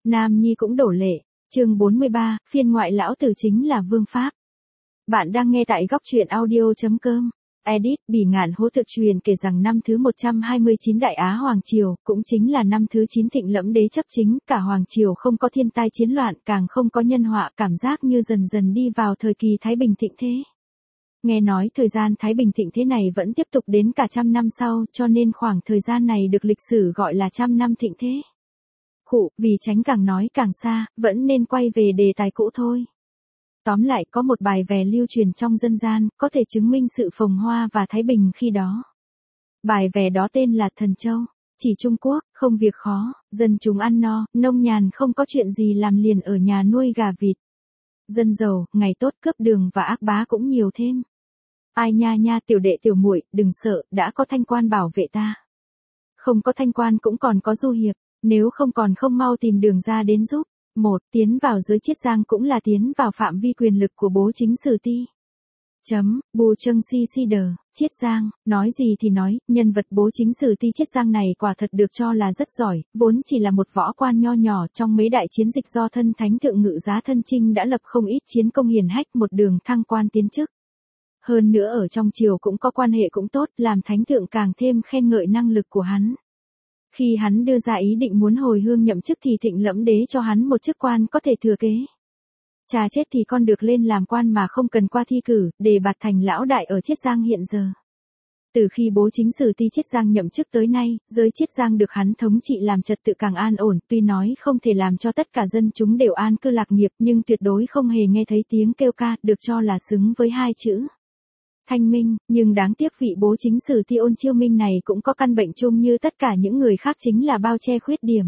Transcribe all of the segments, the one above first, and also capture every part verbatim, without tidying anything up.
Nam Nhi cũng đổ lệ. Chương bốn mươi ba, phiên ngoại lão tử chính là vương pháp. Bạn đang nghe tại góc truyện audio chấm com. Edit, Bỉ Ngạn Hố Thực truyền kể rằng năm thứ một trăm hai mươi chín Đại Á Hoàng Triều, cũng chính là năm thứ chín Thịnh Lẫm Đế chấp chính, cả Hoàng Triều không có thiên tai chiến loạn, càng không có nhân họa, cảm giác như dần dần đi vào thời kỳ Thái Bình thịnh thế. Nghe nói thời gian Thái Bình thịnh thế này vẫn tiếp tục đến cả trăm năm sau, cho nên khoảng thời gian này được lịch sử gọi là trăm năm thịnh thế. Khụ, vì tránh càng nói càng xa, vẫn nên quay về đề tài cũ thôi. Tóm lại có một bài vè lưu truyền trong dân gian, có thể chứng minh sự phồn hoa và thái bình khi đó. Bài vè đó tên là Thần Châu. Chỉ Trung Quốc, không việc khó, dân chúng ăn no, nông nhàn không có chuyện gì làm liền ở nhà nuôi gà vịt. Dân giàu, ngày tốt cướp đường và ác bá cũng nhiều thêm. Ai nha nha tiểu đệ tiểu muội, đừng sợ, đã có thanh quan bảo vệ ta. Không có thanh quan cũng còn có du hiệp, nếu không còn không mau tìm đường ra đến giúp. Một, tiến vào dưới Chiết Giang cũng là tiến vào phạm vi quyền lực của Bố Chính Sử Ti. Chấm, Bù Trâng Si Si Đờ, Chiết Giang, nói gì thì nói, nhân vật Bố Chính Sử Ti Chiết Giang này quả thật được cho là rất giỏi, vốn chỉ là một võ quan nho nhỏ trong mấy đại chiến dịch do thân thánh thượng ngự giá thân chinh đã lập không ít chiến công hiển hách, một đường thăng quan tiến chức. Hơn nữa ở trong triều cũng có quan hệ cũng tốt, làm thánh thượng càng thêm khen ngợi năng lực của hắn. Khi hắn đưa ra ý định muốn hồi hương nhậm chức thì Thịnh Lẫm Đế cho hắn một chức quan có thể thừa kế. Cha chết thì con được lên làm quan mà không cần qua thi cử, đề bạt thành lão đại ở Chiết Giang hiện giờ. Từ khi Bố Chính Sử Ti Chiết Giang nhậm chức tới nay, giới Chiết Giang được hắn thống trị làm trật tự càng an ổn, tuy nói không thể làm cho tất cả dân chúng đều an cư lạc nghiệp, nhưng tuyệt đối không hề nghe thấy tiếng kêu ca, được cho là xứng với hai chữ thanh minh, nhưng đáng tiếc vị Bố Chính Sử Ti Ôn Chiêu Minh này cũng có căn bệnh chung như tất cả những người khác, chính là bao che khuyết điểm.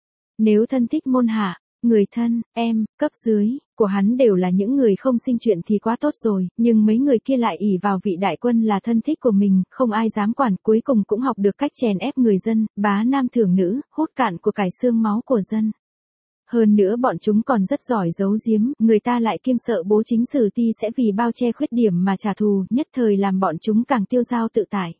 Nếu thân thích môn hạ, người thân, em, cấp dưới của hắn đều là những người không sinh chuyện thì quá tốt rồi, nhưng mấy người kia lại ỷ vào vị đại quân là thân thích của mình, không ai dám quản, cuối cùng cũng học được cách chèn ép người dân, bá nam thưởng nữ, hút cạn của cải xương máu của dân. Hơn nữa bọn chúng còn rất giỏi giấu giếm, người ta lại kiêng sợ Bố Chính Sử Ti sẽ vì bao che khuyết điểm mà trả thù, nhất thời làm bọn chúng càng tiêu dao tự tại.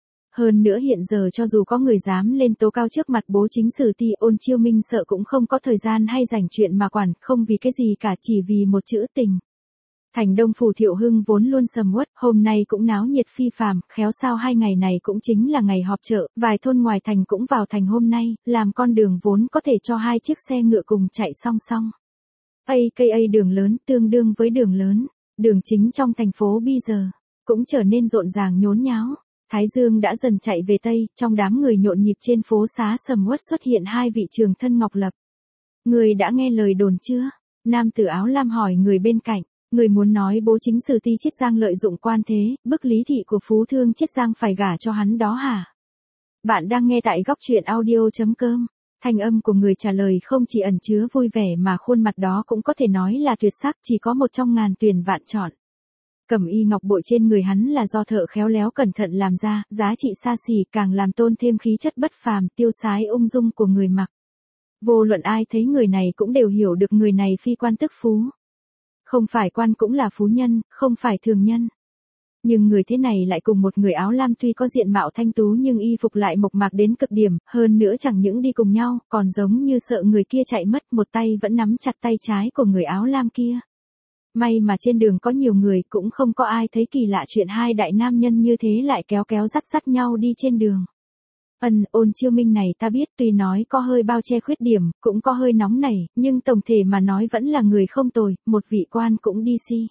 Hơn nữa hiện giờ cho dù có người dám lên tố cao trước mặt Bố Chính Sử Ti, Ôn Chiêu Minh sợ cũng không có thời gian hay rảnh chuyện mà quản, không vì cái gì cả, chỉ vì một chữ tình. Thành Đông Phủ Thiệu Hưng vốn luôn sầm uất, hôm nay cũng náo nhiệt phi phàm, khéo sao hai ngày này cũng chính là ngày họp chợ, vài thôn ngoài thành cũng vào thành hôm nay, làm con đường vốn có thể cho hai chiếc xe ngựa cùng chạy song song. a ca a đường lớn tương đương với đường lớn, đường chính trong thành phố bây giờ cũng trở nên rộn ràng nhốn nháo. Thái Dương đã dần chạy về Tây, trong đám người nhộn nhịp trên phố xá sầm uất xuất hiện hai vị Trường Thân Ngọc Lập. Người đã nghe lời đồn chưa? Nam tử áo lam hỏi người bên cạnh. Người muốn nói Bố Chính Sử Ti Chiết Giang lợi dụng quan thế, bức Lý thị của phú thương Chiết Giang phải gả cho hắn đó hả? Bạn đang nghe tại góc truyện audio chấm com. Thanh âm của người trả lời không chỉ ẩn chứa vui vẻ mà khuôn mặt đó cũng có thể nói là tuyệt sắc, chỉ có một trong ngàn tuyển vạn chọn. Cẩm y ngọc bội trên người hắn là do thợ khéo léo cẩn thận làm ra, giá trị xa xỉ, càng làm tôn thêm khí chất bất phàm, tiêu sái ung dung của người mặc. Vô luận ai thấy người này cũng đều hiểu được người này phi quan tức phú. Không phải quan cũng là phú nhân, không phải thường nhân. Nhưng người thế này lại cùng một người áo lam tuy có diện mạo thanh tú nhưng y phục lại mộc mạc đến cực điểm, hơn nữa chẳng những đi cùng nhau, còn giống như sợ người kia chạy mất, một tay vẫn nắm chặt tay trái của người áo lam kia. May mà trên đường có nhiều người, cũng không có ai thấy kỳ lạ chuyện hai đại nam nhân như thế lại kéo kéo dắt dắt nhau đi trên đường. Ân, Ôn Chiêu Minh này ta biết, tuy nói có hơi bao che khuyết điểm, cũng có hơi nóng nảy, nhưng tổng thể mà nói vẫn là người không tồi, một vị quan cũng đi si.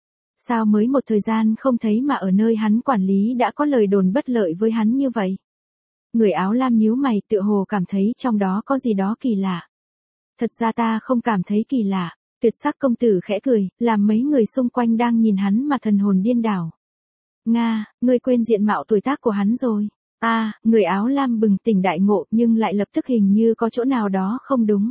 Sao mới một thời gian không thấy mà ở nơi hắn quản lý đã có lời đồn bất lợi với hắn như vậy? Người áo lam nhíu mày, tựa hồ cảm thấy trong đó có gì đó kỳ lạ. Thật ra ta không cảm thấy kỳ lạ. Tuyệt sắc công tử khẽ cười, làm mấy người xung quanh đang nhìn hắn mà thần hồn điên đảo. Nga, ngươi quên diện mạo tuổi tác của hắn rồi. A, à, người áo lam bừng tỉnh đại ngộ nhưng lại lập tức hình như có chỗ nào đó không đúng.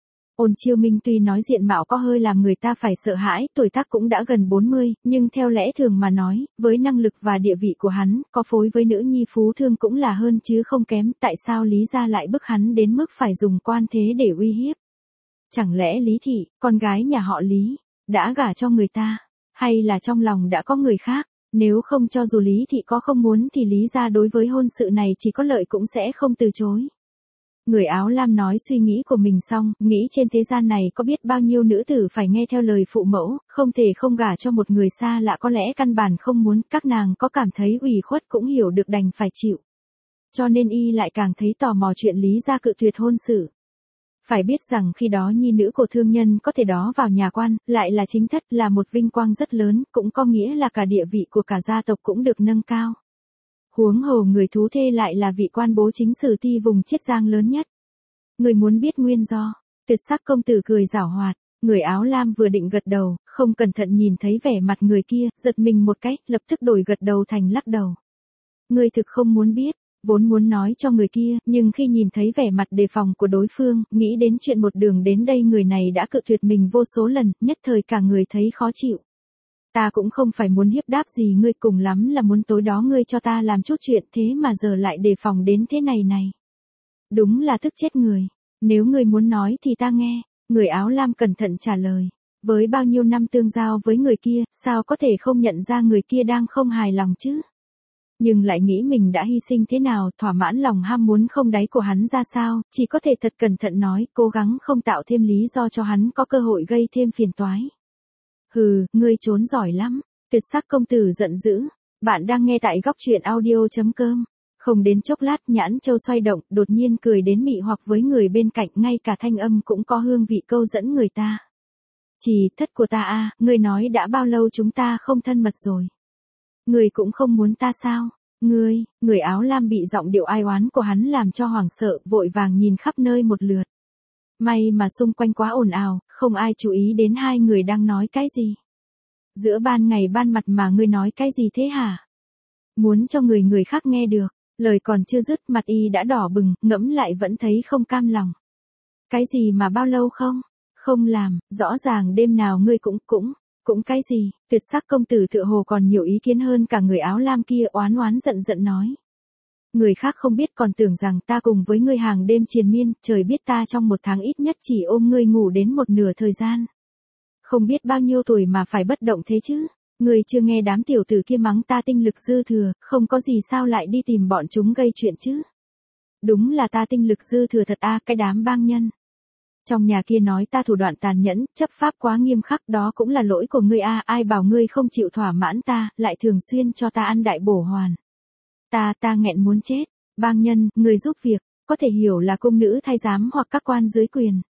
Ôn Chiêu Minh tuy nói diện mạo có hơi làm người ta phải sợ hãi, tuổi tác cũng đã gần bốn mươi, nhưng theo lẽ thường mà nói, với năng lực và địa vị của hắn, có phối với nữ nhi phú thương cũng là hơn chứ không kém, tại sao Lý gia lại bức hắn đến mức phải dùng quan thế để uy hiếp? Chẳng lẽ Lý thị, con gái nhà họ Lý, đã gả cho người ta, hay là trong lòng đã có người khác? Nếu không cho dù Lý thị có không muốn thì Lý gia đối với hôn sự này chỉ có lợi cũng sẽ không từ chối. Người áo lam nói suy nghĩ của mình xong, nghĩ trên thế gian này có biết bao nhiêu nữ tử phải nghe theo lời phụ mẫu, không thể không gả cho một người xa lạ, có lẽ căn bản không muốn, các nàng có cảm thấy ủy khuất cũng hiểu được đành phải chịu. Cho nên y lại càng thấy tò mò chuyện Lý gia cự tuyệt hôn sự. Phải biết rằng khi đó nhi nữ của thương nhân có thể đó vào nhà quan, lại là chính thất, là một vinh quang rất lớn, cũng có nghĩa là cả địa vị của cả gia tộc cũng được nâng cao. Huống hồ người thú thê lại là vị quan bố chính sử ti vùng Chiết Giang lớn nhất. Người muốn biết nguyên do? Tuyệt sắc công tử cười giảo hoạt, người áo lam vừa định gật đầu, không cẩn thận nhìn thấy vẻ mặt người kia, giật mình một cái, lập tức đổi gật đầu thành lắc đầu. Người thực không muốn biết, vốn muốn nói cho người kia, nhưng khi nhìn thấy vẻ mặt đề phòng của đối phương, nghĩ đến chuyện một đường đến đây người này đã cự tuyệt mình vô số lần, nhất thời cả người thấy khó chịu. Ta cũng không phải muốn hiếp đáp gì ngươi, cùng lắm là muốn tối đó ngươi cho ta làm chút chuyện, thế mà giờ lại đề phòng đến thế này này. Đúng là tức chết người, nếu ngươi muốn nói thì ta nghe, người áo lam cẩn thận trả lời. Với bao nhiêu năm tương giao với người kia, sao có thể không nhận ra người kia đang không hài lòng chứ? Nhưng lại nghĩ mình đã hy sinh thế nào, thỏa mãn lòng ham muốn không đáy của hắn ra sao, chỉ có thể thật cẩn thận nói, cố gắng không tạo thêm lý do cho hắn có cơ hội gây thêm phiền toái. Hừ, ngươi trốn giỏi lắm, tuyệt sắc công tử giận dữ. Bạn đang nghe tại góc truyện audio chấm com. Không đến chốc lát nhãn châu xoay động, đột nhiên cười đến mị hoặc với người bên cạnh, ngay cả thanh âm cũng có hương vị câu dẫn người ta. Chỉ thất của ta a, à, ngươi nói đã bao lâu chúng ta không thân mật rồi. Ngươi cũng không muốn ta sao? Ngươi, người áo lam bị giọng điệu ai oán của hắn làm cho hoảng sợ, vội vàng nhìn khắp nơi một lượt. May mà xung quanh quá ồn ào, không ai chú ý đến hai người đang nói cái gì. Giữa ban ngày ban mặt mà ngươi nói cái gì thế hả? Muốn cho người người khác nghe được, lời còn chưa dứt mặt y đã đỏ bừng, ngẫm lại vẫn thấy không cam lòng. Cái gì mà bao lâu không? Không làm, rõ ràng đêm nào ngươi cũng cũng, cũng cái gì? Tuyệt sắc công tử tựa hồ còn nhiều ý kiến hơn cả người áo lam kia, oán oán giận giận nói. Người khác không biết còn tưởng rằng ta cùng với ngươi hàng đêm triền miên, trời biết ta trong một tháng ít nhất chỉ ôm ngươi ngủ đến một nửa thời gian. Không biết bao nhiêu tuổi mà phải bất động thế chứ, ngươi chưa nghe đám tiểu tử kia mắng ta tinh lực dư thừa, không có gì sao lại đi tìm bọn chúng gây chuyện chứ. Đúng là ta tinh lực dư thừa thật a, à, cái đám bang nhân. Trong nhà kia nói ta thủ đoạn tàn nhẫn, chấp pháp quá nghiêm khắc, đó cũng là lỗi của ngươi a, à, ai bảo ngươi không chịu thỏa mãn ta, lại thường xuyên cho ta ăn đại bổ hoàn. Ta, ta nghẹn muốn chết, bang nhân, người giúp việc, có thể hiểu là cung nữ thái giám hoặc các quan dưới quyền.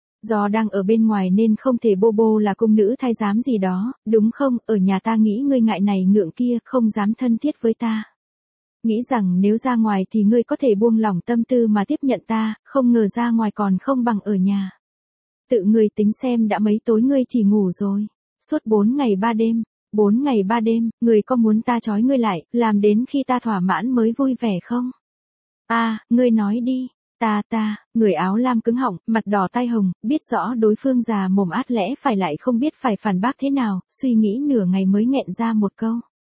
Do đang ở bên ngoài nên không thể bô bô là cung nữ thái giám gì đó, đúng không, ở nhà ta nghĩ ngươi ngại này ngượng kia, không dám thân thiết với ta. Nghĩ rằng nếu ra ngoài thì ngươi có thể buông lỏng tâm tư mà tiếp nhận ta, không ngờ ra ngoài còn không bằng ở nhà. Tự ngươi tính xem đã mấy tối ngươi chỉ ngủ rồi, suốt bốn ngày ba đêm. Bốn ngày ba đêm, người có muốn ta trói ngươi lại, làm đến khi ta thỏa mãn mới vui vẻ không? A, à, ngươi nói đi, ta ta, người áo lam cứng họng, mặt đỏ tai hồng, biết rõ đối phương già mồm át lẽ phải lại không biết phải phản bác thế nào, suy nghĩ nửa ngày mới nghẹn ra một câu.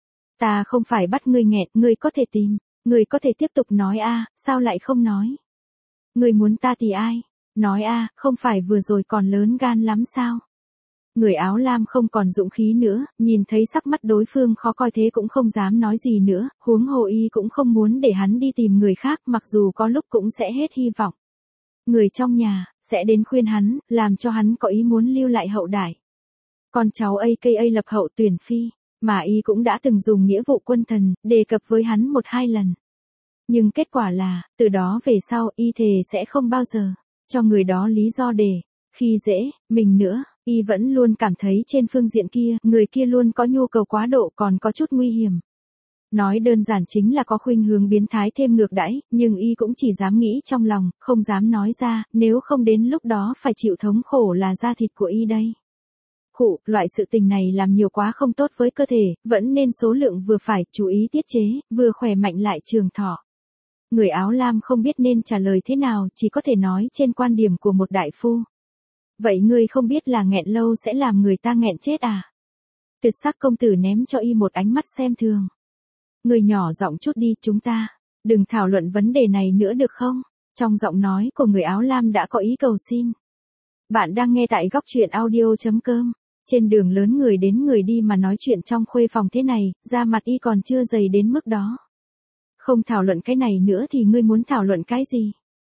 Ta không phải bắt ngươi nghẹn, ngươi có thể tìm, ngươi có thể tiếp tục nói a, à, sao lại không nói? Ngươi muốn ta thì ai? Nói a, à, không phải vừa rồi còn lớn gan lắm sao? Người áo lam không còn dũng khí nữa, nhìn thấy sắc mắt đối phương khó coi thế cũng không dám nói gì nữa, huống hồ y cũng không muốn để hắn đi tìm người khác, mặc dù có lúc cũng sẽ hết hy vọng. Người trong nhà, sẽ đến khuyên hắn, làm cho hắn có ý muốn lưu lại hậu đãi. Con cháu a ca a lập hậu tuyển phi, mà y cũng đã từng dùng nghĩa vụ quân thần, đề cập với hắn một hai lần. Nhưng kết quả là, từ đó về sau, y thề sẽ không bao giờ, cho người đó lý do để, khi dễ, mình nữa. Y vẫn luôn cảm thấy trên phương diện kia, người kia luôn có nhu cầu quá độ, còn có chút nguy hiểm. Nói đơn giản chính là có khuynh hướng biến thái thêm ngược đãi, nhưng y cũng chỉ dám nghĩ trong lòng, không dám nói ra, nếu không đến lúc đó phải chịu thống khổ là da thịt của y đây. Khụ, loại sự tình này làm nhiều quá không tốt với cơ thể, vẫn nên số lượng vừa phải, chú ý tiết chế, vừa khỏe mạnh lại trường thọ. Người áo lam không biết nên trả lời thế nào, chỉ có thể nói trên quan điểm của một đại phu. Vậy ngươi không biết là nghẹn lâu sẽ làm người ta nghẹn chết à? Tuyệt sắc công tử ném cho y một ánh mắt xem thường. Ngươi nhỏ giọng chút đi, chúng ta, đừng thảo luận vấn đề này nữa được không? Trong giọng nói của người áo lam đã có ý cầu xin. Bạn đang nghe tại góc truyện audio chấm com. Trên đường lớn người đến người đi mà nói chuyện trong khuê phòng thế này, da mặt y còn chưa dày đến mức đó. Không thảo luận cái này nữa thì ngươi muốn thảo luận cái gì?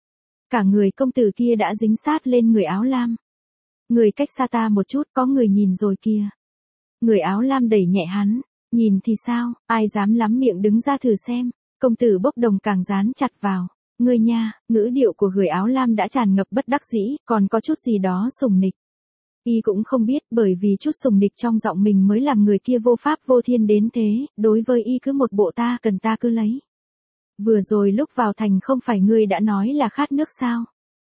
Cả người công tử kia đã dính sát lên người áo lam. Người cách xa ta một chút, có người nhìn rồi kìa. Người áo lam đẩy nhẹ hắn. Nhìn thì sao, ai dám lắm miệng đứng ra thử xem. Công tử bốc đồng càng dán chặt vào. Ngươi nha, ngữ điệu của người áo lam đã tràn ngập bất đắc dĩ, còn có chút gì đó sùng nịch. Y cũng không biết, bởi vì chút sùng nịch trong giọng mình mới làm người kia vô pháp vô thiên đến thế, đối với y cứ một bộ ta cần ta cứ lấy. Vừa rồi lúc vào thành không phải ngươi đã nói là khát nước sao?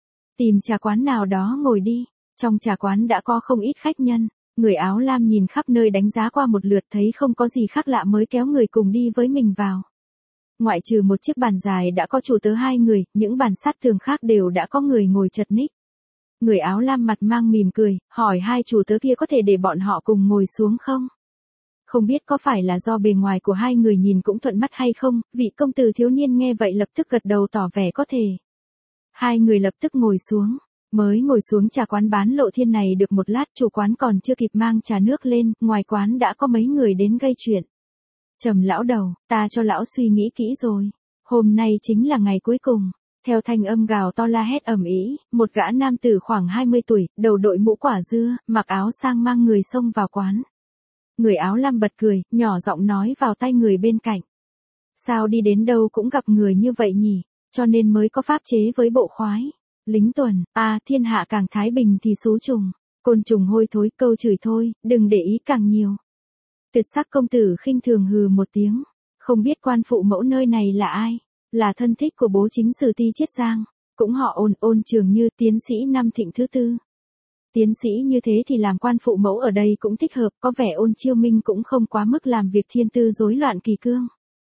Tìm trà quán nào đó ngồi đi, trong trà quán đã có không ít khách nhân. Người áo lam nhìn khắp nơi đánh giá qua một lượt thấy không có gì khác lạ mới kéo người cùng đi với mình vào. Ngoại trừ một chiếc bàn dài đã có chủ tớ hai người, những bàn sát thường khác đều đã có người ngồi chật ních. Người áo lam mặt mang mỉm cười, hỏi hai chủ tớ kia có thể để bọn họ cùng ngồi xuống không? Không biết có phải là do bề ngoài của hai người nhìn cũng thuận mắt hay không, vị công tử thiếu niên nghe vậy lập tức gật đầu tỏ vẻ có thể. Hai người lập tức ngồi xuống. Mới ngồi xuống trà quán bán lộ thiên này được một lát, chủ quán còn chưa kịp mang trà nước lên, ngoài quán đã có mấy người đến gây chuyện. Trầm lão đầu, ta cho lão suy nghĩ kỹ rồi. Hôm nay chính là ngày cuối cùng. Theo thanh âm gào to la hét ầm ĩ, một gã nam tử khoảng hai mươi tuổi, đầu đội mũ quả dưa, mặc áo sang mang người xông vào quán. Người áo lam bật cười, nhỏ giọng nói vào tai người bên cạnh. Sao đi đến đâu cũng gặp người như vậy nhỉ, cho nên mới có pháp chế với bộ khoái. Lính tuần, à thiên hạ càng thái bình thì xú trùng, côn trùng hôi thối, câu chửi thôi, đừng để ý càng nhiều. Tuyệt sắc công tử khinh thường hừ một tiếng, không biết quan phụ mẫu nơi này là ai, là thân thích của bố chính sử Ti Chiết Giang, cũng họ Ôn, Ôn Trường Như, tiến sĩ năm Thịnh thứ tư. Tiến sĩ như thế thì làm quan phụ mẫu ở đây cũng thích hợp, có vẻ Ôn Chiêu Minh cũng không quá mức làm việc thiên tư rối loạn kỳ cương.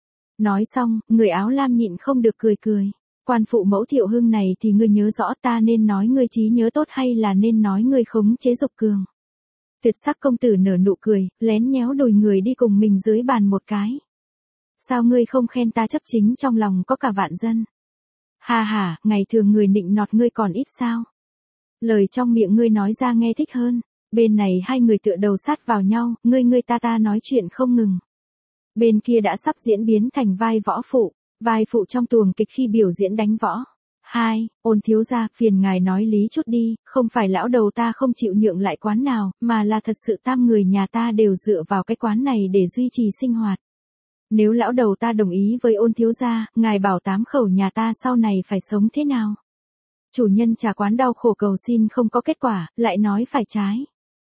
Nói xong, người áo lam nhịn không được cười cười. Quan phụ mẫu Thiệu Hưng này thì ngươi nhớ rõ, ta nên nói ngươi trí nhớ tốt hay là nên nói ngươi khống chế dục cường. Tuyệt sắc công tử nở nụ cười, lén nhéo đùi người đi cùng mình dưới bàn một cái. Sao ngươi không khen ta chấp chính trong lòng có cả vạn dân? Ha ha, ngày thường người nịnh nọt ngươi còn ít sao? Lời trong miệng ngươi nói ra nghe thích hơn. Bên này hai người tựa đầu sát vào nhau, ngươi ngươi ta ta nói chuyện không ngừng. Bên kia đã sắp diễn biến thành vai võ phụ. Vai phụ trong tuồng kịch khi biểu diễn đánh võ. Hai, Ôn thiếu gia, phiền ngài nói lý chút đi, không phải lão đầu ta không chịu nhượng lại quán nào, mà là thật sự tam người nhà ta đều dựa vào cái quán này để duy trì sinh hoạt. Nếu lão đầu ta đồng ý với Ôn thiếu gia, ngài bảo tám khẩu nhà ta sau này phải sống thế nào? Chủ nhân trà quán đau khổ cầu xin không có kết quả, lại nói phải trái.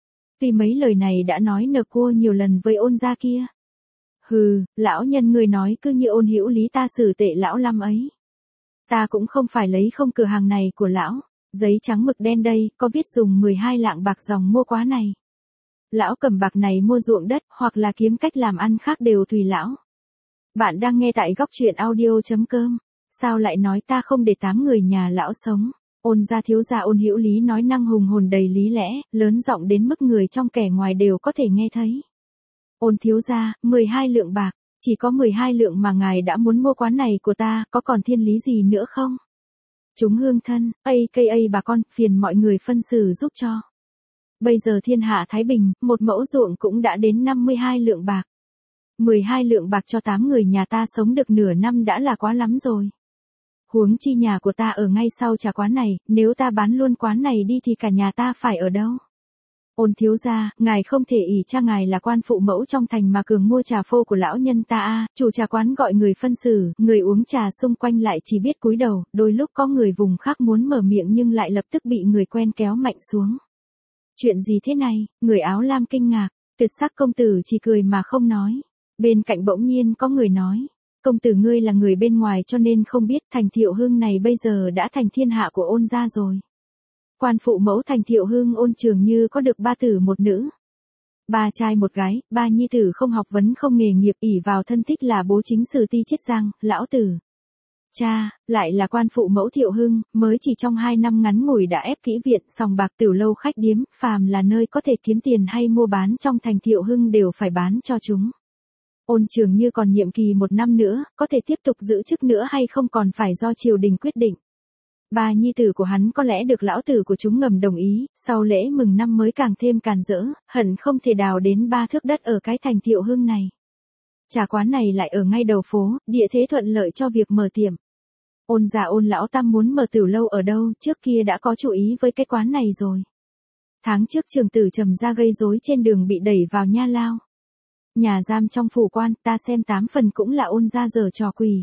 Vì mấy lời này đã nói nờ cua nhiều lần với Ôn gia kia. Hừ, lão nhân người nói cứ như Ôn hữu lý ta xử tệ lão lâm ấy. Ta cũng không phải lấy không cửa hàng này của lão, giấy trắng mực đen đây, có viết dùng mười hai lạng bạc dòng mua quá này. Lão cầm bạc này mua ruộng đất, hoặc là kiếm cách làm ăn khác đều tùy lão. Bạn đang nghe tại góc truyện audio chấm com. Sao lại nói ta không để tám người nhà lão sống? Ôn gia thiếu gia Ôn hữu lý nói năng hùng hồn đầy lý lẽ, lớn giọng đến mức người trong kẻ ngoài đều có thể nghe thấy. Ôn thiếu gia, mười hai lượng bạc, chỉ có mười hai lượng mà ngài đã muốn mua quán này của ta, có còn thiên lý gì nữa không? Chúng hương thân, a ca a bà con, phiền mọi người phân xử giúp cho. Bây giờ thiên hạ Thái Bình, một mẫu ruộng cũng đã đến năm mươi hai lượng bạc. mười hai lượng bạc cho tám người nhà ta sống được nửa năm đã là quá lắm rồi. Huống chi nhà của ta ở ngay sau trà quán này, nếu ta bán luôn quán này đi thì cả nhà ta phải ở đâu? Ôn thiếu gia, ngài không thể ỷ cha ngài là quan phụ mẫu trong thành mà cường mua trà phô của lão nhân ta a. Chủ trà quán gọi người phân xử, người uống trà xung quanh lại chỉ biết cúi đầu, đôi lúc có người vùng khác muốn mở miệng nhưng lại lập tức bị người quen kéo mạnh xuống. Chuyện gì thế này? Người áo lam kinh ngạc, tuyệt sắc công tử chỉ cười mà không nói. Bên cạnh bỗng nhiên có người nói, công tử ngươi là người bên ngoài cho nên không biết thành Thiệu Hưng này bây giờ đã thành thiên hạ của Ôn gia rồi. Quan phụ mẫu thành Thiệu Hưng Ôn Trường Như có được ba tử một nữ. Ba trai một gái, ba nhi tử không học vấn không nghề nghiệp ỷ vào thân thích là bố chính sử Ti Chiết Giang, lão tử. Cha, lại là quan phụ mẫu Thiệu Hưng, mới chỉ trong hai năm ngắn ngủi đã ép kỹ viện, sòng bạc tiểu lâu khách điếm, phàm là nơi có thể kiếm tiền hay mua bán trong thành Thiệu Hưng đều phải bán cho chúng. Ôn Trường Như còn nhiệm kỳ một năm nữa, có thể tiếp tục giữ chức nữa hay không còn phải do triều đình quyết định. Ba nhi tử của hắn có lẽ được lão tử của chúng ngầm đồng ý, sau lễ mừng năm mới càng thêm càn rỡ, hận không thể đào đến ba thước đất ở cái thành Thiệu Hưng này. Trà quán này lại ở ngay đầu phố, địa thế thuận lợi cho việc mở tiệm. Ôn già ôn lão tam muốn mở tiểu lâu ở đâu, trước kia đã có chú ý với cái quán này rồi. Tháng trước trường tử Trầm ra gây rối trên đường bị đẩy vào nha lao. Nhà giam trong phủ quan, ta xem tám phần cũng là ôn gia giở trò quỷ.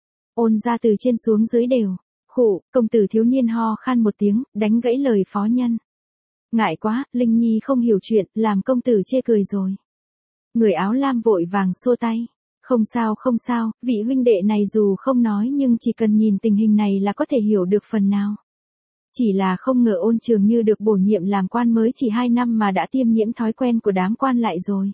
Ôn gia từ trên xuống dưới đều. Khụ, công tử thiếu niên ho khan một tiếng, đánh gãy lời phó nhân. Ngại quá, Linh Nhi không hiểu chuyện, làm công tử chê cười rồi. Người áo lam vội vàng xua tay. Không sao không sao, vị huynh đệ này dù không nói nhưng chỉ cần nhìn tình hình này là có thể hiểu được phần nào. Chỉ là không ngờ Ôn Trường Như được bổ nhiệm làm quan mới chỉ hai năm mà đã tiêm nhiễm thói quen của đám quan lại rồi.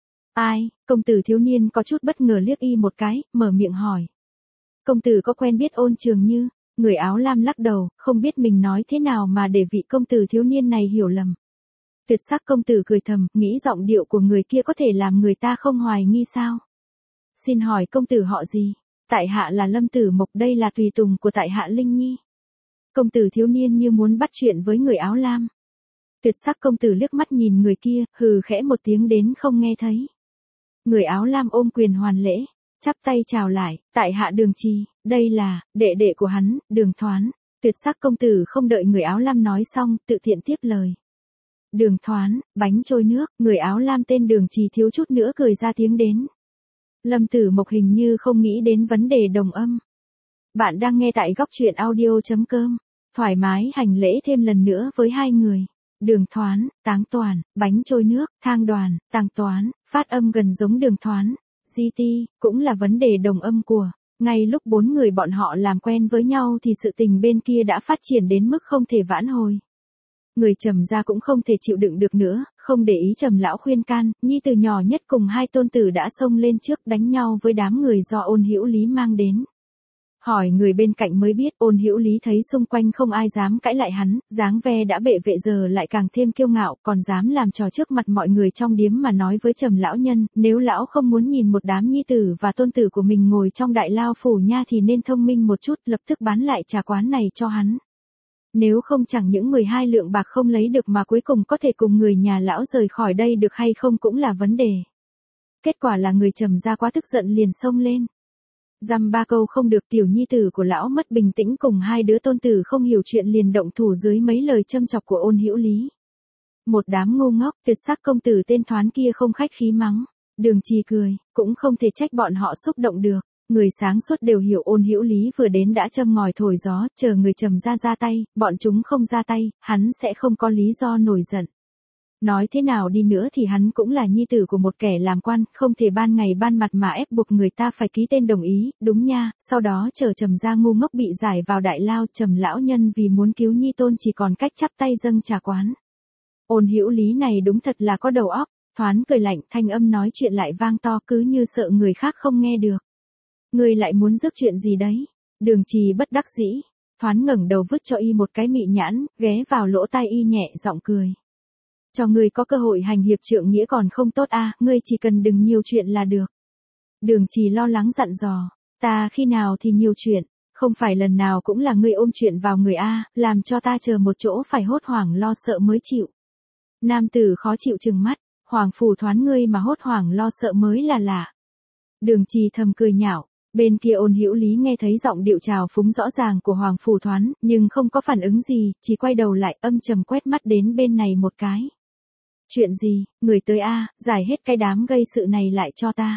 Ai, công tử thiếu niên có chút bất ngờ liếc y một cái, mở miệng hỏi. Công tử có quen biết Ôn Trường Như? Người áo lam lắc đầu, không biết mình nói thế nào mà để vị công tử thiếu niên này hiểu lầm. Tuyệt sắc công tử cười thầm, nghĩ giọng điệu của người kia có thể làm người ta không hoài nghi sao? Xin hỏi công tử họ gì? Tại hạ là Lâm Tử Mộc, đây là tùy tùng của tại hạ Linh Nhi. Công tử thiếu niên như muốn bắt chuyện với người áo lam. Tuyệt sắc công tử liếc mắt nhìn người kia, hừ khẽ một tiếng đến không nghe thấy. Người áo lam ôm quyền hoàn lễ, chắp tay chào lại, tại hạ Đường Trì, đây là, đệ đệ của hắn, Đường Thoán. Tuyệt sắc công tử không đợi người áo lam nói xong, tự tiện tiếp lời. Đường Thoán, bánh trôi nước, người áo lam tên Đường Trì thiếu chút nữa cười ra tiếng đến. Lâm Tử Mộc hình như không nghĩ đến vấn đề đồng âm. Bạn đang nghe tại góc truyện audio chấm com, thoải mái hành lễ thêm lần nữa với hai người. Đường Thoán, Táng Toàn, bánh trôi nước, Thang Đoàn, Tàng Toán, phát âm gần giống Đường Thoán. giê tê, cũng là vấn đề đồng âm của. Ngay lúc bốn người bọn họ làm quen với nhau thì sự tình bên kia đã phát triển đến mức không thể vãn hồi. Người Trầm gia cũng không thể chịu đựng được nữa, không để ý Trầm lão khuyên can, nhi từ nhỏ nhất cùng hai tôn tử đã xông lên trước đánh nhau với đám người do Ôn Hữu Lý mang đến. Hỏi người bên cạnh mới biết Ôn Hữu Lý thấy xung quanh không ai dám cãi lại hắn, dáng ve đã bệ vệ giờ lại càng thêm kiêu ngạo, còn dám làm trò trước mặt mọi người trong điếm mà nói với Trầm lão nhân, nếu lão không muốn nhìn một đám nhi tử và tôn tử của mình ngồi trong đại lao phủ nha thì nên thông minh một chút, lập tức bán lại trà quán này cho hắn. Nếu không chẳng những mười hai lượng bạc không lấy được mà cuối cùng có thể cùng người nhà lão rời khỏi đây được hay không cũng là vấn đề. Kết quả là người Trầm gia quá tức giận liền xông lên. Dăm ba câu không được, tiểu nhi tử của lão mất bình tĩnh cùng hai đứa tôn tử không hiểu chuyện liền động thủ dưới mấy lời châm chọc của Ôn Hữu Lý. Một đám ngu ngốc, tuyệt sắc công tử tên Thoán kia không khách khí mắng. Đường Trì cười, cũng không thể trách bọn họ xúc động được. Người sáng suốt đều hiểu Ôn Hữu Lý vừa đến đã châm ngòi thổi gió, chờ người Trầm gia ra tay, bọn chúng không ra tay, hắn sẽ không có lý do nổi giận. Nói thế nào đi nữa thì hắn cũng là nhi tử của một kẻ làm quan, không thể ban ngày ban mặt mà ép buộc người ta phải ký tên đồng ý, đúng nha, sau đó chờ Trầm gia ngu ngốc bị giải vào đại lao, Trầm lão nhân vì muốn cứu nhi tôn chỉ còn cách chắp tay dâng trà quán. Ôn Hữu Lý này đúng thật là có đầu óc. Thoán cười lạnh, thanh âm nói chuyện lại vang to cứ như sợ người khác không nghe được. Ngươi lại muốn rước chuyện gì đấy? Đường Trì bất đắc dĩ. Thoán ngẩng đầu vứt cho y một cái mị nhãn, ghé vào lỗ tai y nhẹ giọng cười. Cho ngươi có cơ hội hành hiệp trượng nghĩa còn không tốt à, ngươi chỉ cần đừng nhiều chuyện là được. Đường Trì lo lắng dặn dò, ta khi nào thì nhiều chuyện, không phải lần nào cũng là ngươi ôm chuyện vào người a, làm cho ta chờ một chỗ phải hốt hoảng lo sợ mới chịu. Nam tử khó chịu trừng mắt, Hoàng phủ Thoán ngươi mà hốt hoảng lo sợ mới là lạ. Đường Trì thầm cười nhạo. Bên kia Ôn Hữu Lý nghe thấy giọng điệu trào phúng rõ ràng của Hoàng phủ Thoán, nhưng không có phản ứng gì, chỉ quay đầu lại âm trầm quét mắt đến bên này một cái. Chuyện gì, người tới a, giải hết cái đám gây sự này lại cho ta.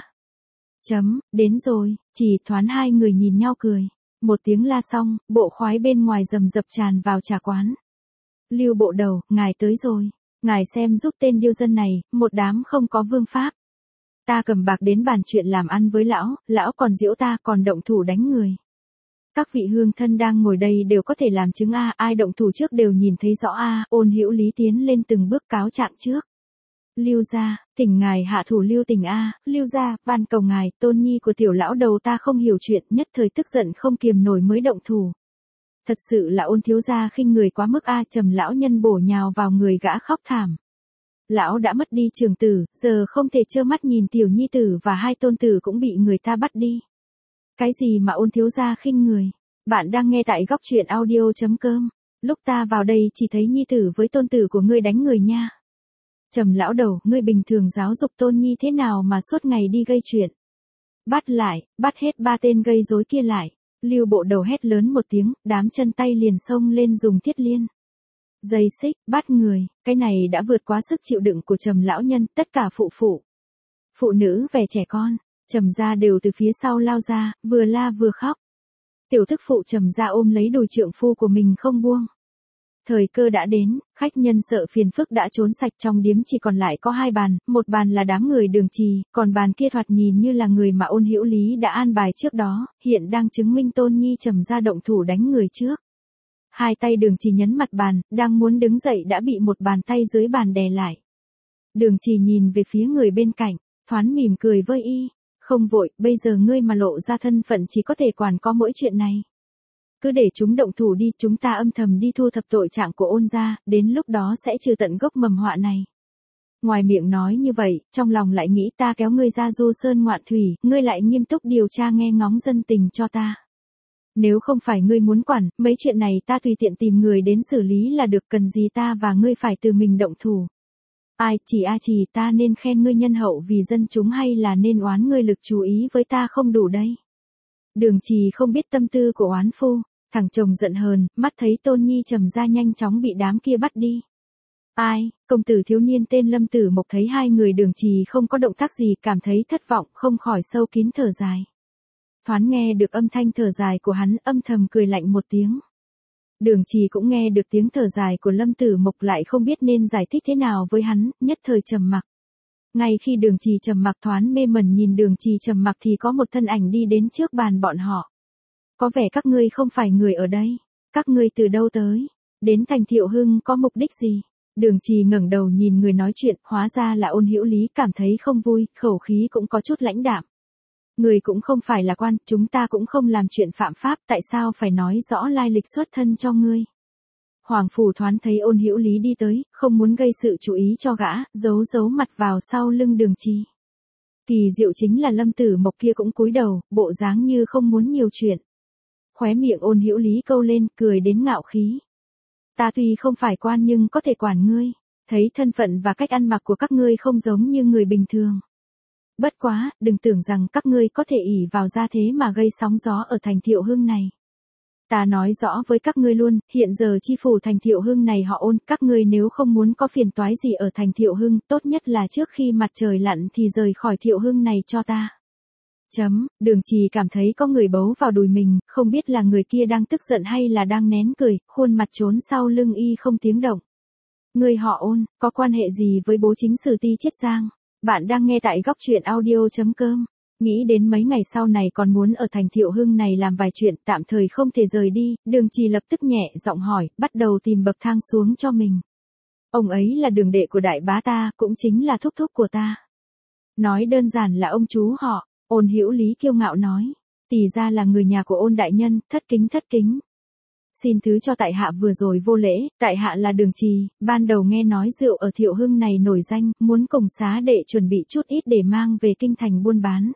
Chấm, đến rồi, chỉ Thoán hai người nhìn nhau cười. Một tiếng la xong, bộ khoái bên ngoài rầm rập tràn vào trà quán. Lưu bộ đầu, ngài tới rồi. Ngài xem giúp tên điêu dân này, một đám không có vương pháp. Ta cầm bạc đến bàn chuyện làm ăn với lão, lão còn giễu ta còn động thủ đánh người. Các vị hương thân đang ngồi đây đều có thể làm chứng a, ai động thủ trước đều nhìn thấy rõ a. Ôn Hữu Lý tiến lên từng bước cáo trạng trước. Lưu gia, thỉnh ngài hạ thủ lưu tình a, Lưu gia, van cầu ngài, tôn nhi của tiểu lão đầu ta không hiểu chuyện, nhất thời tức giận không kiềm nổi mới động thủ. Thật sự là Ôn thiếu gia khinh người quá mức a, Trầm lão nhân bổ nhào vào người gã khóc thảm. Lão đã mất đi trường tử, giờ không thể trơ mắt nhìn tiểu nhi tử và hai tôn tử cũng bị người ta bắt đi. Cái gì mà Ôn thiếu gia khinh người? Bạn đang nghe tại góc truyện audio chấm com. Lúc ta vào đây chỉ thấy nhi tử với tôn tử của ngươi đánh người nha. Trầm lão đầu, ngươi bình thường giáo dục tôn nhi thế nào mà suốt ngày đi gây chuyện? Bắt lại, bắt hết ba tên gây rối kia lại. Lưu Bộ Đầu hét lớn một tiếng, đám chân tay liền xông lên dùng thiết liên, dây xích, bắt người, cái này đã vượt quá sức chịu đựng của Trầm lão nhân, tất cả phụ phụ, phụ nữ vẻ trẻ con, Trầm gia đều từ phía sau lao ra, vừa la vừa khóc. Tiểu thức phụ Trầm gia ôm lấy đùi trượng phu của mình không buông. Thời cơ đã đến, khách nhân sợ phiền phức đã trốn sạch, trong điếm chỉ còn lại có hai bàn, một bàn là đám người Đường Trì, còn bàn kia thoạt nhìn như là người mà Ôn Hữu Lý đã an bài trước đó, hiện đang chứng minh Tôn Nhi Trầm gia động thủ đánh người trước. Hai tay Đường Trì nhấn mặt bàn, đang muốn đứng dậy đã bị một bàn tay dưới bàn đè lại. Đường Trì nhìn về phía người bên cạnh, thoáng mỉm cười với y, không vội, bây giờ ngươi mà lộ ra thân phận chỉ có thể quản có mỗi chuyện này. Cứ để chúng động thủ đi, chúng ta âm thầm đi thu thập tội trạng của Ôn gia, đến lúc đó sẽ trừ tận gốc mầm họa này. Ngoài miệng nói như vậy, trong lòng lại nghĩ ta kéo ngươi ra du sơn ngoạn thủy, ngươi lại nghiêm túc điều tra nghe ngóng dân tình cho ta. Nếu không phải ngươi muốn quản, mấy chuyện này ta tùy tiện tìm người đến xử lý là được, cần gì ta và ngươi phải từ mình động thủ. Ai, chỉ a chỉ ta nên khen ngươi nhân hậu vì dân chúng hay là nên oán ngươi lực chú ý với ta không đủ đây. Đường Trì không biết tâm tư của oán phu, thằng chồng giận hờn, mắt thấy Tôn Nhi Trầm gia nhanh chóng bị đám kia bắt đi. Ai, công tử thiếu niên tên Lâm Tử Mộc thấy hai người Đường Trì không có động tác gì, cảm thấy thất vọng, không khỏi sâu kín thở dài. Thoáng nghe được âm thanh thở dài của hắn, âm thầm cười lạnh một tiếng. Đường Trì cũng nghe được tiếng thở dài của Lâm Tử Mộc, lại không biết nên giải thích thế nào với hắn, nhất thời trầm mặc. Ngay khi Đường Trì trầm mặc, thoáng mê mẩn nhìn Đường Trì trầm mặc thì có một thân ảnh đi đến trước bàn bọn họ. Có vẻ các ngươi không phải người ở đây, các ngươi từ đâu tới, đến thành Thiệu Hưng có mục đích gì? Đường Trì ngẩng đầu nhìn người nói chuyện, hóa ra là Ôn Hữu Lý, cảm thấy không vui, khẩu khí cũng có chút lãnh đạm. Người cũng không phải là quan, chúng ta cũng không làm chuyện phạm pháp, tại sao phải nói rõ lai lịch xuất thân cho ngươi? Hoàng phủ thoáng thấy Ôn Hữu Lý đi tới, không muốn gây sự chú ý cho gã, giấu giấu mặt vào sau lưng Đường Trì. Kỳ diệu chính là Lâm Tử Mộc kia cũng cúi đầu, bộ dáng như không muốn nhiều chuyện. Khóe miệng Ôn Hữu Lý câu lên, cười đến ngạo khí. Ta tuy không phải quan nhưng có thể quản ngươi, thấy thân phận và cách ăn mặc của các ngươi không giống như người bình thường. Bất quá, đừng tưởng rằng các ngươi có thể ỷ vào gia thế mà gây sóng gió ở thành Thiệu Hưng này. Ta nói rõ với các ngươi luôn, hiện giờ chi phủ thành Thiệu Hưng này họ Ôn, các ngươi nếu không muốn có phiền toái gì ở thành Thiệu Hưng, tốt nhất là trước khi mặt trời lặn thì rời khỏi Thiệu Hưng này cho ta. Chấm, Đường Trì cảm thấy có người bấu vào đùi mình, không biết là người kia đang tức giận hay là đang nén cười, khuôn mặt trốn sau lưng y không tiếng động. Người họ Ôn, có quan hệ gì với bố chính sử Ti Chiết Giang? Bạn đang nghe tại góc truyện audio chấm com. Nghĩ đến mấy ngày sau này còn muốn ở thành Thiệu Hưng này làm vài chuyện, tạm thời không thể rời đi, Đường Trì lập tức nhẹ giọng hỏi, bắt đầu tìm bậc thang xuống cho mình. Ông ấy là đường đệ của đại bá ta, cũng chính là thúc thúc của ta. Nói đơn giản là ông chú họ. Ôn Hữu Lý kiêu ngạo nói, tỷ ra là người nhà của Ôn đại nhân, thất kính thất kính. Xin thứ cho tại hạ vừa rồi vô lễ, tại hạ là Đường Trì, ban đầu nghe nói rượu ở Thiệu Hưng này nổi danh, muốn cùng xá đệ chuẩn bị chút ít để mang về kinh thành buôn bán.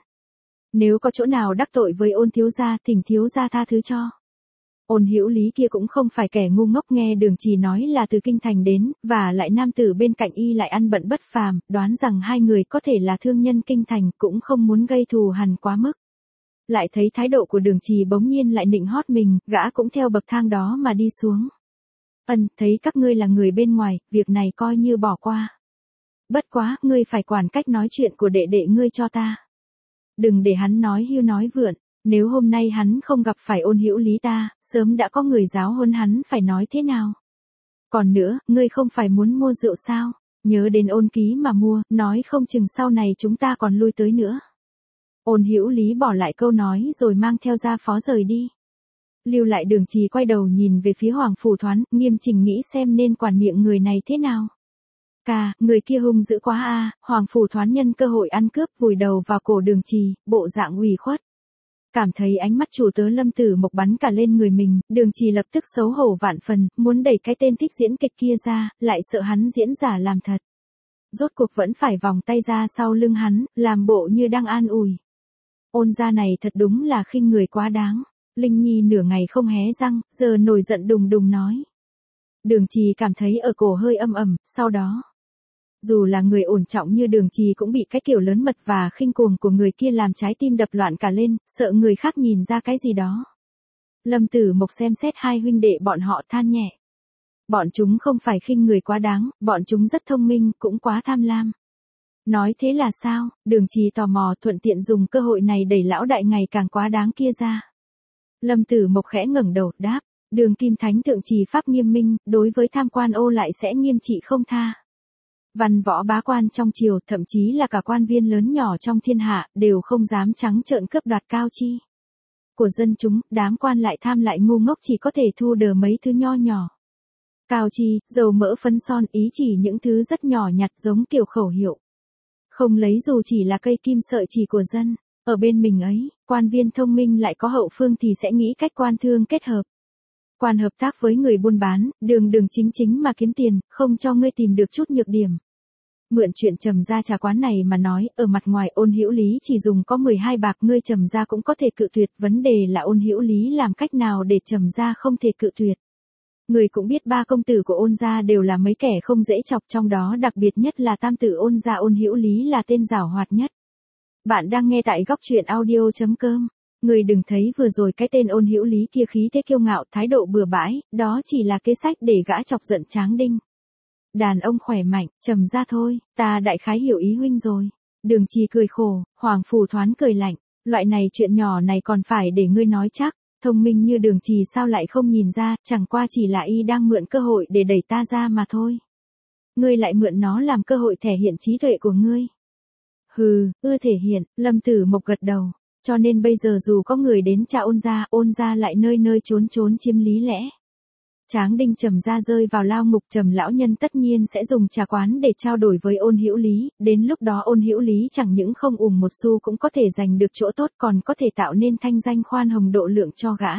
Nếu có chỗ nào đắc tội với Ôn thiếu gia, thỉnh thiếu gia tha thứ cho. Ôn Hữu Lý kia cũng không phải kẻ ngu ngốc, nghe Đường Trì nói là từ kinh thành đến, và lại nam tử bên cạnh y lại ăn bận bất phàm, đoán rằng hai người có thể là thương nhân kinh thành, cũng không muốn gây thù hằn quá mức. Lại thấy thái độ của Đường Trì bỗng nhiên lại nịnh hót mình, gã cũng theo bậc thang đó mà đi xuống. Ân, thấy các ngươi là người bên ngoài, việc này coi như bỏ qua. Bất quá, ngươi phải quản cách nói chuyện của đệ đệ ngươi cho ta. Đừng để hắn nói hưu nói vượn. Nếu hôm nay hắn không gặp phải Ôn Hữu Lý ta, sớm đã có người giáo huấn hắn phải nói thế nào. Còn nữa, ngươi không phải muốn mua rượu sao? Nhớ đến Ôn ký mà mua, nói không chừng sau này chúng ta còn lui tới nữa. Ôn Hữu Lý bỏ lại câu nói rồi mang theo gia phó rời đi. Lưu lại Đường Trì quay đầu nhìn về phía Hoàng phủ thoán, nghiêm chỉnh nghĩ xem nên quản miệng người này thế nào. Cà, người kia hung dữ quá a. Hoàng phủ thoán nhân cơ hội ăn cướp vùi đầu vào cổ Đường Trì, bộ dạng ủy khuất. Cảm thấy ánh mắt chủ tớ Lâm Tử Mộc bắn cả lên người mình, Đường Trì lập tức xấu hổ vạn phần, muốn đẩy cái tên thích diễn kịch kia ra, lại sợ hắn diễn giả làm thật. Rốt cuộc vẫn phải vòng tay ra sau lưng hắn, làm bộ như đang an ủi. Ôn gia này thật đúng là khinh người quá đáng. Linh Nhi nửa ngày không hé răng, giờ nổi giận đùng đùng nói. Đường Trì cảm thấy ở cổ hơi âm ẩm, sau đó. Dù là người ổn trọng như Đường Trì cũng bị cái kiểu lớn mật và khinh cuồng của người kia làm trái tim đập loạn cả lên, sợ người khác nhìn ra cái gì đó. Lâm Tử Mộc xem xét hai huynh đệ bọn họ than nhẹ. Bọn chúng không phải khinh người quá đáng, bọn chúng rất thông minh, cũng quá tham lam. Nói thế là sao? Đường Trì tò mò, thuận tiện dùng cơ hội này đẩy lão đại ngày càng quá đáng kia ra. Lâm Tử Mộc khẽ ngẩng đầu, đáp, Đường Kim Thánh thượng trì pháp nghiêm minh, đối với tham quan ô lại sẽ nghiêm trị không tha. Văn võ bá quan trong triều, thậm chí là cả quan viên lớn nhỏ trong thiên hạ, đều không dám trắng trợn cướp đoạt cao chi của dân chúng, đám quan lại tham lại ngu ngốc chỉ có thể thu đờ mấy thứ nho nhỏ. Cao chi, dầu mỡ phấn son, ý chỉ những thứ rất nhỏ nhặt giống kiểu khẩu hiệu. Không lấy dù chỉ là cây kim sợi chỉ của dân, ở bên mình ấy, quan viên thông minh lại có hậu phương thì sẽ nghĩ cách quan thương kết hợp. Quan hợp tác với người buôn bán, đường đường chính chính mà kiếm tiền, không cho ngươi tìm được chút nhược điểm. Mượn chuyện Trầm gia trà quán này mà nói, ở mặt ngoài Ôn Hữu Lý chỉ dùng có mười hai bạc, ngươi Trầm gia cũng có thể cự tuyệt, vấn đề là Ôn Hữu Lý làm cách nào để Trầm gia không thể cự tuyệt. Người cũng biết ba công tử của Ôn gia đều là mấy kẻ không dễ chọc, trong đó đặc biệt nhất là tam tử Ôn gia Ôn Hữu Lý là tên giảo hoạt nhất. Bạn đang nghe tại góc truyện audio chấm com. Người đừng thấy vừa rồi cái tên Ôn Hữu Lý kia khí thế kiêu ngạo, thái độ bừa bãi, đó chỉ là kế sách để gã chọc giận Tráng Đinh. Đàn ông khỏe mạnh, Trầm gia thôi, ta đại khái hiểu ý huynh rồi. Đường Trì cười khổ, Hoàng Phủ Thoán cười lạnh, loại này chuyện nhỏ này còn phải để ngươi nói chắc, thông minh như Đường Trì sao lại không nhìn ra, chẳng qua chỉ là y đang mượn cơ hội để đẩy ta ra mà thôi. Ngươi lại mượn nó làm cơ hội thể hiện trí tuệ của ngươi. Hừ, ưa thể hiện, Lâm Tử Mộc gật đầu, cho nên bây giờ dù có người đến tra Ôn gia, Ôn gia lại nơi nơi trốn trốn chiếm lý lẽ. Tráng Đinh Trầm gia rơi vào lao ngục, Trầm lão nhân tất nhiên sẽ dùng trà quán để trao đổi với Ôn Hữu Lý, đến lúc đó Ôn Hữu Lý chẳng những không ủng một xu cũng có thể giành được chỗ tốt, còn có thể tạo nên thanh danh khoan hồng độ lượng cho gã.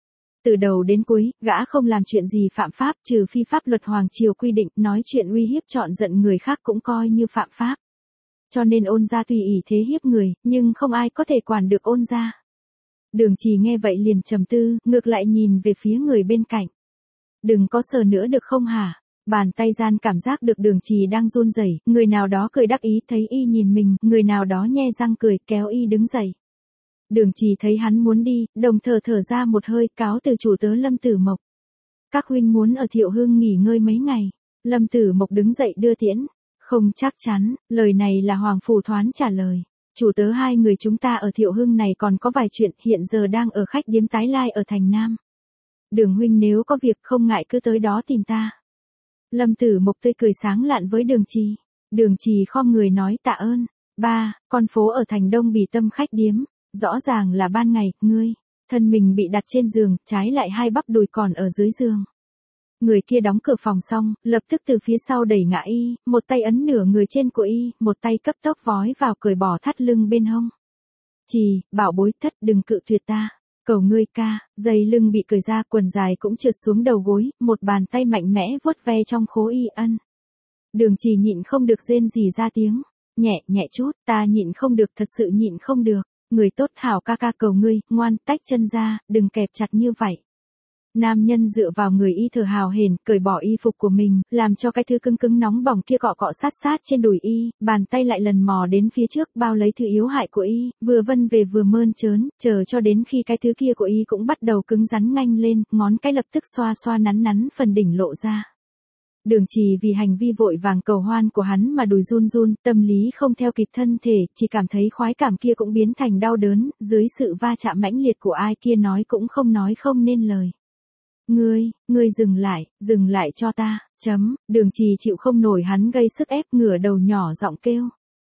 Từ đầu đến cuối, gã không làm chuyện gì phạm pháp, trừ phi pháp luật hoàng triều quy định, nói chuyện uy hiếp chọn giận người khác cũng coi như phạm pháp. Cho nên Ôn gia tùy ý thế hiếp người, nhưng không ai có thể quản được Ôn gia. Đường Trì nghe vậy liền trầm tư, ngược lại nhìn về phía người bên cạnh. Đừng có sờ nữa được không hả? Bàn tay gian cảm giác được Đường Trì đang run rẩy, người nào đó cười đắc ý thấy y nhìn mình, người nào đó nhe răng cười kéo y đứng dậy. Đường Trì thấy hắn muốn đi, đồng thời thở ra một hơi, cáo từ chủ tớ Lâm Tử Mộc. Các huynh muốn ở Thiệu Hưng nghỉ ngơi mấy ngày. Lâm Tử Mộc đứng dậy đưa tiễn. Không chắc chắn, lời này là Hoàng Phủ Thoán trả lời. Chủ tớ hai người chúng ta ở Thiệu Hưng này còn có vài chuyện, hiện giờ đang ở khách điếm Tái Lai ở thành Nam. Đường huynh nếu có việc không ngại cứ tới đó tìm ta. Lâm Tử Mộc tươi cười sáng lạn với Đường Trì. Đường Trì khom người nói tạ ơn. Ba, con phố ở thành Đông Bỉ Tâm khách điếm. Rõ ràng là ban ngày, ngươi. Thân mình bị đặt trên giường, trái lại hai bắp đùi còn ở dưới giường. Người kia đóng cửa phòng xong, lập tức từ phía sau đẩy ngã y, một tay ấn nửa người trên của y, một tay cấp tốc vói vào cởi bỏ thắt lưng bên hông. Trì, bảo bối thất đừng cự tuyệt ta. Cầu ngươi ca, dây lưng bị cởi ra, quần dài cũng trượt xuống đầu gối, một bàn tay mạnh mẽ vuốt ve trong khố y ân. Đường Trì nhịn không được rên rỉ ra tiếng, nhẹ nhẹ chút, ta nhịn không được, thật sự nhịn không được, người tốt hảo ca ca cầu ngươi, ngoan tách chân ra, đừng kẹp chặt như vậy. Nam nhân dựa vào người y thở hào hển, cởi bỏ y phục của mình, làm cho cái thứ cứng cứng nóng bỏng kia cọ cọ sát sát trên đùi y, bàn tay lại lần mò đến phía trước bao lấy thứ yếu hại của y, vừa vân về vừa mơn trớn, chờ cho đến khi cái thứ kia của y cũng bắt đầu cứng rắn nganh lên, ngón cái lập tức xoa xoa nắn nắn phần đỉnh lộ ra. Đường Trì vì hành vi vội vàng cầu hoan của hắn mà đùi run run, tâm lý không theo kịp thân thể, chỉ cảm thấy khoái cảm kia cũng biến thành đau đớn, dưới sự va chạm mãnh liệt của ai kia nói cũng không nói không nên lời. Ngươi, ngươi dừng lại, dừng lại cho ta, chấm, Đường Trì chịu không nổi hắn gây sức ép, ngửa đầu nhỏ giọng kêu.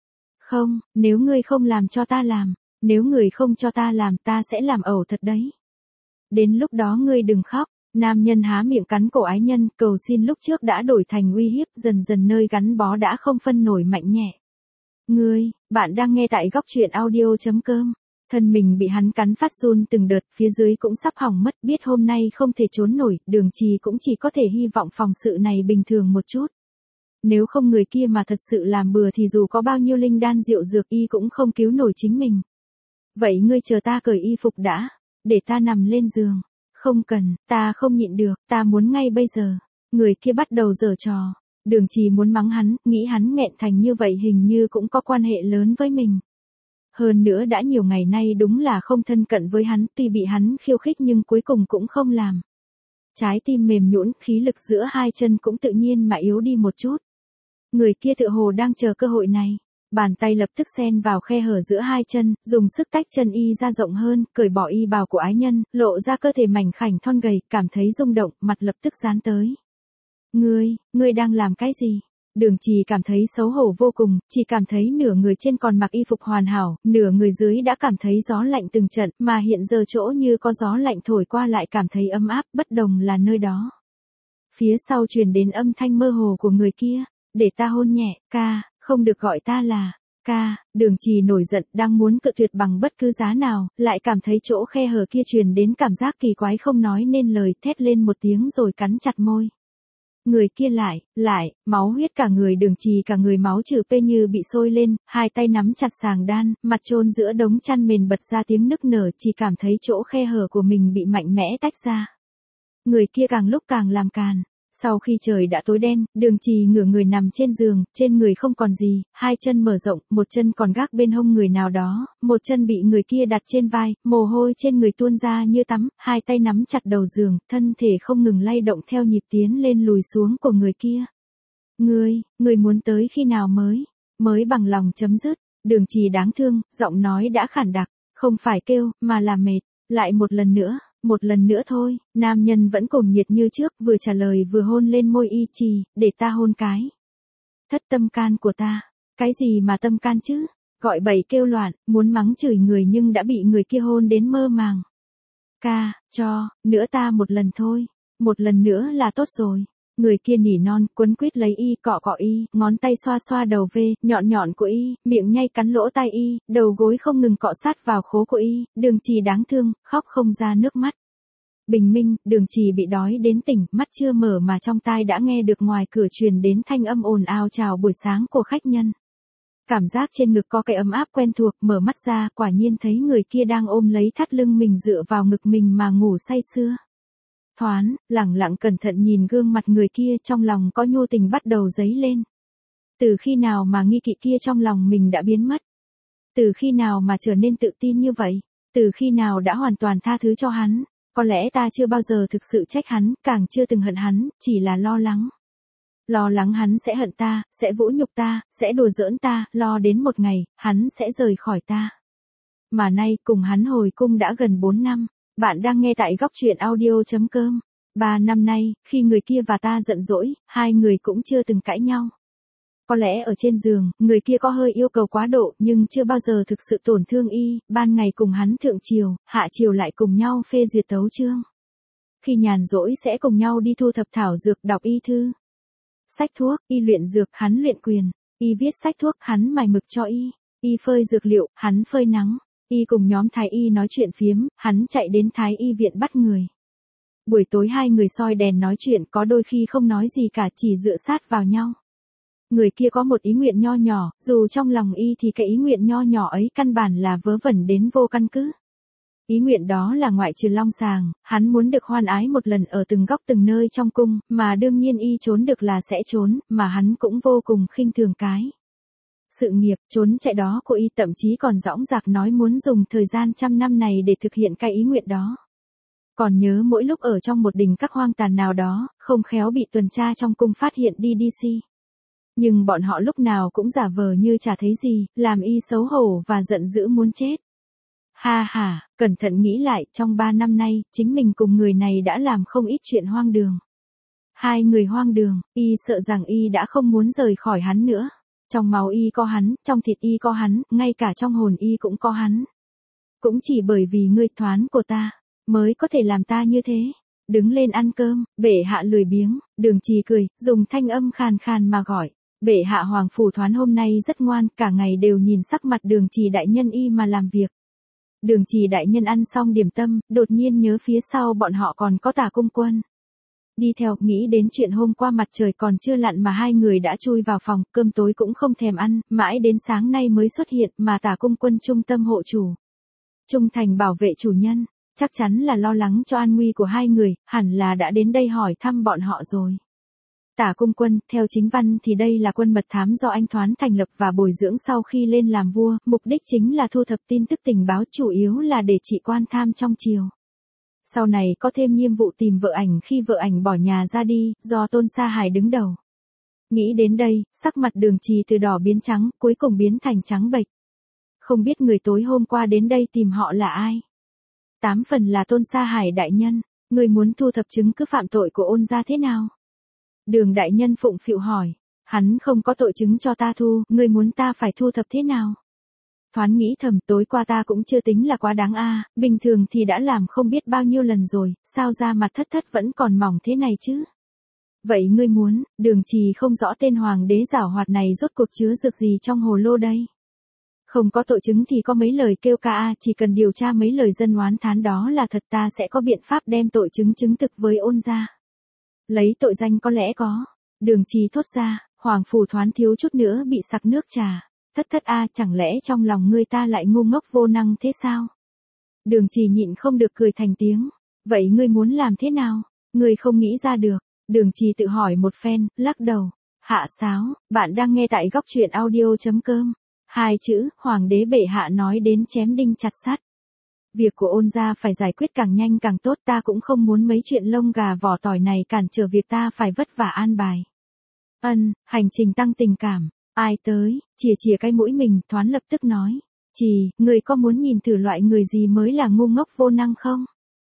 Không, nếu ngươi không làm cho ta làm, nếu người không cho ta làm ta sẽ làm ẩu thật đấy. Đến lúc đó ngươi đừng khóc. Nam nhân há miệng cắn cổ ái nhân, cầu xin lúc trước đã đổi thành uy hiếp, dần dần nơi gắn bó đã không phân nổi mạnh nhẹ. Ngươi, bạn đang nghe tại góc truyện audio chấm com. Thân mình bị hắn cắn phát run từng đợt, phía dưới cũng sắp hỏng mất, biết hôm nay không thể trốn nổi, Đường Trì cũng chỉ có thể hy vọng phòng sự này bình thường một chút. Nếu không người kia mà thật sự làm bừa thì dù có bao nhiêu linh đan rượu dược y cũng không cứu nổi chính mình. Vậy ngươi chờ ta cởi y phục đã, để ta nằm lên giường. Không cần, ta không nhịn được, ta muốn ngay bây giờ. Người kia bắt đầu giở trò. Đường Trì muốn mắng hắn, nghĩ hắn nghẹn thành như vậy hình như cũng có quan hệ lớn với mình. Hơn nữa đã nhiều ngày nay đúng là không thân cận với hắn, tuy bị hắn khiêu khích nhưng cuối cùng cũng không làm. Trái tim mềm nhũn, khí lực giữa hai chân cũng tự nhiên mà yếu đi một chút. Người kia tựa hồ đang chờ cơ hội này. Bàn tay lập tức xen vào khe hở giữa hai chân, dùng sức tách chân y ra rộng hơn, cởi bỏ y bào của ái nhân, lộ ra cơ thể mảnh khảnh thon gầy, cảm thấy rung động, mặt lập tức dán tới. Ngươi, ngươi đang làm cái gì? Đường Trì cảm thấy xấu hổ vô cùng, chỉ cảm thấy nửa người trên còn mặc y phục hoàn hảo, nửa người dưới đã cảm thấy gió lạnh từng trận, mà hiện giờ chỗ như có gió lạnh thổi qua lại cảm thấy ấm áp, bất đồng là nơi đó. Phía sau truyền đến âm thanh mơ hồ của người kia, để ta hôn nhẹ, ca, không được gọi ta là, ca. Đường Trì nổi giận, đang muốn cự tuyệt bằng bất cứ giá nào, lại cảm thấy chỗ khe hở kia truyền đến cảm giác kỳ quái không nói nên lời, thét lên một tiếng rồi cắn chặt môi. Người kia lại, lại, máu huyết cả người. Đường Trì cả người máu trừ pê như bị sôi lên, hai tay nắm chặt sàng đan, mặt chôn giữa đống chăn mền bật ra tiếng nức nở, chỉ cảm thấy chỗ khe hở của mình bị mạnh mẽ tách ra. Người kia càng lúc càng làm càn. Sau khi trời đã tối đen, Đường Trì ngửa người nằm trên giường, trên người không còn gì, hai chân mở rộng, một chân còn gác bên hông người nào đó, một chân bị người kia đặt trên vai, mồ hôi trên người tuôn ra như tắm, hai tay nắm chặt đầu giường, thân thể không ngừng lay động theo nhịp tiến lên lùi xuống của người kia. Ngươi, ngươi muốn tới khi nào mới, mới bằng lòng chấm dứt? Đường Trì đáng thương, giọng nói đã khản đặc, không phải kêu, mà là mệt, lại một lần nữa. Một lần nữa thôi. Nam nhân vẫn cùng nhiệt như trước, vừa trả lời vừa hôn lên môi y. Trì, để ta hôn cái. Thất tâm can của ta. Cái gì mà tâm can chứ? Gọi bậy kêu loạn, muốn mắng chửi người nhưng đã bị người kia hôn đến mơ màng. Ca, cho, nữa ta một lần thôi. Một lần nữa là tốt rồi. Người kia nỉ non, quấn quýt lấy y, cọ cọ y, ngón tay xoa xoa đầu vê, nhọn nhọn của y, miệng nhay cắn lỗ tai y, đầu gối không ngừng cọ sát vào khố của y. Đường Trì đáng thương, khóc không ra nước mắt. Bình minh, Đường Trì bị đói đến tỉnh, mắt chưa mở mà trong tai đã nghe được ngoài cửa truyền đến thanh âm ồn ào chào buổi sáng của khách nhân. Cảm giác trên ngực có cái ấm áp quen thuộc, mở mắt ra, quả nhiên thấy người kia đang ôm lấy thắt lưng mình dựa vào ngực mình mà ngủ say sưa. Thoáng, lẳng lặng cẩn thận nhìn gương mặt người kia, trong lòng có nhu tình bắt đầu dấy lên. Từ khi nào mà nghi kỵ kia trong lòng mình đã biến mất? Từ khi nào mà trở nên tự tin như vậy? Từ khi nào đã hoàn toàn tha thứ cho hắn? Có lẽ ta chưa bao giờ thực sự trách hắn, càng chưa từng hận hắn, chỉ là lo lắng. Lo lắng hắn sẽ hận ta, sẽ vũ nhục ta, sẽ đùa giỡn ta, lo đến một ngày, hắn sẽ rời khỏi ta. Mà nay, cùng hắn hồi cung đã gần bốn năm. Bạn đang nghe tại góc truyện audio chấm com. Ba năm nay, khi người kia và ta giận dỗi, hai người cũng chưa từng cãi nhau. Có lẽ ở trên giường, người kia có hơi yêu cầu quá độ nhưng chưa bao giờ thực sự tổn thương y, ban ngày cùng hắn thượng triều, hạ triều lại cùng nhau phê duyệt tấu chương. Khi nhàn rỗi sẽ cùng nhau đi thu thập thảo dược, đọc y thư. Sách thuốc, y luyện dược, hắn luyện quyền. Y viết sách thuốc, hắn mài mực cho y. Y phơi dược liệu, hắn phơi nắng. Y cùng nhóm thái y nói chuyện phiếm, hắn chạy đến thái y viện bắt người. Buổi tối hai người soi đèn nói chuyện, có đôi khi không nói gì cả, chỉ dựa sát vào nhau. Người kia có một ý nguyện nho nhỏ, dù trong lòng y thì cái ý nguyện nho nhỏ ấy căn bản là vớ vẩn đến vô căn cứ. Ý nguyện đó là ngoại trừ long sàng, hắn muốn được hoan ái một lần ở từng góc từng nơi trong cung, mà đương nhiên y trốn được là sẽ trốn, mà hắn cũng vô cùng khinh thường cái. Sự nghiệp, trốn chạy đó của y, thậm chí còn dõng dạc nói muốn dùng thời gian trăm năm này để thực hiện cái ý nguyện đó. Còn nhớ mỗi lúc ở trong một đình các hoang tàn nào đó, không khéo bị tuần tra trong cung phát hiện đi đi si. Nhưng bọn họ lúc nào cũng giả vờ như chả thấy gì, làm y xấu hổ và giận dữ muốn chết. Ha ha, cẩn thận nghĩ lại, trong ba năm nay, chính mình cùng người này đã làm không ít chuyện hoang đường. Hai người hoang đường, y sợ rằng y đã không muốn rời khỏi hắn nữa. Trong máu y có hắn, trong thịt y có hắn, ngay cả trong hồn y cũng có hắn. Cũng chỉ bởi vì ngươi thoán của ta, mới có thể làm ta như thế. Đứng lên ăn cơm, bệ hạ lười biếng. Đường Trì cười, dùng thanh âm khàn khàn mà gọi. Bệ hạ hoàng phủ thoán hôm nay rất ngoan, cả ngày đều nhìn sắc mặt Đường Trì đại nhân y mà làm việc. Đường Trì đại nhân ăn xong điểm tâm, đột nhiên nhớ phía sau bọn họ còn có Tả Cung Quân. Đi theo, nghĩ đến chuyện hôm qua mặt trời còn chưa lặn mà hai người đã chui vào phòng, cơm tối cũng không thèm ăn, mãi đến sáng nay mới xuất hiện, mà Tả Cung Quân trung tâm hộ chủ. Trung thành bảo vệ chủ nhân, chắc chắn là lo lắng cho an nguy của hai người, hẳn là đã đến đây hỏi thăm bọn họ rồi. Tả Cung Quân, theo chính văn thì đây là quân mật thám do anh Thoán thành lập và bồi dưỡng sau khi lên làm vua, mục đích chính là thu thập tin tức tình báo, chủ yếu là để trị quan tham trong triều. Sau này có thêm nhiệm vụ tìm vợ ảnh khi vợ ảnh bỏ nhà ra đi, do Tôn Sa Hải đứng đầu. Nghĩ đến đây, sắc mặt Đường Trì từ đỏ biến trắng, cuối cùng biến thành trắng bệch. Không biết người tối hôm qua đến đây tìm họ là ai? Tám phần là Tôn Sa Hải đại nhân, người muốn thu thập chứng cứ phạm tội của Ôn gia thế nào? Đường đại nhân phụng phịu hỏi, hắn không có tội chứng cho ta thu, người muốn ta phải thu thập thế nào? Thoán nghĩ thầm, tối qua ta cũng chưa tính là quá đáng a, bình thường thì đã làm không biết bao nhiêu lần rồi, sao da mặt thất thất vẫn còn mỏng thế này chứ? Vậy ngươi muốn, Đường Trì không rõ tên hoàng đế giảo hoạt này rốt cuộc chứa dược gì trong hồ lô đây? Không có tội chứng thì có mấy lời kêu ca a, chỉ cần điều tra mấy lời dân oán thán đó là thật, ta sẽ có biện pháp đem tội chứng chứng thực với Ôn gia. Lấy tội danh có lẽ có. Đường Trì thốt ra, Hoàng phủ Thoán thiếu chút nữa bị sặc nước trà. Thất thất a, chẳng lẽ trong lòng ngươi ta lại ngu ngốc vô năng thế sao? Đường Trì nhịn không được cười thành tiếng. Vậy ngươi muốn làm thế nào? Ngươi không nghĩ ra được. Đường Trì tự hỏi một phen, lắc đầu. Hạ sáo, bạn đang nghe tại góc truyện audio chấm com. Hai chữ, Hoàng đế bệ hạ nói đến chém đinh chặt sắt. Việc của Ôn gia phải giải quyết càng nhanh càng tốt, ta cũng không muốn mấy chuyện lông gà vỏ tỏi này cản trở việc ta phải vất vả an bài. Ân, hành trình tăng tình cảm, ai tới, chìa chìa cái mũi mình, Thoán lập tức nói. Chì, người có muốn nhìn thử loại người gì mới là ngu ngốc vô năng không?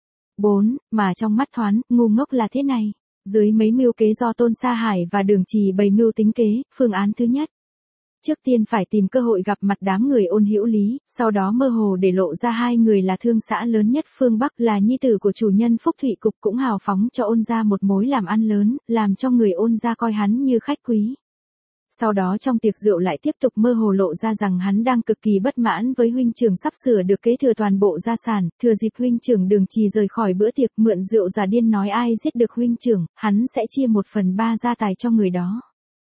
Bốn, mà trong mắt Thoán, ngu ngốc là thế này. Dưới mấy mưu kế do Tôn Sa Hải và Đường Trì bày mưu tính kế, phương án thứ nhất. Trước tiên phải tìm cơ hội gặp mặt đám người Ôn Hữu Lý, sau đó mơ hồ để lộ ra hai người là thương xã lớn nhất phương Bắc, là nhi tử của chủ nhân Phúc Thụy Cục, cũng hào phóng cho Ôn gia một mối làm ăn lớn, làm cho người Ôn gia coi hắn như khách quý. Sau đó trong tiệc rượu lại tiếp tục mơ hồ lộ ra rằng hắn đang cực kỳ bất mãn với huynh trưởng sắp sửa được kế thừa toàn bộ gia sản, thừa dịp huynh trưởng Đường Trì rời khỏi bữa tiệc, mượn rượu giả điên nói ai giết được huynh trưởng, hắn sẽ chia một phần ba gia tài cho người đó.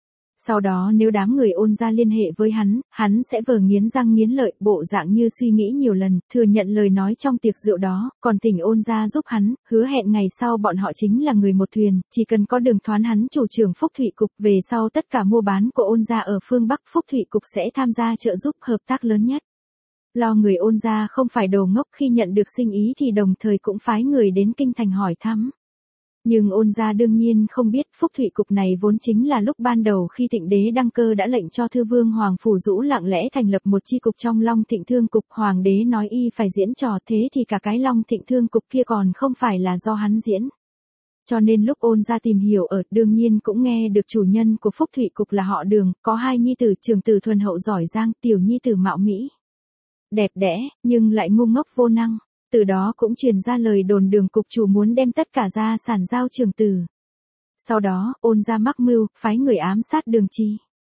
Sau đó nếu đám người Ôn gia liên hệ với hắn, hắn sẽ vờ nghiến răng nghiến lợi, bộ dạng như suy nghĩ nhiều lần, thừa nhận lời nói trong tiệc rượu đó, còn thỉnh Ôn gia giúp hắn, hứa hẹn ngày sau bọn họ chính là người một thuyền, chỉ cần có Đường Thoán hắn chủ trưởng Phúc Thụy Cục, về sau tất cả mua bán của Ôn gia ở phương Bắc, Phúc Thụy Cục sẽ tham gia trợ giúp hợp tác lớn nhất. Lo người Ôn gia không phải đồ ngốc, khi nhận được sinh ý thì đồng thời cũng phái người đến kinh thành hỏi thăm. Nhưng Ôn gia đương nhiên không biết, Phúc Thụy Cục này vốn chính là lúc ban đầu khi Thịnh đế đăng cơ đã lệnh cho Thư vương Hoàng Phủ Dũ lặng lẽ thành lập một chi cục trong Long Thịnh Thương Cục, Hoàng đế nói y phải diễn trò, thế thì cả cái Long Thịnh Thương Cục kia còn không phải là do hắn diễn. Cho nên lúc Ôn gia tìm hiểu ở, đương nhiên cũng nghe được chủ nhân của Phúc Thụy Cục là họ Đường, có hai nhi tử, trưởng tử thuần hậu giỏi giang, tiểu nhi tử mạo mỹ, đẹp đẽ, nhưng lại ngu ngốc vô năng. Từ đó cũng truyền ra lời đồn Đường cục chủ muốn đem tất cả gia sản giao trưởng tử. Sau đó, Ôn gia mắc mưu, phái người ám sát Đường Trì.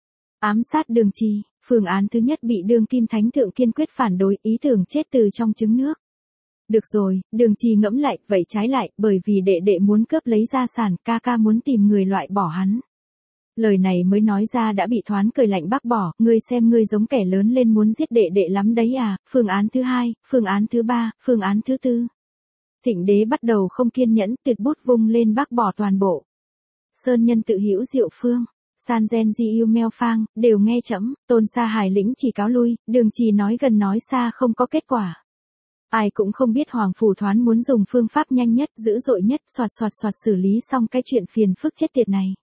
Ám sát Đường Trì, phương án thứ nhất bị đương kim thánh thượng kiên quyết phản đối, ý tưởng chết từ trong trứng nước. Được rồi, Đường Trì ngẫm lại, vậy trái lại, bởi vì đệ đệ muốn cướp lấy gia sản, ca ca muốn tìm người loại bỏ hắn. Lời này mới nói ra đã bị Thoán cười lạnh bác bỏ, ngươi xem ngươi giống kẻ lớn lên muốn giết đệ đệ lắm đấy à, phương án thứ hai, phương án thứ ba, phương án thứ tư. Thịnh đế bắt đầu không kiên nhẫn, tuyệt bút vung lên bác bỏ toàn bộ. Sơn nhân tự hữu diệu phương, san gen di yêu meo phang, đều nghe chẫm, Tôn Sa Hải lĩnh chỉ cáo lui, Đường Trì nói gần nói xa không có kết quả. Ai cũng không biết Hoàng phủ Thoán muốn dùng phương pháp nhanh nhất, dữ dội nhất, xoạt xoạt xoạt xử lý xong cái chuyện phiền phức chết tiệt này.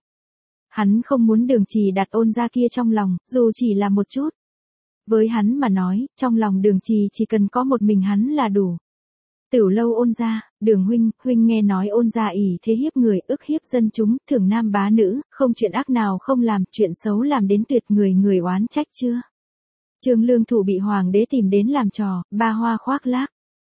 Hắn không muốn Đường Trì đặt Ôn gia kia trong lòng, dù chỉ là một chút. Với hắn mà nói, trong lòng Đường Trì chỉ cần có một mình hắn là đủ. Tửu lâu Ôn gia, Đường huynh, huynh nghe nói Ôn gia ỷ thế hiếp người, ức hiếp dân chúng, thưởng nam bá nữ, không chuyện ác nào không làm, chuyện xấu làm đến tuyệt người người oán trách chưa? Trương Lương Thủ bị hoàng đế tìm đến làm trò, ba hoa khoác lác.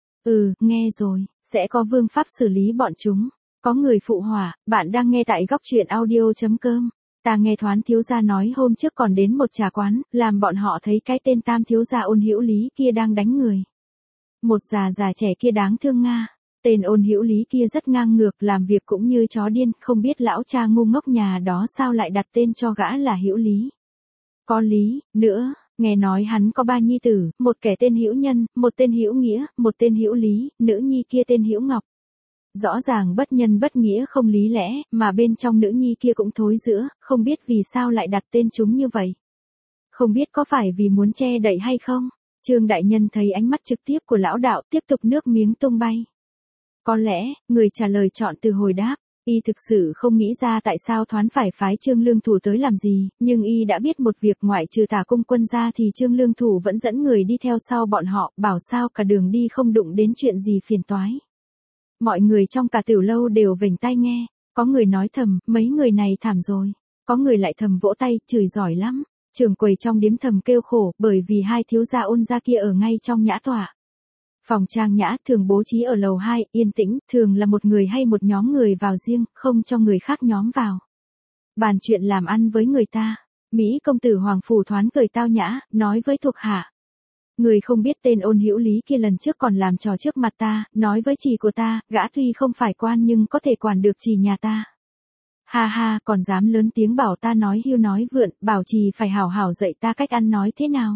Ừ, nghe rồi, sẽ có vương pháp xử lý bọn chúng. Có người phụ họa, bạn đang nghe tại góc truyện audio chấm com. Ta nghe Thoán thiếu gia nói hôm trước còn đến một trà quán, làm bọn họ thấy cái tên Tam thiếu gia Ôn Hữu Lý kia đang đánh người. Một già già trẻ kia đáng thương nga. Tên Ôn Hữu Lý kia rất ngang ngược, làm việc cũng như chó điên, không biết lão cha ngu ngốc nhà đó sao lại đặt tên cho gã là Hữu Lý. Có lý, nữa, nghe nói hắn có ba nhi tử, một kẻ tên Hữu Nhân, một tên Hữu Nghĩa, một tên Hữu Lý, nữ nhi kia tên Hữu Ngọc. Rõ ràng bất nhân bất nghĩa không lý lẽ, mà bên trong nữ nhi kia cũng thối rữa, không biết vì sao lại đặt tên chúng như vậy. Không biết có phải vì muốn che đậy hay không? Trương đại nhân thấy ánh mắt trực tiếp của lão đạo, tiếp tục nước miếng tung bay. Có lẽ, người trả lời chọn từ hồi đáp, y thực sự không nghĩ ra tại sao Thoán phải phái Trương Lương Thủ tới làm gì, nhưng y đã biết một việc, ngoại trừ Tả Cung Quân ra thì Trương Lương Thủ vẫn dẫn người đi theo sau bọn họ, bảo sao cả đường đi không đụng đến chuyện gì phiền toái. Mọi người trong cả tiểu lâu đều vểnh tai nghe, có người nói thầm, mấy người này thảm rồi, có người lại thầm vỗ tay, chửi giỏi lắm. Trưởng quầy trong điếm thầm kêu khổ, bởi vì hai thiếu gia Ôn gia kia ở ngay trong nhã tọa. Phòng trang nhã thường bố trí ở lầu hai, yên tĩnh, thường là một người hay một nhóm người vào riêng, không cho người khác nhóm vào. Bàn chuyện làm ăn với người ta, Mỹ công tử Hoàng Phủ Thoán cười tao nhã, nói với thuộc hạ. Người không biết tên Ôn Hữu Lý kia lần trước còn làm trò trước mặt ta, nói với chị của ta, gã tuy không phải quan nhưng có thể quản được chị nhà ta. Ha ha, còn dám lớn tiếng bảo ta nói hưu nói vượn, bảo chị phải hảo hảo dạy ta cách ăn nói thế nào.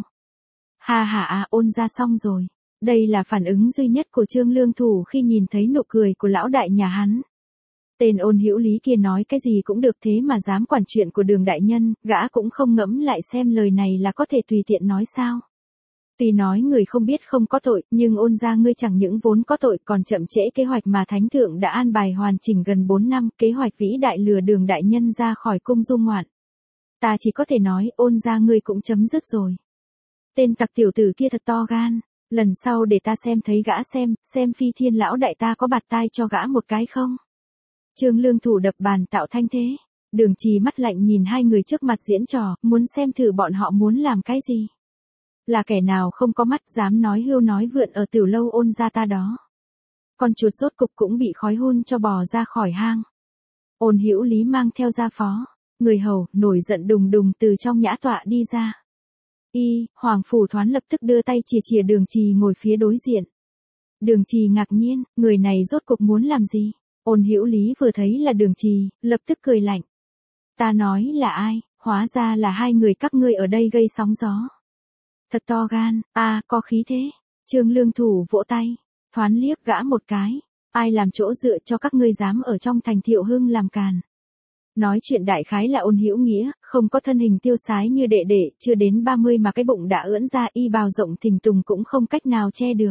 Ha ha à, Ôn ra xong rồi. Đây là phản ứng duy nhất của Trương Lương Thủ khi nhìn thấy nụ cười của lão đại nhà hắn. Tên Ôn Hữu Lý kia nói cái gì cũng được, thế mà dám quản chuyện của Đường đại nhân, gã cũng không ngẫm lại xem lời này là có thể tùy tiện nói sao. Tuy nói người không biết không có tội, nhưng Ôn gia ngươi chẳng những vốn có tội còn chậm trễ kế hoạch mà Thánh Thượng đã an bài hoàn chỉnh gần bốn năm, kế hoạch vĩ đại lừa Đường đại nhân ra khỏi cung dung ngoạn. Ta chỉ có thể nói, Ôn gia ngươi cũng chấm dứt rồi. Tên tặc tiểu tử kia thật to gan, lần sau để ta xem thấy gã xem, xem Phi Thiên lão đại ta có bạt tai cho gã một cái không. Trương Lương Thủ đập bàn tạo thanh thế, Đường Trì mắt lạnh nhìn hai người trước mặt diễn trò, muốn xem thử bọn họ muốn làm cái gì. Là kẻ nào không có mắt dám nói hưu nói vượn ở tiểu lâu Ôn gia ta đó. Con chuột rốt cục cũng bị khói hun cho bò ra khỏi hang. Ôn Hữu Lý mang theo gia phó, người hầu, nổi giận đùng đùng từ trong nhã tọa đi ra. Y, Hoàng Phủ Thoán lập tức đưa tay chìa chìa Đường Trì ngồi phía đối diện. Đường Trì ngạc nhiên, người này rốt cục muốn làm gì? Ôn Hữu Lý vừa thấy là Đường Trì, lập tức cười lạnh. Ta nói là ai, hóa ra là hai người các ngươi ở đây gây sóng gió. Thật to gan, a à, có khí thế. Trương Lương Thủ vỗ tay, Thoán liếc gã một cái. Ai làm chỗ dựa cho các ngươi dám ở trong thành Thiệu Hưng làm càn. Nói chuyện đại khái là Ôn Hữu Nghĩa, không có thân hình tiêu sái như đệ đệ, chưa đến ba mươi mà cái bụng đã ưỡn ra, y bào rộng thình tùng cũng không cách nào che được.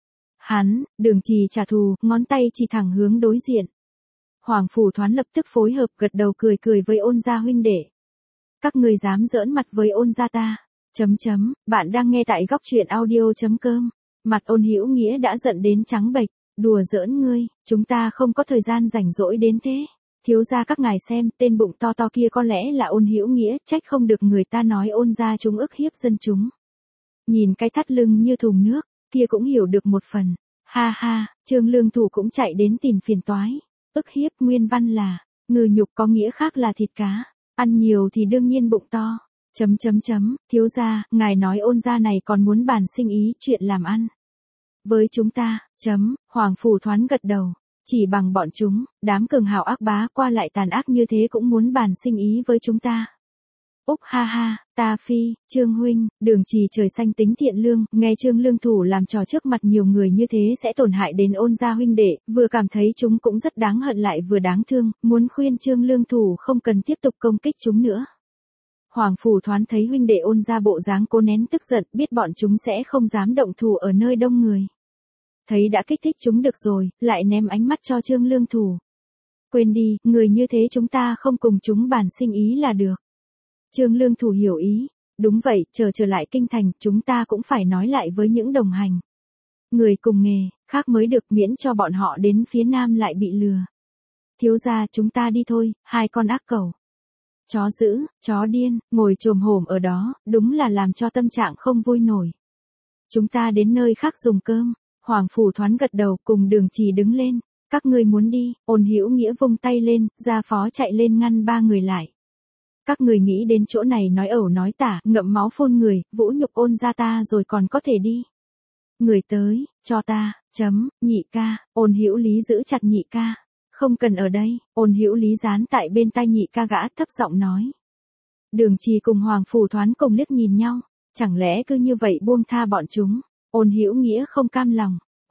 Hắn, Đường Trì trả thù, ngón tay chỉ thẳng hướng đối diện. Hoàng Phủ Thoán lập tức phối hợp gật đầu cười cười với Ôn gia huynh đệ. Các ngươi dám giỡn mặt với Ôn gia ta. Chấm chấm, bạn đang nghe tại góc truyện audio chấm com. Mặt Ôn Hữu Nghĩa đã giận đến trắng bệch, đùa giỡn ngươi, chúng ta không có thời gian rảnh rỗi đến thế. Thiếu gia các ngài xem, tên bụng to to kia có lẽ là Ôn Hữu Nghĩa, trách không được người ta nói Ôn gia chúng ức hiếp dân chúng. Nhìn cái thắt lưng như thùng nước, kia cũng hiểu được một phần. Ha ha, Trương Lương Thủ cũng chạy đến tìm phiền toái. Ức hiếp nguyên văn là, ngừ nhục có nghĩa khác là thịt cá, ăn nhiều thì đương nhiên bụng to. Chấm chấm chấm, thiếu gia, ngài nói Ôn gia này còn muốn bàn sinh ý chuyện làm ăn. Với chúng ta, chấm, Hoàng Phủ Thoán gật đầu, chỉ bằng bọn chúng, đám cường hào ác bá qua lại tàn ác như thế cũng muốn bàn sinh ý với chúng ta. Úc ha ha, ta phi, Trương huynh, Đường Trì trời xanh tính thiện lương, nghe Trương Lương Thủ làm trò trước mặt nhiều người như thế sẽ tổn hại đến Ôn gia huynh đệ, vừa cảm thấy chúng cũng rất đáng hận lại vừa đáng thương, muốn khuyên Trương Lương Thủ không cần tiếp tục công kích chúng nữa. Hoàng Phủ Thoán thấy huynh đệ Ôn gia bộ dáng cố nén tức giận, biết bọn chúng sẽ không dám động thủ ở nơi đông người. Thấy đã kích thích chúng được rồi, lại ném ánh mắt cho Trương Lương Thủ. Quên đi, người như thế chúng ta không cùng chúng bàn sinh ý là được. Trương Lương Thủ hiểu ý, đúng vậy, chờ trở lại kinh thành, chúng ta cũng phải nói lại với những đồng hành. Người cùng nghề, khác mới được, miễn cho bọn họ đến phía nam lại bị lừa. Thiếu gia, chúng ta đi thôi, hai con ác cẩu. Chó dữ, chó điên, ngồi chồm hổm ở đó, đúng là làm cho tâm trạng không vui nổi. Chúng ta đến nơi khác dùng cơm. Hoàng Phủ Thoán gật đầu, cùng Đường Trì đứng lên. Các ngươi muốn đi, Ôn Hữu Nghĩa vung tay lên, gia phó chạy lên ngăn ba người lại. Các người nghĩ đến chỗ này nói ẩu nói tả, ngậm máu phun người, vũ nhục Ôn gia ta rồi còn có thể đi. Người tới, cho ta, chấm, nhị ca, Ôn Hữu Lý giữ chặt nhị ca. Không cần ở đây, Ôn Hữu Lý dán tại bên tai nhị ca gã thấp giọng nói. Đường Trì cùng Hoàng Phủ Thoán cùng liếc nhìn nhau, chẳng lẽ cứ như vậy buông tha bọn chúng. Ôn Hữu Nghĩa không cam lòng,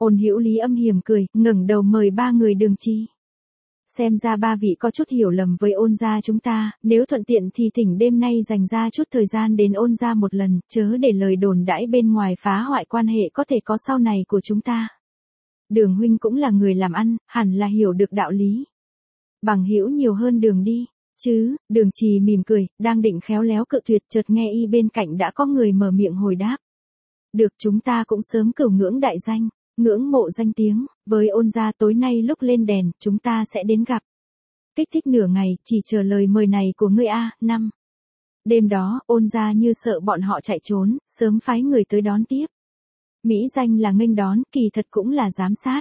Ôn Hữu Lý âm hiểm cười, ngẩng đầu mời ba người Đường Trì. Xem ra ba vị có chút hiểu lầm với Ôn gia chúng ta, nếu thuận tiện thì thỉnh đêm nay dành ra chút thời gian đến Ôn gia một lần, chớ để lời đồn đãi bên ngoài phá hoại quan hệ có thể có sau này của chúng ta. Đường huynh cũng là người làm ăn, hẳn là hiểu được đạo lý. Bằng hữu nhiều hơn Đường đi, chứ, Đường Trì mỉm cười, đang định khéo léo cự tuyệt chợt nghe y bên cạnh đã có người mở miệng hồi đáp. Được, chúng ta cũng sớm cửu ngưỡng đại danh, ngưỡng mộ danh tiếng, với Ôn gia tối nay lúc lên đèn, chúng ta sẽ đến gặp. Kích thích nửa ngày, chỉ chờ lời mời này của ngươi a. Năm. Đêm đó, Ôn gia như sợ bọn họ chạy trốn, sớm phái người tới đón tiếp. Mỹ danh là nghênh đón, kỳ thật cũng là giám sát.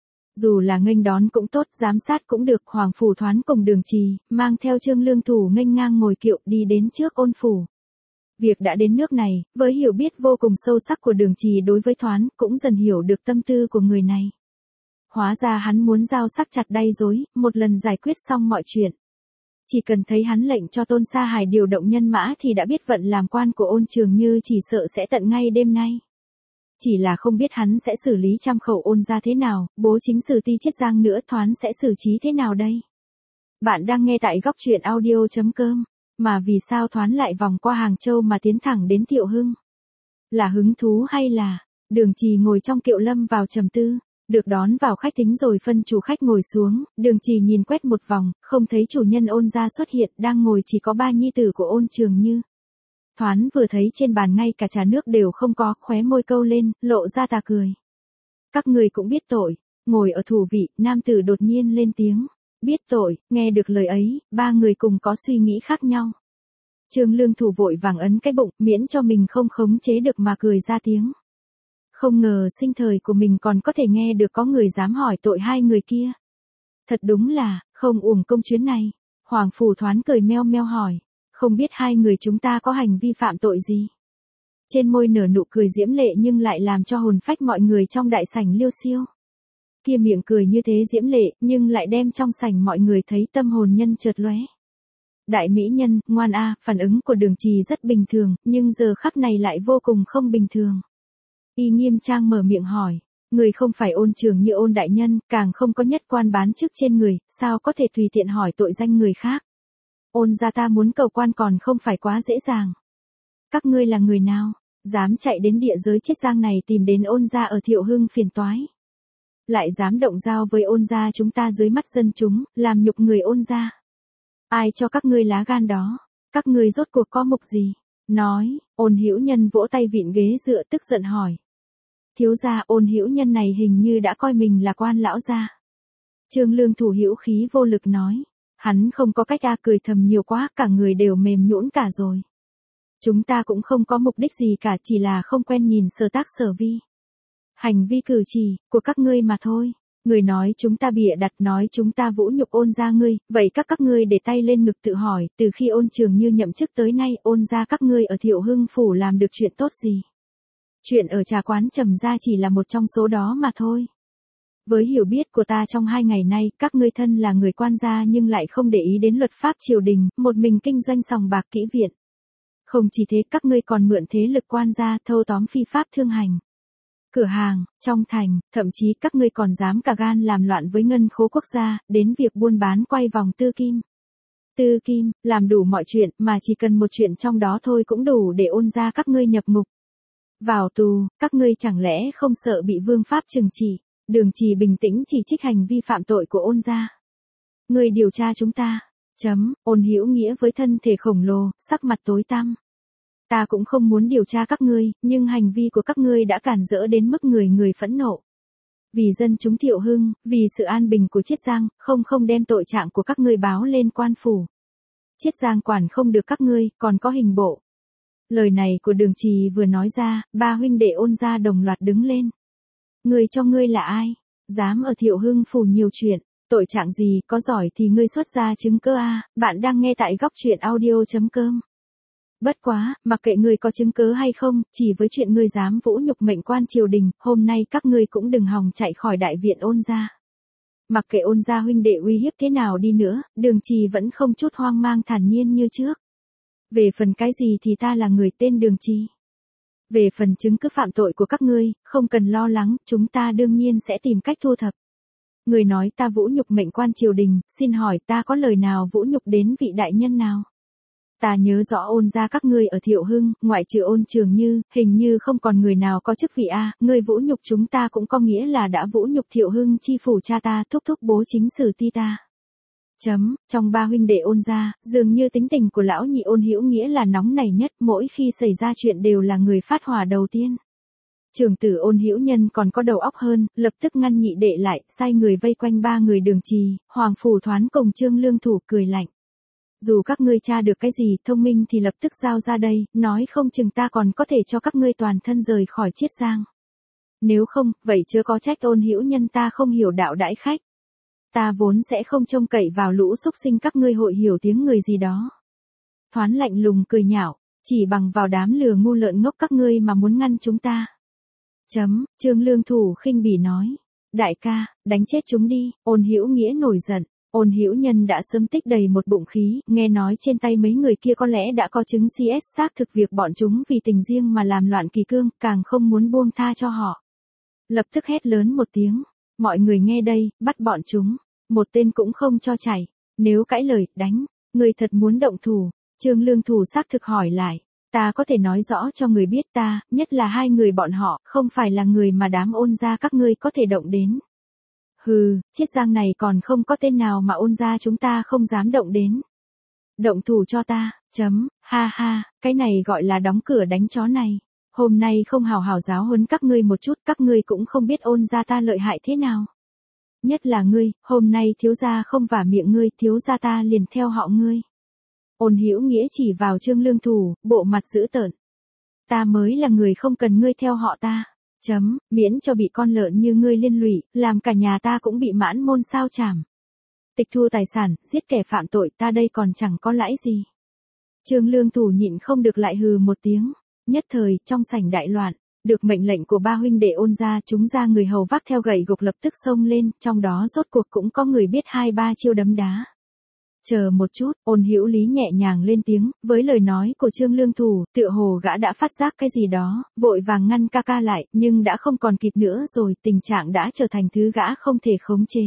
Dù là nghênh đón cũng tốt, giám sát cũng được, Hoàng phủ Thoán cùng Đường Trì, mang theo Trương Lương Thủ nghênh ngang ngồi kiệu đi đến trước Ôn phủ. Việc đã đến nước này, với hiểu biết vô cùng sâu sắc của Đường Trì đối với Thoán, cũng dần hiểu được tâm tư của người này. Hóa ra hắn muốn giao sắc chặt đay rối, một lần giải quyết xong mọi chuyện. Chỉ cần thấy hắn lệnh cho Tôn Sa Hải điều động nhân mã thì đã biết vận làm quan của Ôn Trường Như chỉ sợ sẽ tận ngay đêm nay. Chỉ là không biết hắn sẽ xử lý trăm khẩu Ôn gia thế nào, bố chính sử Ti Chiết Giang nữa Thoán sẽ xử trí thế nào đây? Bạn đang nghe tại góc truyện audio chấm com. Mà vì sao Thoán lại vòng qua Hàng Châu mà tiến thẳng đến Thiệu Hưng? Là hứng thú hay là... Đường Trì ngồi trong kiệu lâm vào trầm tư, được đón vào khách thính rồi phân chủ khách ngồi xuống, Đường Trì nhìn quét một vòng, không thấy chủ nhân Ôn gia xuất hiện, đang ngồi chỉ có ba nhi tử của Ôn Trường Như. Thoán vừa thấy trên bàn ngay cả trà nước đều không có, khóe môi câu lên, lộ ra tà cười. Các người cũng biết tội, ngồi ở thủ vị, nam tử đột nhiên lên tiếng. Biết tội, nghe được lời ấy, ba người cùng có suy nghĩ khác nhau. Trương Lương Thủ vội vàng ấn cái bụng, miễn cho mình không khống chế được mà cười ra tiếng. Không ngờ sinh thời của mình còn có thể nghe được có người dám hỏi tội hai người kia. Thật đúng là, không uổng công chuyến này. Hoàng phủ Thoán cười meo meo hỏi, không biết hai người chúng ta có hành vi phạm tội gì. Trên môi nở nụ cười diễm lệ nhưng lại làm cho hồn phách mọi người trong đại sảnh liêu xiêu. Kia miệng cười như thế diễm lệ, nhưng lại đem trong sảnh mọi người thấy tâm hồn nhân chợt lóe. Đại mỹ nhân, ngoan a, phản ứng của Đường Trì rất bình thường, nhưng giờ khắc này lại vô cùng không bình thường. Y nghiêm trang mở miệng hỏi, người không phải Ôn Trường Như Ôn đại nhân, càng không có nhất quan bán chức trên người, sao có thể tùy tiện hỏi tội danh người khác. Ôn gia ta muốn cầu quan còn không phải quá dễ dàng. Các ngươi là người nào, dám chạy đến địa giới Chiết Giang này tìm đến Ôn gia ở Thiệu Hưng phiền toái. Lại dám động dao với Ôn gia chúng ta dưới mắt dân chúng, làm nhục người Ôn gia. Ai cho các ngươi lá gan đó? Các ngươi rốt cuộc có mục gì? Nói, Ôn Hữu Nhân vỗ tay vịn ghế dựa tức giận hỏi. Thiếu gia, Ôn Hữu Nhân này hình như đã coi mình là quan lão gia. Trương Lương Thủ hữu khí vô lực nói. Hắn không có cách a, cười thầm nhiều quá, cả người đều mềm nhũn cả rồi. Chúng ta cũng không có mục đích gì cả, chỉ là không quen nhìn sở tác sở vi. Hành vi cử chỉ của các ngươi mà thôi. Người nói chúng ta bịa đặt, nói chúng ta vũ nhục Ôn gia ngươi, vậy các các ngươi để tay lên ngực tự hỏi, từ khi Ôn Trường Như nhậm chức tới nay, Ôn gia các ngươi ở Thiệu Hưng phủ làm được chuyện tốt gì? Chuyện ở trà quán Trầm gia chỉ là một trong số đó mà thôi. Với hiểu biết của ta trong hai ngày nay, các ngươi thân là người quan gia nhưng lại không để ý đến luật pháp triều đình, một mình kinh doanh sòng bạc kỹ viện. Không chỉ thế, các ngươi còn mượn thế lực quan gia thâu tóm phi pháp thương hành. Cửa hàng, trong thành, thậm chí các ngươi còn dám cả gan làm loạn với ngân khố quốc gia, đến việc buôn bán quay vòng tư kim. Tư kim, làm đủ mọi chuyện, mà chỉ cần một chuyện trong đó thôi cũng đủ để Ôn gia các ngươi nhập ngục. Vào tù, các ngươi chẳng lẽ không sợ bị vương pháp trừng trị? Đường Trì bình tĩnh chỉ trích hành vi phạm tội của Ôn gia. Ngươi điều tra chúng ta. Chấm, Ôn Hữu Nghĩa với thân thể khổng lồ, sắc mặt tối tăm. Ta cũng không muốn điều tra các ngươi, nhưng hành vi của các ngươi đã cản rỡ đến mức người người phẫn nộ. Vì dân chúng Thiệu Hưng, vì sự an bình của Chiết Giang, không không đem tội trạng của các ngươi báo lên quan phủ. Chiết Giang quản không được các ngươi, còn có hình bộ. Lời này của Đường Trì vừa nói ra, ba huynh đệ Ôn gia đồng loạt đứng lên. Người cho ngươi là ai? Dám ở Thiệu Hưng phủ nhiều chuyện, tội trạng gì, có giỏi thì ngươi xuất ra chứng cơ a. Bạn đang nghe tại góc truyện audio chấm com. Bất quá, mặc kệ ngươi có chứng cứ hay không, chỉ với chuyện ngươi dám vũ nhục mệnh quan triều đình, hôm nay các ngươi cũng đừng hòng chạy khỏi đại viện Ôn gia. Mặc kệ Ôn gia huynh đệ uy hiếp thế nào đi nữa, Đường Trì vẫn không chút hoang mang thản nhiên như trước. Về phần cái gì thì ta là người tên Đường Trì. Về phần chứng cứ phạm tội của các ngươi, không cần lo lắng, chúng ta đương nhiên sẽ tìm cách thu thập. Người nói ta vũ nhục mệnh quan triều đình, xin hỏi ta có lời nào vũ nhục đến vị đại nhân nào? Ta nhớ rõ Ôn gia các ngươi ở Thiệu Hưng, ngoại trừ Ôn Trường Như, hình như không còn người nào có chức vị a, ngươi vũ nhục chúng ta cũng có nghĩa là đã vũ nhục Thiệu Hưng chi phủ cha ta, thúc thúc bố chính sử ti ta. Chấm, trong ba huynh đệ Ôn gia, dường như tính tình của lão nhị Ôn Hữu Nghĩa là nóng nảy nhất, mỗi khi xảy ra chuyện đều là người phát hỏa đầu tiên. Trưởng tử Ôn Hữu Nhân còn có đầu óc hơn, lập tức ngăn nhị đệ lại, sai người vây quanh ba người Đường Trì, Hoàng Phủ Thoán cùng Trương Lương Thủ, cười lạnh. Dù các ngươi tra được cái gì thông minh thì lập tức giao ra đây, nói không chừng ta còn có thể cho các ngươi toàn thân rời khỏi Chiết Giang. Nếu không, vậy chớ có trách Ôn Hữu Nhân ta không hiểu đạo đãi khách. Ta vốn sẽ không trông cậy vào lũ xúc sinh các ngươi hội hiểu tiếng người gì đó. Thoán lạnh lùng cười nhạo, chỉ bằng vào đám lừa ngu lợn ngốc các ngươi mà muốn ngăn chúng ta. Chấm, Trương Lương Thủ khinh bỉ nói. Đại ca, đánh chết chúng đi. Ôn Hữu Nghĩa nổi giận. Ôn Hữu Nhân đã sớm tích đầy một bụng khí, nghe nói trên tay mấy người kia có lẽ đã có chứng xê ét xác thực việc bọn chúng vì tình riêng mà làm loạn kỳ cương, càng không muốn buông tha cho họ. Lập tức hét lớn một tiếng. Mọi người nghe đây, bắt bọn chúng. Một tên cũng không cho chảy. Nếu cãi lời, đánh. Người thật muốn động thủ. Trương Lương Thủ xác thực hỏi lại. Ta có thể nói rõ cho người biết ta, nhất là hai người bọn họ, không phải là người mà đám Ôn gia các ngươi có thể động đến. Hừ, Chiết Giang này còn không có tên nào mà Ôn gia chúng ta không dám động đến. Động thủ cho ta, chấm, ha ha, cái này gọi là đóng cửa đánh chó này. Hôm nay không hào hào giáo huấn các ngươi một chút, các ngươi cũng không biết Ôn gia ta lợi hại thế nào. Nhất là ngươi, hôm nay thiếu gia không vả miệng ngươi, thiếu gia ta liền theo họ ngươi. Ôn Hữu Nghĩa chỉ vào Trương Lương Thủ, bộ mặt dữ tợn. Ta mới là người không cần ngươi theo họ ta. Chấm, miễn cho bị con lợn như ngươi liên lụy, làm cả nhà ta cũng bị mãn môn sao chảm. Tịch thu tài sản, giết kẻ phạm tội, ta đây còn chẳng có lãi gì. Trương Lương Thủ nhịn không được lại hừ một tiếng. Nhất thời, trong sảnh đại loạn, được mệnh lệnh của ba huynh đệ Ôn gia, chúng ra người hầu vác theo gậy gộc lập tức xông lên, trong đó rốt cuộc cũng có người biết hai ba chiêu đấm đá. Chờ một chút, Ôn Hữu Lý nhẹ nhàng lên tiếng, với lời nói của Trương Lương Thủ, tựa hồ gã đã phát giác cái gì đó, vội vàng ngăn ca ca lại, nhưng đã không còn kịp nữa rồi, tình trạng đã trở thành thứ gã không thể khống chế.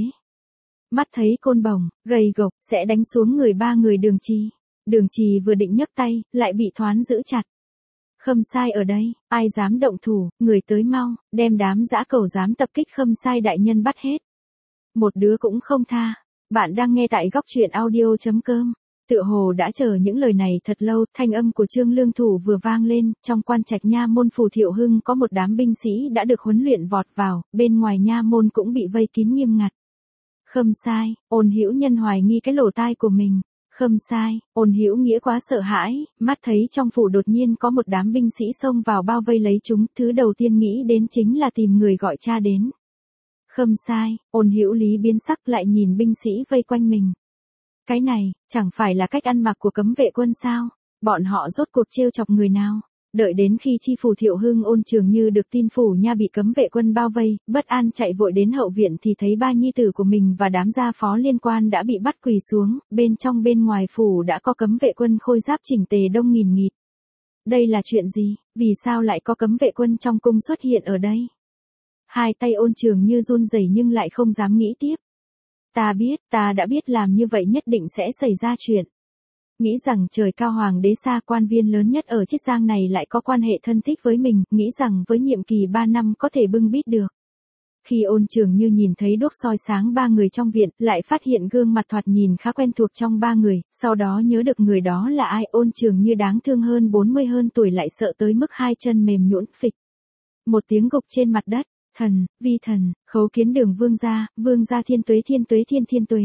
Mắt thấy côn bồng, gầy gộc, sẽ đánh xuống người ba người Đường Trì. Đường Trì vừa định nhấc tay, lại bị Thoán giữ chặt. Khâm Sai ở đây, ai dám động thủ, người tới mau, đem đám dã cẩu dám tập kích Khâm Sai đại nhân bắt hết. Một đứa cũng không tha. Bạn đang nghe tại góc truyện audio.com. Tựa hồ đã chờ những lời này thật lâu, thanh âm của Trương Lương Thủ vừa vang lên, trong quan trạch nha môn phủ Thiệu Hưng có một đám binh sĩ đã được huấn luyện vọt vào, bên ngoài nha môn cũng bị vây kín nghiêm ngặt. Khâm Sai, Ôn Hữu Nhân hoài nghi cái lỗ tai của mình. Khâm Sai, Ôn Hữu Nghĩa quá sợ hãi, mắt thấy trong phủ đột nhiên có một đám binh sĩ xông vào bao vây lấy chúng, thứ đầu tiên nghĩ đến chính là tìm người gọi cha đến. Khâm Sai, Ôn Hữu Lý biến sắc lại nhìn binh sĩ vây quanh mình. Cái này, chẳng phải là cách ăn mặc của cấm vệ quân sao? Bọn họ rốt cuộc trêu chọc người nào? Đợi đến khi chi phủ Thiệu Hưng Ôn Trường Như được tin phủ nha bị cấm vệ quân bao vây, bất an chạy vội đến hậu viện thì thấy ba nhi tử của mình và đám gia phó liên quan đã bị bắt quỳ xuống, bên trong bên ngoài phủ đã có cấm vệ quân khôi giáp chỉnh tề đông nghìn nghịt. Đây là chuyện gì? Vì sao lại có cấm vệ quân trong cung xuất hiện ở đây? Hai tay Ôn Trường Như run rẩy nhưng lại không dám nghĩ tiếp. Ta biết, ta đã biết làm như vậy nhất định sẽ xảy ra chuyện. Nghĩ rằng trời cao hoàng đế xa quan viên lớn nhất ở Chiết Giang này lại có quan hệ thân thích với mình, nghĩ rằng với nhiệm kỳ ba năm có thể bưng bít được. Khi Ôn Trường Như nhìn thấy đuốc soi sáng ba người trong viện, lại phát hiện gương mặt thoạt nhìn khá quen thuộc trong ba người, sau đó nhớ được người đó là ai. Ôn Trường Như đáng thương hơn bốn mươi hơn tuổi lại sợ tới mức hai chân mềm nhũn phịch. Một tiếng gục trên mặt đất. Thần, vi thần, Khấu Kiến Đường vương gia, vương gia thiên tuế thiên tuế thiên thiên tuế.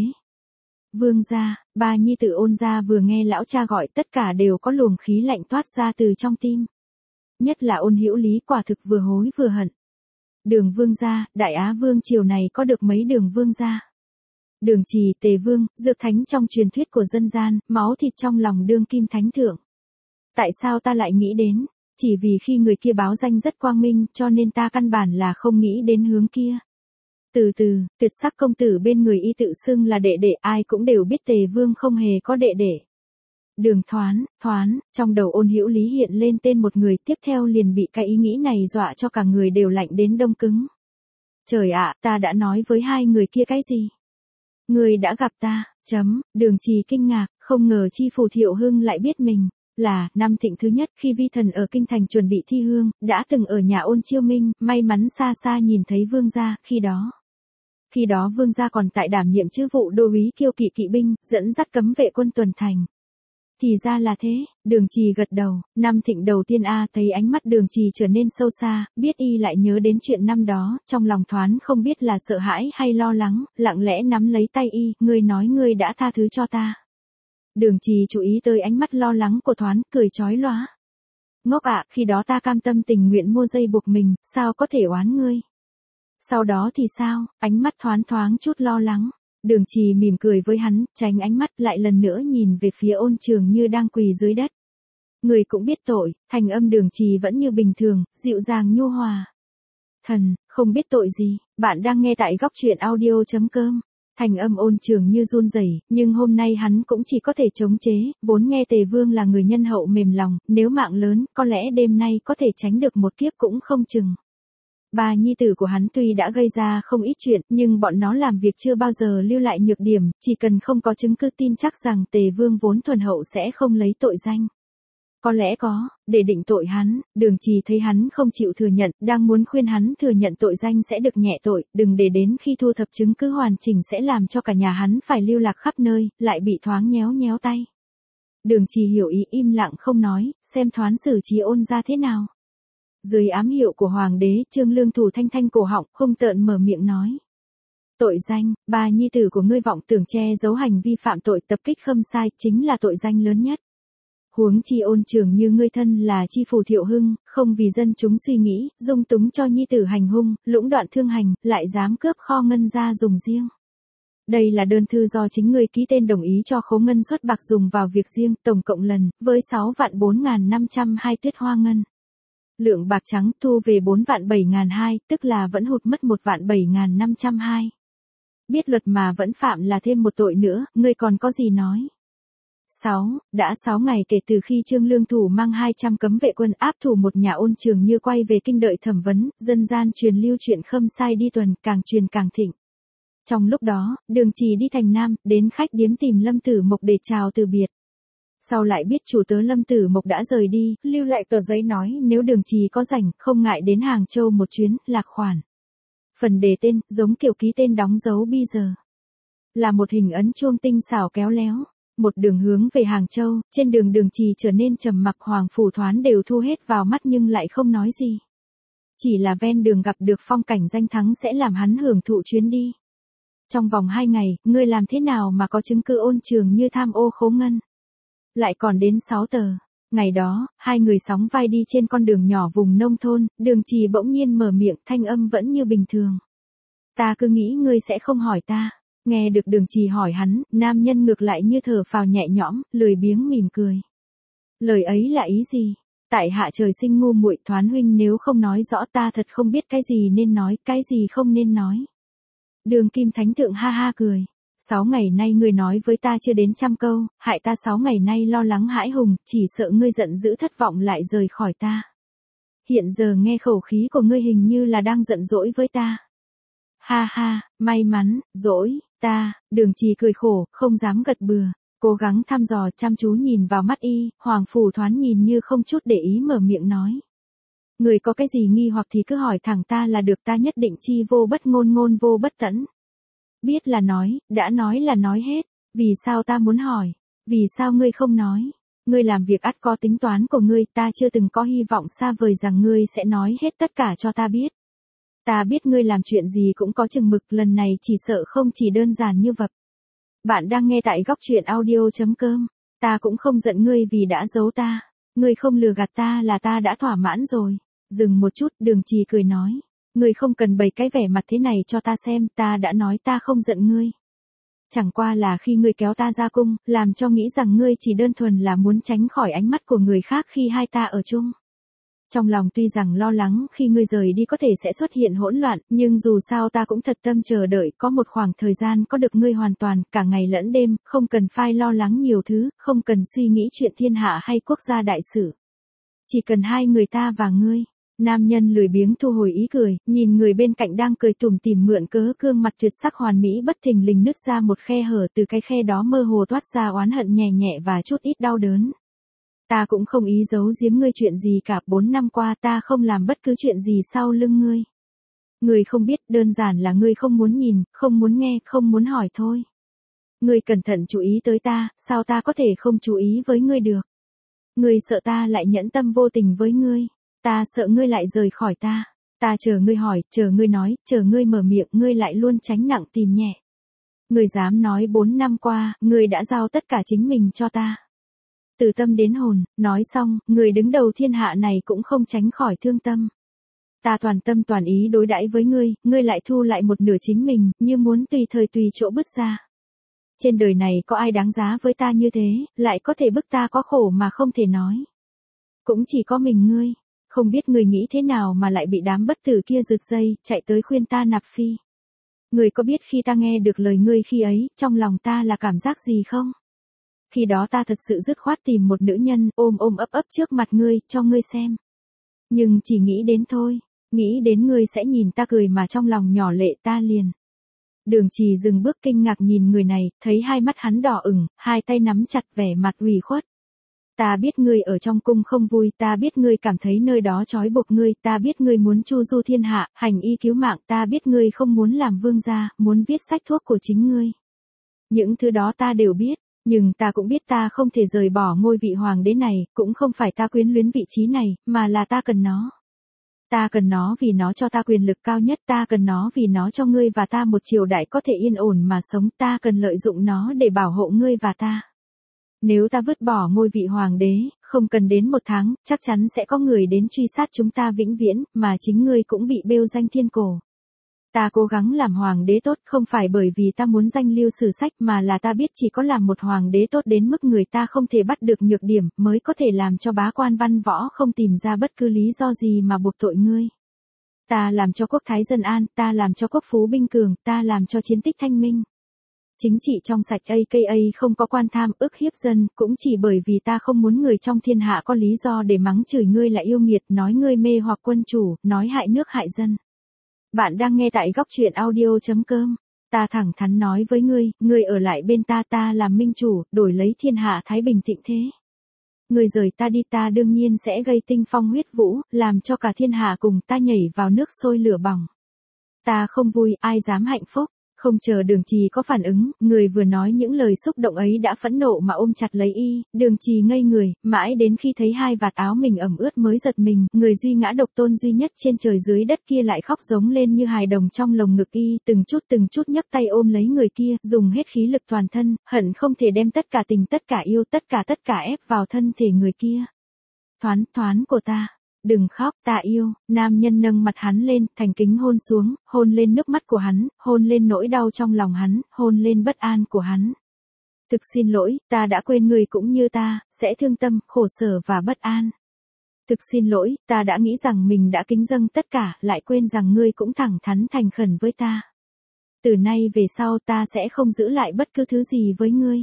Vương gia, ba nhi tử Ôn gia vừa nghe lão cha gọi tất cả đều có luồng khí lạnh toát ra từ trong tim. Nhất là Ôn Hữu Lý quả thực vừa hối vừa hận. Đường vương gia, Đại Á vương triều này có được mấy đường vương gia. Đường Trì, Tề vương, dược thánh trong truyền thuyết của dân gian, máu thịt trong lòng đương kim thánh thượng. Tại sao ta lại nghĩ đến? Chỉ vì khi người kia báo danh rất quang minh, cho nên ta căn bản là không nghĩ đến hướng kia. Từ từ, tuyệt sắc công tử bên người y tự xưng là đệ đệ, ai cũng đều biết Tề vương không hề có đệ đệ. Đường Thoán, Thoán, trong đầu Ôn Hữu Lý hiện lên tên một người, tiếp theo liền bị cái ý nghĩ này dọa cho cả người đều lạnh đến đông cứng. Trời ạ, ta đã nói với hai người kia cái gì? Người đã gặp ta, chấm, Đường Trì kinh ngạc, không ngờ Chi Phủ Thiệu Hưng lại biết mình, là, năm Thịnh thứ nhất khi vi thần ở Kinh Thành chuẩn bị thi hương, đã từng ở nhà Ôn Chiêu Minh, may mắn xa xa nhìn thấy vương gia, khi đó. Khi đó vương gia còn tại đảm nhiệm chức vụ đô úy kiêu kỵ kỵ binh, dẫn dắt cấm vệ quân tuần thành. Thì ra là thế, Đường Trì gật đầu, năm Thịnh đầu tiên a thấy ánh mắt Đường Trì trở nên sâu xa, biết y lại nhớ đến chuyện năm đó, trong lòng Thoán không biết là sợ hãi hay lo lắng, lặng lẽ nắm lấy tay y, ngươi nói ngươi đã tha thứ cho ta. Đường Trì chú ý tới ánh mắt lo lắng của Thoán, cười chói lóa. Ngốc ạ, khi đó ta cam tâm tình nguyện mua dây buộc mình, sao có thể oán ngươi? Sau đó thì sao? Ánh mắt Thoán thoáng chút lo lắng. Đường Trì mỉm cười với hắn, tránh ánh mắt lại lần nữa nhìn về phía Ôn Trường Như đang quỳ dưới đất. Người cũng biết tội, thành âm Đường Trì vẫn như bình thường, dịu dàng nhu hòa. Thần, không biết tội gì, bạn đang nghe tại góc truyện audio chấm com. Thành âm Ôn Trường Như run rẩy, nhưng hôm nay hắn cũng chỉ có thể chống chế, vốn nghe Tề Vương là người nhân hậu mềm lòng, nếu mạng lớn, có lẽ đêm nay có thể tránh được một kiếp cũng không chừng. Ba nhi tử của hắn tuy đã gây ra không ít chuyện, nhưng bọn nó làm việc chưa bao giờ lưu lại nhược điểm, chỉ cần không có chứng cứ tin chắc rằng Tề Vương vốn thuần hậu sẽ không lấy tội danh. Có lẽ có, để định tội hắn, Đường Trì thấy hắn không chịu thừa nhận, đang muốn khuyên hắn thừa nhận tội danh sẽ được nhẹ tội, đừng để đến khi thu thập chứng cứ hoàn chỉnh sẽ làm cho cả nhà hắn phải lưu lạc khắp nơi, lại bị Thoáng nhéo nhéo tay. Đường Trì hiểu ý im lặng không nói, xem Thoán xử trí Ôn ra thế nào. Dưới ám hiệu của Hoàng đế, Trương Lương thủ thanh thanh cổ họng, hung tợn mở miệng nói. Tội danh, ba nhi tử của ngươi vọng tưởng che giấu hành vi phạm tội tập kích khâm sai, chính là tội danh lớn nhất. Huống chi Ôn Trường Như ngươi thân là Chi Phủ Thiệu Hưng, không vì dân chúng suy nghĩ, dung túng cho nhi tử hành hung, lũng đoạn thương hành, lại dám cướp kho ngân ra dùng riêng. Đây là đơn thư do chính ngươi ký tên đồng ý cho khố ngân xuất bạc dùng vào việc riêng, tổng cộng lần, với sáu vạn bốn nghìn năm trăm hai tuyết hoa ngân. Lượng bạc trắng thu về bốn vạn bảy nghìn hai, tức là vẫn hụt mất một vạn bảy nghìn năm trăm hai. Biết luật mà vẫn phạm là thêm một tội nữa, ngươi còn có gì nói? sáu. Đã sáu ngày kể từ khi Trương Lương thủ mang hai trăm cấm vệ quân áp thủ một nhà Ôn Trường Như quay về kinh đợi thẩm vấn, dân gian truyền lưu chuyện khâm sai đi tuần, càng truyền càng thịnh. Trong lúc đó, Đường Trì đi thành Nam, đến khách điếm tìm Lâm Tử Mộc để chào từ biệt. Sau lại biết chủ tớ Lâm Tử Mộc đã rời đi, lưu lại tờ giấy nói nếu Đường Trì có rảnh, không ngại đến Hàng Châu một chuyến, lạc khoản. Phần đề tên, giống kiểu ký tên đóng dấu bi giờ. Là một hình ấn chuông tinh xảo kéo léo. Một đường hướng về Hàng Châu, trên đường Đường Trì trở nên trầm mặc, Hoàng Phủ Thoán đều thu hết vào mắt nhưng lại không nói gì. Chỉ là ven đường gặp được phong cảnh danh thắng sẽ làm hắn hưởng thụ chuyến đi. Trong vòng hai ngày, ngươi làm thế nào mà có chứng cứ Ôn Trường Như tham ô khố ngân? Lại còn đến sáu tờ. Ngày đó, hai người sóng vai đi trên con đường nhỏ vùng nông thôn, Đường Trì bỗng nhiên mở miệng, thanh âm vẫn như bình thường. Ta cứ nghĩ ngươi sẽ không hỏi ta. Nghe được Đường Trì hỏi hắn, nam nhân ngược lại như thở phào nhẹ nhõm, lười biếng mỉm cười. Lời ấy là ý gì? Tại hạ trời sinh ngu muội, Thoán huynh nếu không nói rõ ta thật không biết cái gì nên nói, cái gì không nên nói. Đường Kim Thánh Thượng ha ha cười. Sáu ngày nay ngươi nói với ta chưa đến trăm câu, hại ta sáu ngày nay lo lắng hãi hùng, chỉ sợ ngươi giận dữ thất vọng lại rời khỏi ta. Hiện giờ nghe khẩu khí của ngươi hình như là đang giận dỗi với ta. Ha ha, may mắn, dỗi, ta, Đường Trì cười khổ, không dám gật bừa, cố gắng thăm dò chăm chú nhìn vào mắt y, Hoàng Phủ Thoán nhìn như không chút để ý mở miệng nói. Người có cái gì nghi hoặc thì cứ hỏi thẳng ta là được, ta nhất định chi vô bất ngôn ngôn vô bất tẫn. Biết là nói, đã nói là nói hết, vì sao ta muốn hỏi, vì sao ngươi không nói, ngươi làm việc ắt có tính toán của ngươi, ta chưa từng có hy vọng xa vời rằng ngươi sẽ nói hết tất cả cho ta biết. Ta biết ngươi làm chuyện gì cũng có chừng mực, lần này chỉ sợ không chỉ đơn giản như vậy. Bạn đang nghe tại góc truyện audio chấm com, ta cũng không giận ngươi vì đã giấu ta, ngươi không lừa gạt ta là ta đã thỏa mãn rồi. Dừng một chút, Đường Trì cười nói. Ngươi không cần bày cái vẻ mặt thế này cho ta xem, ta đã nói ta không giận ngươi. Chẳng qua là khi ngươi kéo ta ra cung, làm cho nghĩ rằng ngươi chỉ đơn thuần là muốn tránh khỏi ánh mắt của người khác khi hai ta ở chung. Trong lòng tuy rằng lo lắng khi ngươi rời đi có thể sẽ xuất hiện hỗn loạn, nhưng dù sao ta cũng thật tâm chờ đợi có một khoảng thời gian có được ngươi hoàn toàn, cả ngày lẫn đêm, không cần phai lo lắng nhiều thứ, không cần suy nghĩ chuyện thiên hạ hay quốc gia đại sự. Chỉ cần hai người ta và ngươi. Nam nhân lười biếng thu hồi ý cười, nhìn người bên cạnh đang cười tủm tỉm mượn cớ gương mặt tuyệt sắc hoàn mỹ bất thình lình nứt ra một khe hở, từ cái khe đó mơ hồ toát ra oán hận nhẹ nhẹ và chút ít đau đớn. Ta cũng không ý giấu giếm ngươi chuyện gì cả, bốn năm qua ta không làm bất cứ chuyện gì sau lưng ngươi. Ngươi không biết, đơn giản là ngươi không muốn nhìn, không muốn nghe, không muốn hỏi thôi. Ngươi cẩn thận chú ý tới ta, sao ta có thể không chú ý với ngươi được? Ngươi sợ ta lại nhẫn tâm vô tình với ngươi. Ta sợ ngươi lại rời khỏi ta. Ta chờ ngươi hỏi, chờ ngươi nói, chờ ngươi mở miệng, ngươi lại luôn tránh nặng tìm nhẹ. Ngươi dám nói bốn năm qua, ngươi đã giao tất cả chính mình cho ta. Từ tâm đến hồn, nói xong, người đứng đầu thiên hạ này cũng không tránh khỏi thương tâm. Ta toàn tâm toàn ý đối đãi với ngươi, ngươi lại thu lại một nửa chính mình, như muốn tùy thời tùy chỗ bứt ra. Trên đời này có ai đáng giá với ta như thế, lại có thể bức ta có khổ mà không thể nói. Cũng chỉ có mình ngươi. Không biết ngươi nghĩ thế nào mà lại bị đám bất tử kia rực dây, chạy tới khuyên ta nạp phi. Ngươi có biết khi ta nghe được lời ngươi khi ấy, trong lòng ta là cảm giác gì không? Khi đó ta thật sự dứt khoát tìm một nữ nhân, ôm ôm ấp ấp trước mặt ngươi, cho ngươi xem. Nhưng chỉ nghĩ đến thôi, nghĩ đến ngươi sẽ nhìn ta cười mà trong lòng nhỏ lệ ta liền. Đường Trì dừng bước kinh ngạc nhìn người này, thấy hai mắt hắn đỏ ửng, hai tay nắm chặt vẻ mặt ủy khuất. Ta biết ngươi ở trong cung không vui, ta biết ngươi cảm thấy nơi đó trói buộc ngươi, ta biết ngươi muốn chu du thiên hạ, hành y cứu mạng, ta biết ngươi không muốn làm vương gia, muốn viết sách thuốc của chính ngươi. Những thứ đó ta đều biết, nhưng ta cũng biết ta không thể rời bỏ ngôi vị hoàng đế này, cũng không phải ta quyến luyến vị trí này, mà là ta cần nó. Ta cần nó vì nó cho ta quyền lực cao nhất, ta cần nó vì nó cho ngươi và ta một triều đại có thể yên ổn mà sống, ta cần lợi dụng nó để bảo hộ ngươi và ta. Nếu ta vứt bỏ ngôi vị hoàng đế, không cần đến một tháng, chắc chắn sẽ có người đến truy sát chúng ta vĩnh viễn, mà chính ngươi cũng bị bêu danh thiên cổ. Ta cố gắng làm hoàng đế tốt không phải bởi vì ta muốn danh lưu sử sách mà là ta biết chỉ có làm một hoàng đế tốt đến mức người ta không thể bắt được nhược điểm mới có thể làm cho bá quan văn võ không tìm ra bất cứ lý do gì mà buộc tội ngươi. Ta làm cho quốc thái dân an, ta làm cho quốc phú binh cường, ta làm cho chiến tích thanh minh. Chính trị trong sạch a ca a không có quan tham ức hiếp dân, cũng chỉ bởi vì ta không muốn người trong thiên hạ có lý do để mắng chửi ngươi là yêu nghiệt, nói ngươi mê hoặc quân chủ, nói hại nước hại dân. Bạn đang nghe tại góc truyện audio chấm com. Ta thẳng thắn nói với ngươi, ngươi ở lại bên ta ta làm minh chủ, đổi lấy thiên hạ thái bình thịnh thế. Ngươi rời ta đi ta đương nhiên sẽ gây tinh phong huyết vũ, làm cho cả thiên hạ cùng ta nhảy vào nước sôi lửa bỏng. Ta không vui, ai dám hạnh phúc. Không chờ Đường Trì có phản ứng, người vừa nói những lời xúc động ấy đã phẫn nộ mà ôm chặt lấy y, Đường Trì ngây người, mãi đến khi thấy hai vạt áo mình ẩm ướt mới giật mình, người duy ngã độc tôn duy nhất trên trời dưới đất kia lại khóc giống lên như hài đồng trong lồng ngực y, từng chút từng chút nhấc tay ôm lấy người kia, dùng hết khí lực toàn thân, hận không thể đem tất cả tình tất cả yêu tất cả tất cả ép vào thân thể người kia. Thoán, thoán của ta. Đừng khóc, ta yêu, nam nhân nâng mặt hắn lên, thành kính hôn xuống, hôn lên nước mắt của hắn, hôn lên nỗi đau trong lòng hắn, hôn lên bất an của hắn. Thực xin lỗi, ta đã quên người cũng như ta, sẽ thương tâm, khổ sở và bất an. Thực xin lỗi, ta đã nghĩ rằng mình đã kính dâng tất cả, lại quên rằng ngươi cũng thẳng thắn thành khẩn với ta. Từ nay về sau ta sẽ không giữ lại bất cứ thứ gì với ngươi.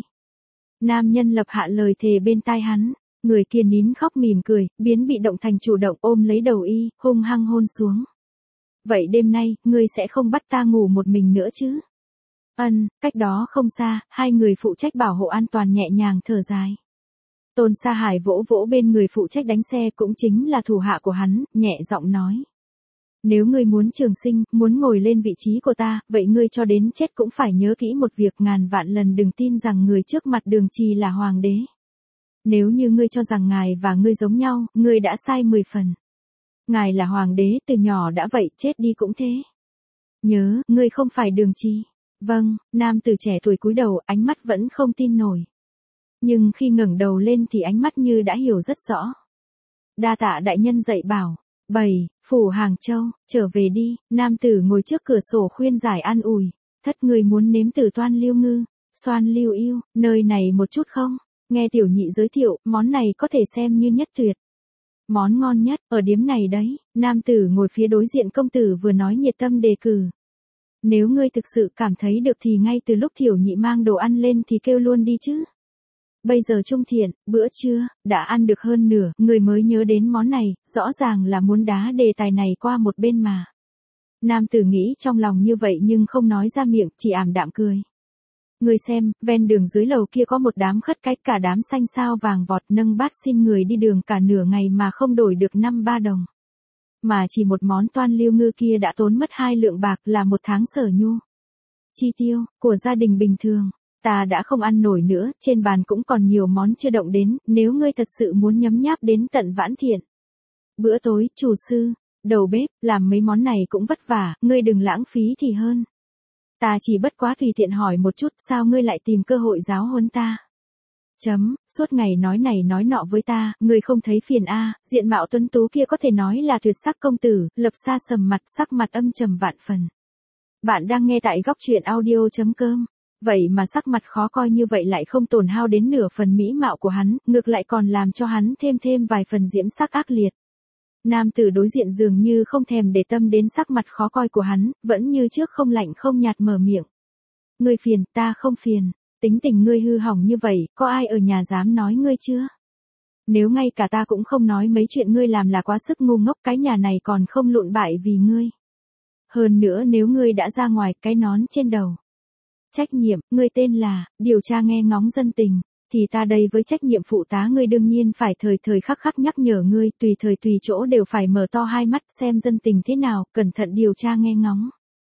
Nam nhân lập hạ lời thề bên tai hắn. Người kia nín khóc mỉm cười, biến bị động thành chủ động ôm lấy đầu y, hung hăng hôn xuống. Vậy đêm nay, ngươi sẽ không bắt ta ngủ một mình nữa chứ? Ân, cách đó không xa, hai người phụ trách bảo hộ an toàn nhẹ nhàng thở dài. Tôn Sa Hải vỗ vỗ bên người phụ trách đánh xe cũng chính là thủ hạ của hắn, nhẹ giọng nói. Nếu ngươi muốn trường sinh, muốn ngồi lên vị trí của ta, vậy ngươi cho đến chết cũng phải nhớ kỹ một việc ngàn vạn lần đừng tin rằng người trước mặt Đường Trì là hoàng đế. Nếu như ngươi cho rằng ngài và ngươi giống nhau, ngươi đã sai mười phần. Ngài là hoàng đế từ nhỏ đã vậy, chết đi cũng thế. Nhớ, ngươi không phải Đường Trì. Vâng, nam tử trẻ tuổi cúi đầu, ánh mắt vẫn không tin nổi. Nhưng khi ngẩng đầu lên thì ánh mắt như đã hiểu rất rõ. Đa tạ đại nhân dạy bảo. Bảy, phủ Hàng Châu, trở về đi, nam tử ngồi trước cửa sổ khuyên giải an ủi. Thất người muốn nếm tử toan liêu ngư, xoan liêu yêu, nơi này một chút không? Nghe tiểu nhị giới thiệu, món này có thể xem như nhất tuyệt. món ngon nhất, ở điếm này đấy, nam tử ngồi phía đối diện công tử vừa nói nhiệt tâm đề cử. Nếu ngươi thực sự cảm thấy được thì ngay từ lúc Thiểu Nhị mang đồ ăn lên thì kêu luôn đi chứ. Bây giờ Trung Thiện, bữa trưa, đã ăn được hơn nửa, người mới nhớ đến món này, rõ ràng là muốn đá đề tài này qua một bên mà. Nam tử nghĩ trong lòng như vậy nhưng không nói ra miệng, chỉ ảm đạm cười. Người xem, ven đường dưới lầu kia có một đám khất cái, cả đám xanh sao vàng vọt nâng bát xin người đi đường cả nửa ngày mà không đổi được năm ba đồng. Mà chỉ một món toan liêu ngư kia đã tốn mất hai lượng bạc là một tháng sở nhu. Chi tiêu, của gia đình bình thường. Ta đã không ăn nổi nữa, trên bàn cũng còn nhiều món chưa động đến, nếu ngươi thật sự muốn nhấm nháp đến tận vãn thiện. Bữa tối, chủ sư, đầu bếp, làm mấy món này cũng vất vả, ngươi đừng lãng phí thì hơn. Ta chỉ bất quá tùy tiện hỏi một chút, sao ngươi lại tìm cơ hội giáo huấn ta? Chấm, suốt ngày nói này nói nọ với ta, ngươi không thấy phiền a? À, diện mạo tuấn tú kia có thể nói là tuyệt sắc công tử, Lập Sa sầm mặt, sắc mặt âm trầm vạn phần. Bạn đang nghe tại góc truyện audio chấm com. Vậy mà sắc mặt khó coi như vậy lại không tổn hao đến nửa phần mỹ mạo của hắn, ngược lại còn làm cho hắn thêm thêm vài phần diễm sắc ác liệt. Nam tử đối diện dường như không thèm để tâm đến sắc mặt khó coi của hắn, vẫn như trước không lạnh không nhạt mở miệng. Ngươi phiền, ta không phiền, tính tình ngươi hư hỏng như vậy, có ai ở nhà dám nói ngươi chưa? Nếu ngay cả ta cũng không nói mấy chuyện ngươi làm là quá sức ngu ngốc, cái nhà này còn không lụn bại vì ngươi. Hơn nữa nếu ngươi đã ra ngoài, cái nón trên đầu. Trách nhiệm, ngươi tên là, điều tra nghe ngóng dân tình, thì ta đây với trách nhiệm phụ tá ngươi đương nhiên phải thời thời khắc khắc nhắc nhở ngươi, tùy thời tùy chỗ đều phải mở to hai mắt xem dân tình thế nào, cẩn thận điều tra nghe ngóng.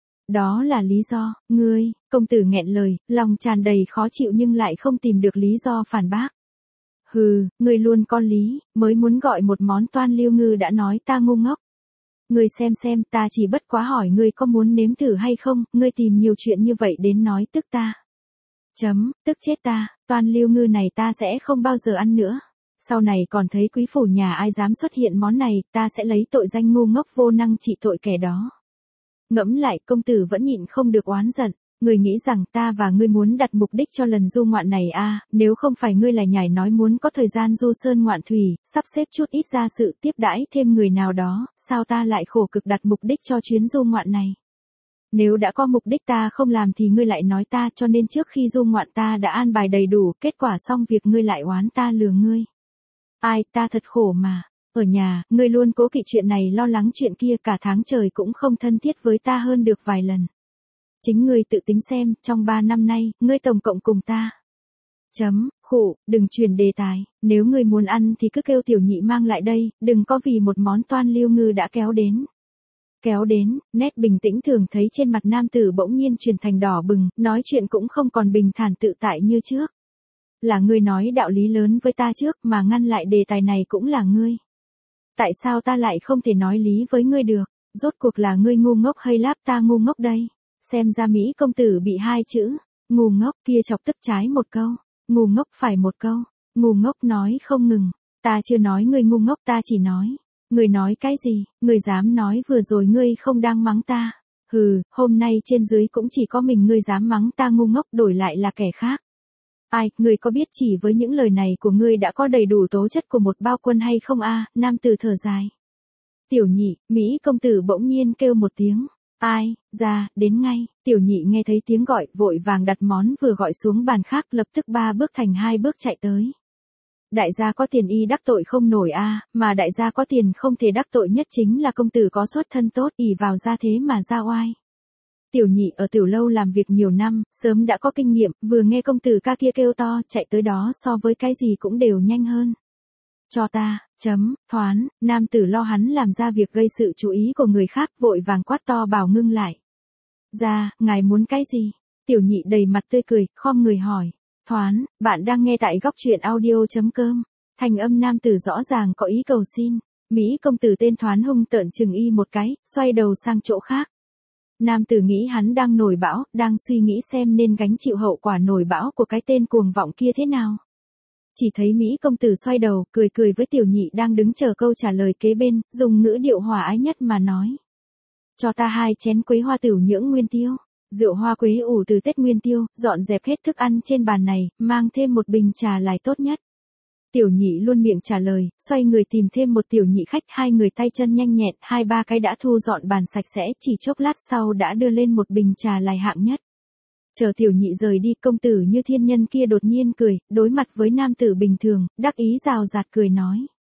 Đó là lý do, ngươi, công tử nghẹn lời, lòng tràn đầy khó chịu nhưng lại không tìm được lý do phản bác. Hừ, ngươi luôn có lý, mới muốn gọi một món toan liêu ngư đã nói ta ngu ngốc. Ngươi xem xem, ta chỉ bất quá hỏi ngươi có muốn nếm thử hay không, ngươi tìm nhiều chuyện như vậy đến nói tức ta. Chấm, tức chết ta, toan liêu ngư này ta sẽ không bao giờ ăn nữa. Sau này còn thấy quý phủ nhà ai dám xuất hiện món này, ta sẽ lấy tội danh ngu ngốc vô năng trị tội kẻ đó. Ngẫm lại, công tử vẫn nhịn không được oán giận. Ngươi nghĩ rằng ta và ngươi muốn đặt mục đích cho lần du ngoạn này à, nếu không phải ngươi lại nhảy nói muốn có thời gian du sơn ngoạn thủy, sắp xếp chút ít ra sự tiếp đãi thêm người nào đó, sao ta lại khổ cực đặt mục đích cho chuyến du ngoạn này. Nếu đã có mục đích ta không làm thì ngươi lại nói ta, cho nên trước khi du ngoạn ta đã an bài đầy đủ, kết quả xong việc ngươi lại oán ta lừa ngươi. Ai, ta thật khổ mà. Ở nhà, ngươi luôn cố kỵ chuyện này lo lắng chuyện kia, cả tháng trời cũng không thân thiết với ta hơn được vài lần. Chính ngươi tự tính xem, trong ba năm nay, ngươi tổng cộng cùng ta. Chấm, khổ, đừng truyền đề tài, nếu ngươi muốn ăn thì cứ kêu Tiểu Nhị mang lại đây, đừng có vì một món toan liêu ngư đã kéo đến. Kéo đến, nét bình tĩnh thường thấy trên mặt nam tử bỗng nhiên chuyển thành đỏ bừng, nói chuyện cũng không còn bình thản tự tại như trước. Là ngươi nói đạo lý lớn với ta trước mà ngăn lại đề tài này cũng là ngươi. Tại sao ta lại không thể nói lý với ngươi được, rốt cuộc là ngươi ngu ngốc hay láp ta ngu ngốc đây? Xem ra Mỹ công tử bị hai chữ, ngu ngốc kia chọc tức trái một câu, ngu ngốc phải một câu, ngu ngốc nói không ngừng, ta chưa nói ngươi ngu ngốc ta chỉ nói, ngươi nói cái gì, ngươi dám nói vừa rồi ngươi không đang mắng ta, hừ, hôm nay trên dưới cũng chỉ có mình ngươi dám mắng ta ngu ngốc đổi lại là kẻ khác. Ai, ngươi có biết chỉ với những lời này của ngươi đã có đầy đủ tố chất của một bao quân hay không a? À, nam tử thở dài. Tiểu Nhị, Mỹ công tử bỗng nhiên kêu một tiếng. Ai, ra, đến ngay, Tiểu Nhị nghe thấy tiếng gọi, vội vàng đặt món vừa gọi xuống bàn khác, lập tức ba bước thành hai bước chạy tới. Đại gia có tiền y đắc tội không nổi a, à, mà đại gia có tiền không thể đắc tội nhất chính là công tử có xuất thân tốt, ỷ vào gia thế mà ra oai. Tiểu Nhị ở tiểu lâu làm việc nhiều năm, sớm đã có kinh nghiệm, vừa nghe công tử ca kia kêu to, chạy tới đó so với cái gì cũng đều nhanh hơn. Cho ta, chấm, thoán, nam tử lo hắn làm ra việc gây sự chú ý của người khác, vội vàng quát to bảo ngưng lại. Ra, ngài muốn cái gì? Tiểu Nhị đầy mặt tươi cười, khom người hỏi. Thoán, bạn đang nghe tại góc truyện audio chấm com. Thành âm nam tử rõ ràng có ý cầu xin. Mỹ công tử tên Thoán hung tợn chừng y một cái, xoay đầu sang chỗ khác. Nam tử nghĩ hắn đang nổi bão, đang suy nghĩ xem nên gánh chịu hậu quả nổi bão của cái tên cuồng vọng kia thế nào. Chỉ thấy Mỹ công tử xoay đầu, cười cười với Tiểu Nhị đang đứng chờ câu trả lời kế bên, dùng ngữ điệu hòa ái nhất mà nói. Cho ta hai chén quế hoa tửu nhưỡng nguyên tiêu, rượu hoa quế ủ từ Tết Nguyên Tiêu, dọn dẹp hết thức ăn trên bàn này, mang thêm một bình trà lại tốt nhất. Tiểu nhị luôn miệng trả lời, xoay người tìm thêm một tiểu nhị khách, hai người tay chân nhanh nhẹn, hai ba cái đã thu dọn bàn sạch sẽ, chỉ chốc lát sau đã đưa lên một bình trà lài hạng nhất. Chờ tiểu nhị rời đi, công tử như thiên nhân kia đột nhiên cười, đối mặt với nam tử bình thường, đắc ý rào rạt cười nói.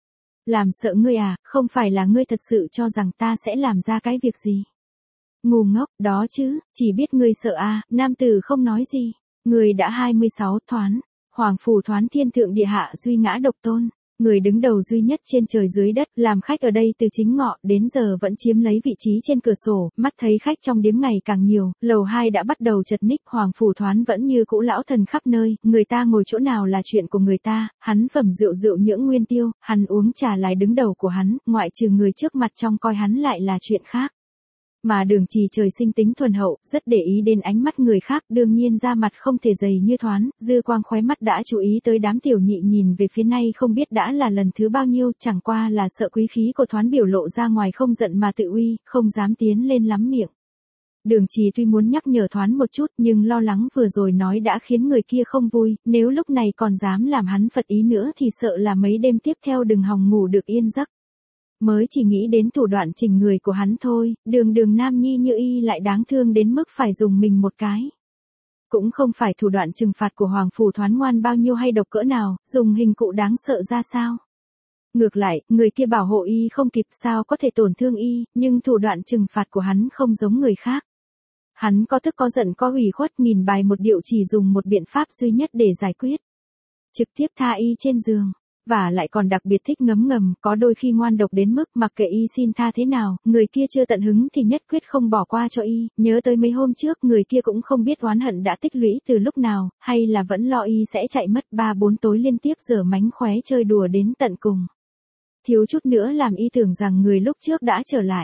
Làm sợ ngươi à, không phải là ngươi thật sự cho rằng ta sẽ làm ra cái việc gì. Ngu ngốc, đó chứ, chỉ biết ngươi sợ à, nam tử không nói gì. Người đã hai mươi sáu, Thoán. Hoàng phủ Thoán thiên thượng địa hạ duy ngã độc tôn. Người đứng đầu duy nhất trên trời dưới đất, làm khách ở đây từ chính ngọ đến giờ vẫn chiếm lấy vị trí trên cửa sổ, mắt thấy khách trong điếm ngày càng nhiều, lầu hai đã bắt đầu chật ních, Hoàng phủ Thoán vẫn như cũ lão thần khắp nơi, người ta ngồi chỗ nào là chuyện của người ta, hắn phẩm rượu rượu những nguyên tiêu, hắn uống trà lại đứng đầu của hắn, ngoại trừ người trước mặt trong coi hắn lại là chuyện khác. Mà Đường Trì trời sinh tính thuần hậu, rất để ý đến ánh mắt người khác, đương nhiên da mặt không thể dày như Thoán, dư quang khóe mắt đã chú ý tới đám tiểu nhị nhìn về phía nay không biết đã là lần thứ bao nhiêu, chẳng qua là sợ quý khí của Thoán biểu lộ ra ngoài không giận mà tự uy, không dám tiến lên lắm miệng. Đường Trì tuy muốn nhắc nhở Thoán một chút nhưng lo lắng vừa rồi nói đã khiến người kia không vui, nếu lúc này còn dám làm hắn phật ý nữa thì sợ là mấy đêm tiếp theo đừng hòng ngủ được yên giấc. Mới chỉ nghĩ đến thủ đoạn chỉnh người của hắn thôi, đường đường nam nhi như y lại đáng thương đến mức phải dùng mình một cái. Cũng không phải thủ đoạn trừng phạt của Hoàng phủ Thoán ngoan bao nhiêu hay độc cỡ nào, dùng hình cụ đáng sợ ra sao. Ngược lại, người kia bảo hộ y không kịp sao có thể tổn thương y, nhưng thủ đoạn trừng phạt của hắn không giống người khác. Hắn có tức có giận có ủy khuất, nghìn bài một điệu chỉ dùng một biện pháp duy nhất để giải quyết. Trực tiếp tha y trên giường. Và lại còn đặc biệt thích ngấm ngầm, có đôi khi ngoan độc đến mức mặc kệ y xin tha thế nào, người kia chưa tận hứng thì nhất quyết không bỏ qua cho y, nhớ tới mấy hôm trước người kia cũng không biết oán hận đã tích lũy từ lúc nào, hay là vẫn lo y sẽ chạy mất ba bốn tối liên tiếp giờ mánh khóe chơi đùa đến tận cùng. Thiếu chút nữa làm y tưởng rằng người lúc trước đã trở lại.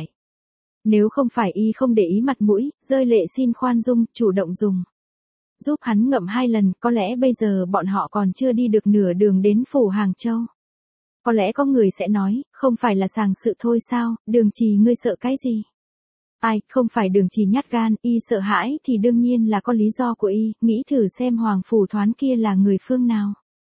Nếu không phải y không để ý mặt mũi, rơi lệ xin khoan dung, chủ động dùng. Giúp hắn ngậm hai lần, có lẽ bây giờ bọn họ còn chưa đi được nửa đường đến phủ Hàng Châu. Có lẽ có người sẽ nói, không phải là sàng sự thôi sao, Đường Trì ngươi sợ cái gì? Ai, không phải Đường Trì nhát gan, y sợ hãi thì đương nhiên là có lý do của y, nghĩ thử xem Hoàng phủ Thoán kia là người phương nào.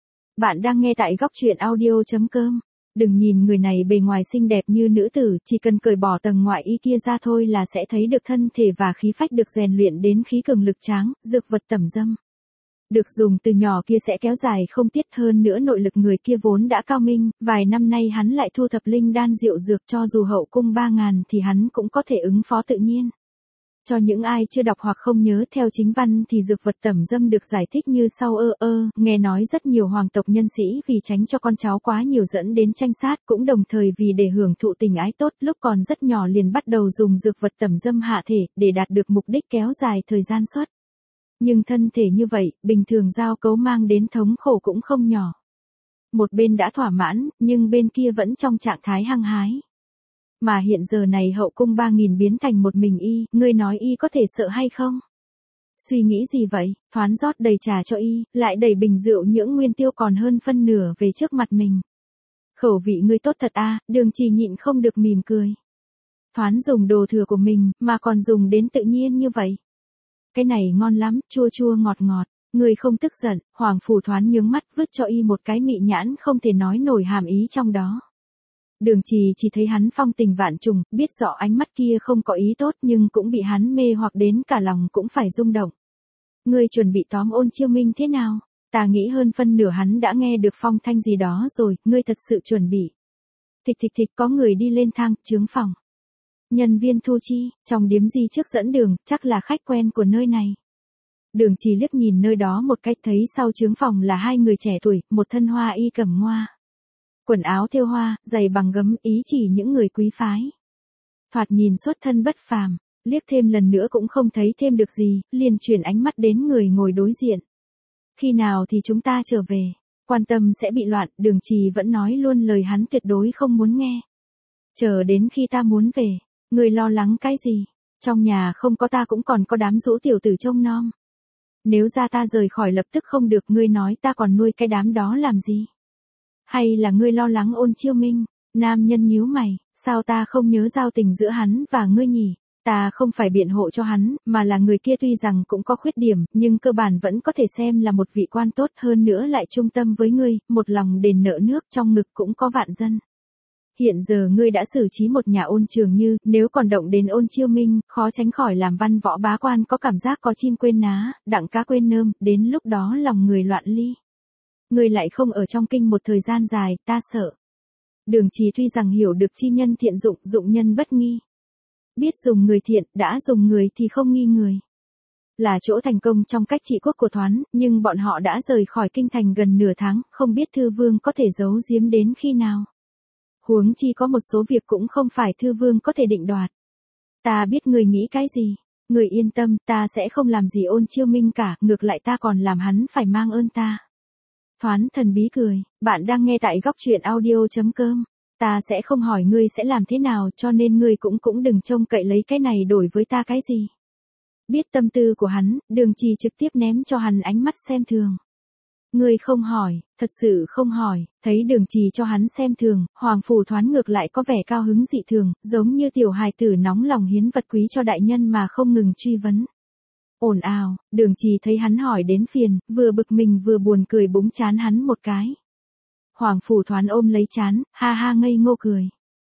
Bạn đang nghe tại góc truyện audio chấm com. Đừng nhìn người này bề ngoài xinh đẹp như nữ tử, chỉ cần cởi bỏ tầng ngoại y kia ra thôi là sẽ thấy được thân thể và khí phách được rèn luyện đến khí cường lực tráng, dược vật tẩm dâm. Được dùng từ nhỏ kia sẽ kéo dài không tiết, hơn nữa nội lực người kia vốn đã cao minh, vài năm nay hắn lại thu thập linh đan rượu dược, cho dù hậu cung ba ngàn thì hắn cũng có thể ứng phó tự nhiên. Cho những ai chưa đọc hoặc không nhớ theo chính văn thì dược vật tẩm dâm được giải thích như sau. Ơ ơ, nghe nói rất nhiều hoàng tộc nhân sĩ vì tránh cho con cháu quá nhiều dẫn đến tranh sát, cũng đồng thời vì để hưởng thụ tình ái tốt, lúc còn rất nhỏ liền bắt đầu dùng dược vật tẩm dâm hạ thể, để đạt được mục đích kéo dài thời gian xuất. Nhưng thân thể như vậy, bình thường giao cấu mang đến thống khổ cũng không nhỏ. Một bên đã thỏa mãn, nhưng bên kia vẫn trong trạng thái hăng hái. Mà hiện giờ này hậu cung ba nghìn biến thành một mình y, ngươi nói y có thể sợ hay không? Suy nghĩ gì vậy? Thoán rót đầy trà cho y, lại đẩy bình rượu những nguyên tiêu còn hơn phân nửa về trước mặt mình. Khẩu vị ngươi tốt thật a, à, Đường Trì nhịn không được mỉm cười. Thoán dùng đồ thừa của mình, mà còn dùng đến tự nhiên như vậy. Cái này ngon lắm, chua chua ngọt ngọt. Ngươi không tức giận, Hoàng phủ Thoán nhướng mắt vứt cho y một cái mị nhãn không thể nói nổi hàm ý trong đó. Đường Trì chỉ thấy hắn phong tình vạn trùng, biết rõ ánh mắt kia không có ý tốt nhưng cũng bị hắn mê hoặc đến cả lòng cũng phải rung động. Ngươi chuẩn bị tóm Ôn Chiêu Minh thế nào? Ta nghĩ hơn phân nửa hắn đã nghe được phong thanh gì đó rồi, ngươi thật sự chuẩn bị. Thịch thịch thịch, có người đi lên thang, chướng phòng. Nhân viên thu chi, trong điếm di trước dẫn đường, chắc là khách quen của nơi này. Đường Trì liếc nhìn nơi đó một cách, thấy sau chướng phòng là hai người trẻ tuổi, một thân hoa y cẩm ngoa. Quần áo thêu hoa, giày bằng gấm, ý chỉ những người quý phái. Thoạt nhìn xuất thân bất phàm, liếc thêm lần nữa cũng không thấy thêm được gì, liền chuyển ánh mắt đến người ngồi đối diện. Khi nào thì chúng ta trở về? Quan tâm sẽ bị loạn, Đường Trì vẫn nói luôn lời hắn tuyệt đối không muốn nghe. Chờ đến khi ta muốn về, ngươi lo lắng cái gì? Trong nhà không có ta cũng còn có đám rũ tiểu tử trông nom. Nếu ra ta rời khỏi lập tức không được, ngươi nói ta còn nuôi cái đám đó làm gì? Hay là ngươi lo lắng Ôn Chiêu Minh? Nam nhân nhíu mày, sao ta không nhớ giao tình giữa hắn và ngươi nhỉ? Ta không phải biện hộ cho hắn, mà là người kia tuy rằng cũng có khuyết điểm, nhưng cơ bản vẫn có thể xem là một vị quan tốt, hơn nữa lại trung tâm với ngươi, một lòng đền nợ nước, trong ngực cũng có vạn dân. Hiện giờ ngươi đã xử trí một nhà Ôn Trường Như, nếu còn động đến Ôn Chiêu Minh, khó tránh khỏi làm văn võ bá quan có cảm giác có chim quên ná, đặng cá quên nơm, đến lúc đó lòng người loạn ly. Ngươi lại không ở trong kinh một thời gian dài, ta sợ. Đường Trì tuy rằng hiểu được chi nhân thiện dụng, dụng nhân bất nghi. Biết dùng người thiện, đã dùng người thì không nghi người. Là chỗ thành công trong cách trị quốc của Thoán, nhưng bọn họ đã rời khỏi kinh thành gần nửa tháng, không biết Thư Vương có thể giấu giếm đến khi nào. Huống chi có một số việc cũng không phải Thư Vương có thể định đoạt. Ta biết người nghĩ cái gì. Người yên tâm, ta sẽ không làm gì Ôn Chiêu Minh cả, ngược lại ta còn làm hắn phải mang ơn ta. Thoán thần bí cười, bạn đang nghe tại góc truyện audio chấm com. Ta sẽ không hỏi ngươi sẽ làm thế nào, cho nên ngươi cũng cũng đừng trông cậy lấy cái này đổi với ta cái gì. Biết tâm tư của hắn, Đường Trì trực tiếp ném cho hắn ánh mắt xem thường. Ngươi không hỏi, thật sự không hỏi, thấy Đường Trì cho hắn xem thường, Hoàng Phủ Thoán ngược lại có vẻ cao hứng dị thường, giống như tiểu hài tử nóng lòng hiến vật quý cho đại nhân mà không ngừng truy vấn. Ồn ào, Đường Trì thấy hắn hỏi đến phiền, vừa bực mình vừa buồn cười búng chán hắn một cái. Hoàng Phủ Thoán ôm lấy chán, ha ha ngây ngô cười.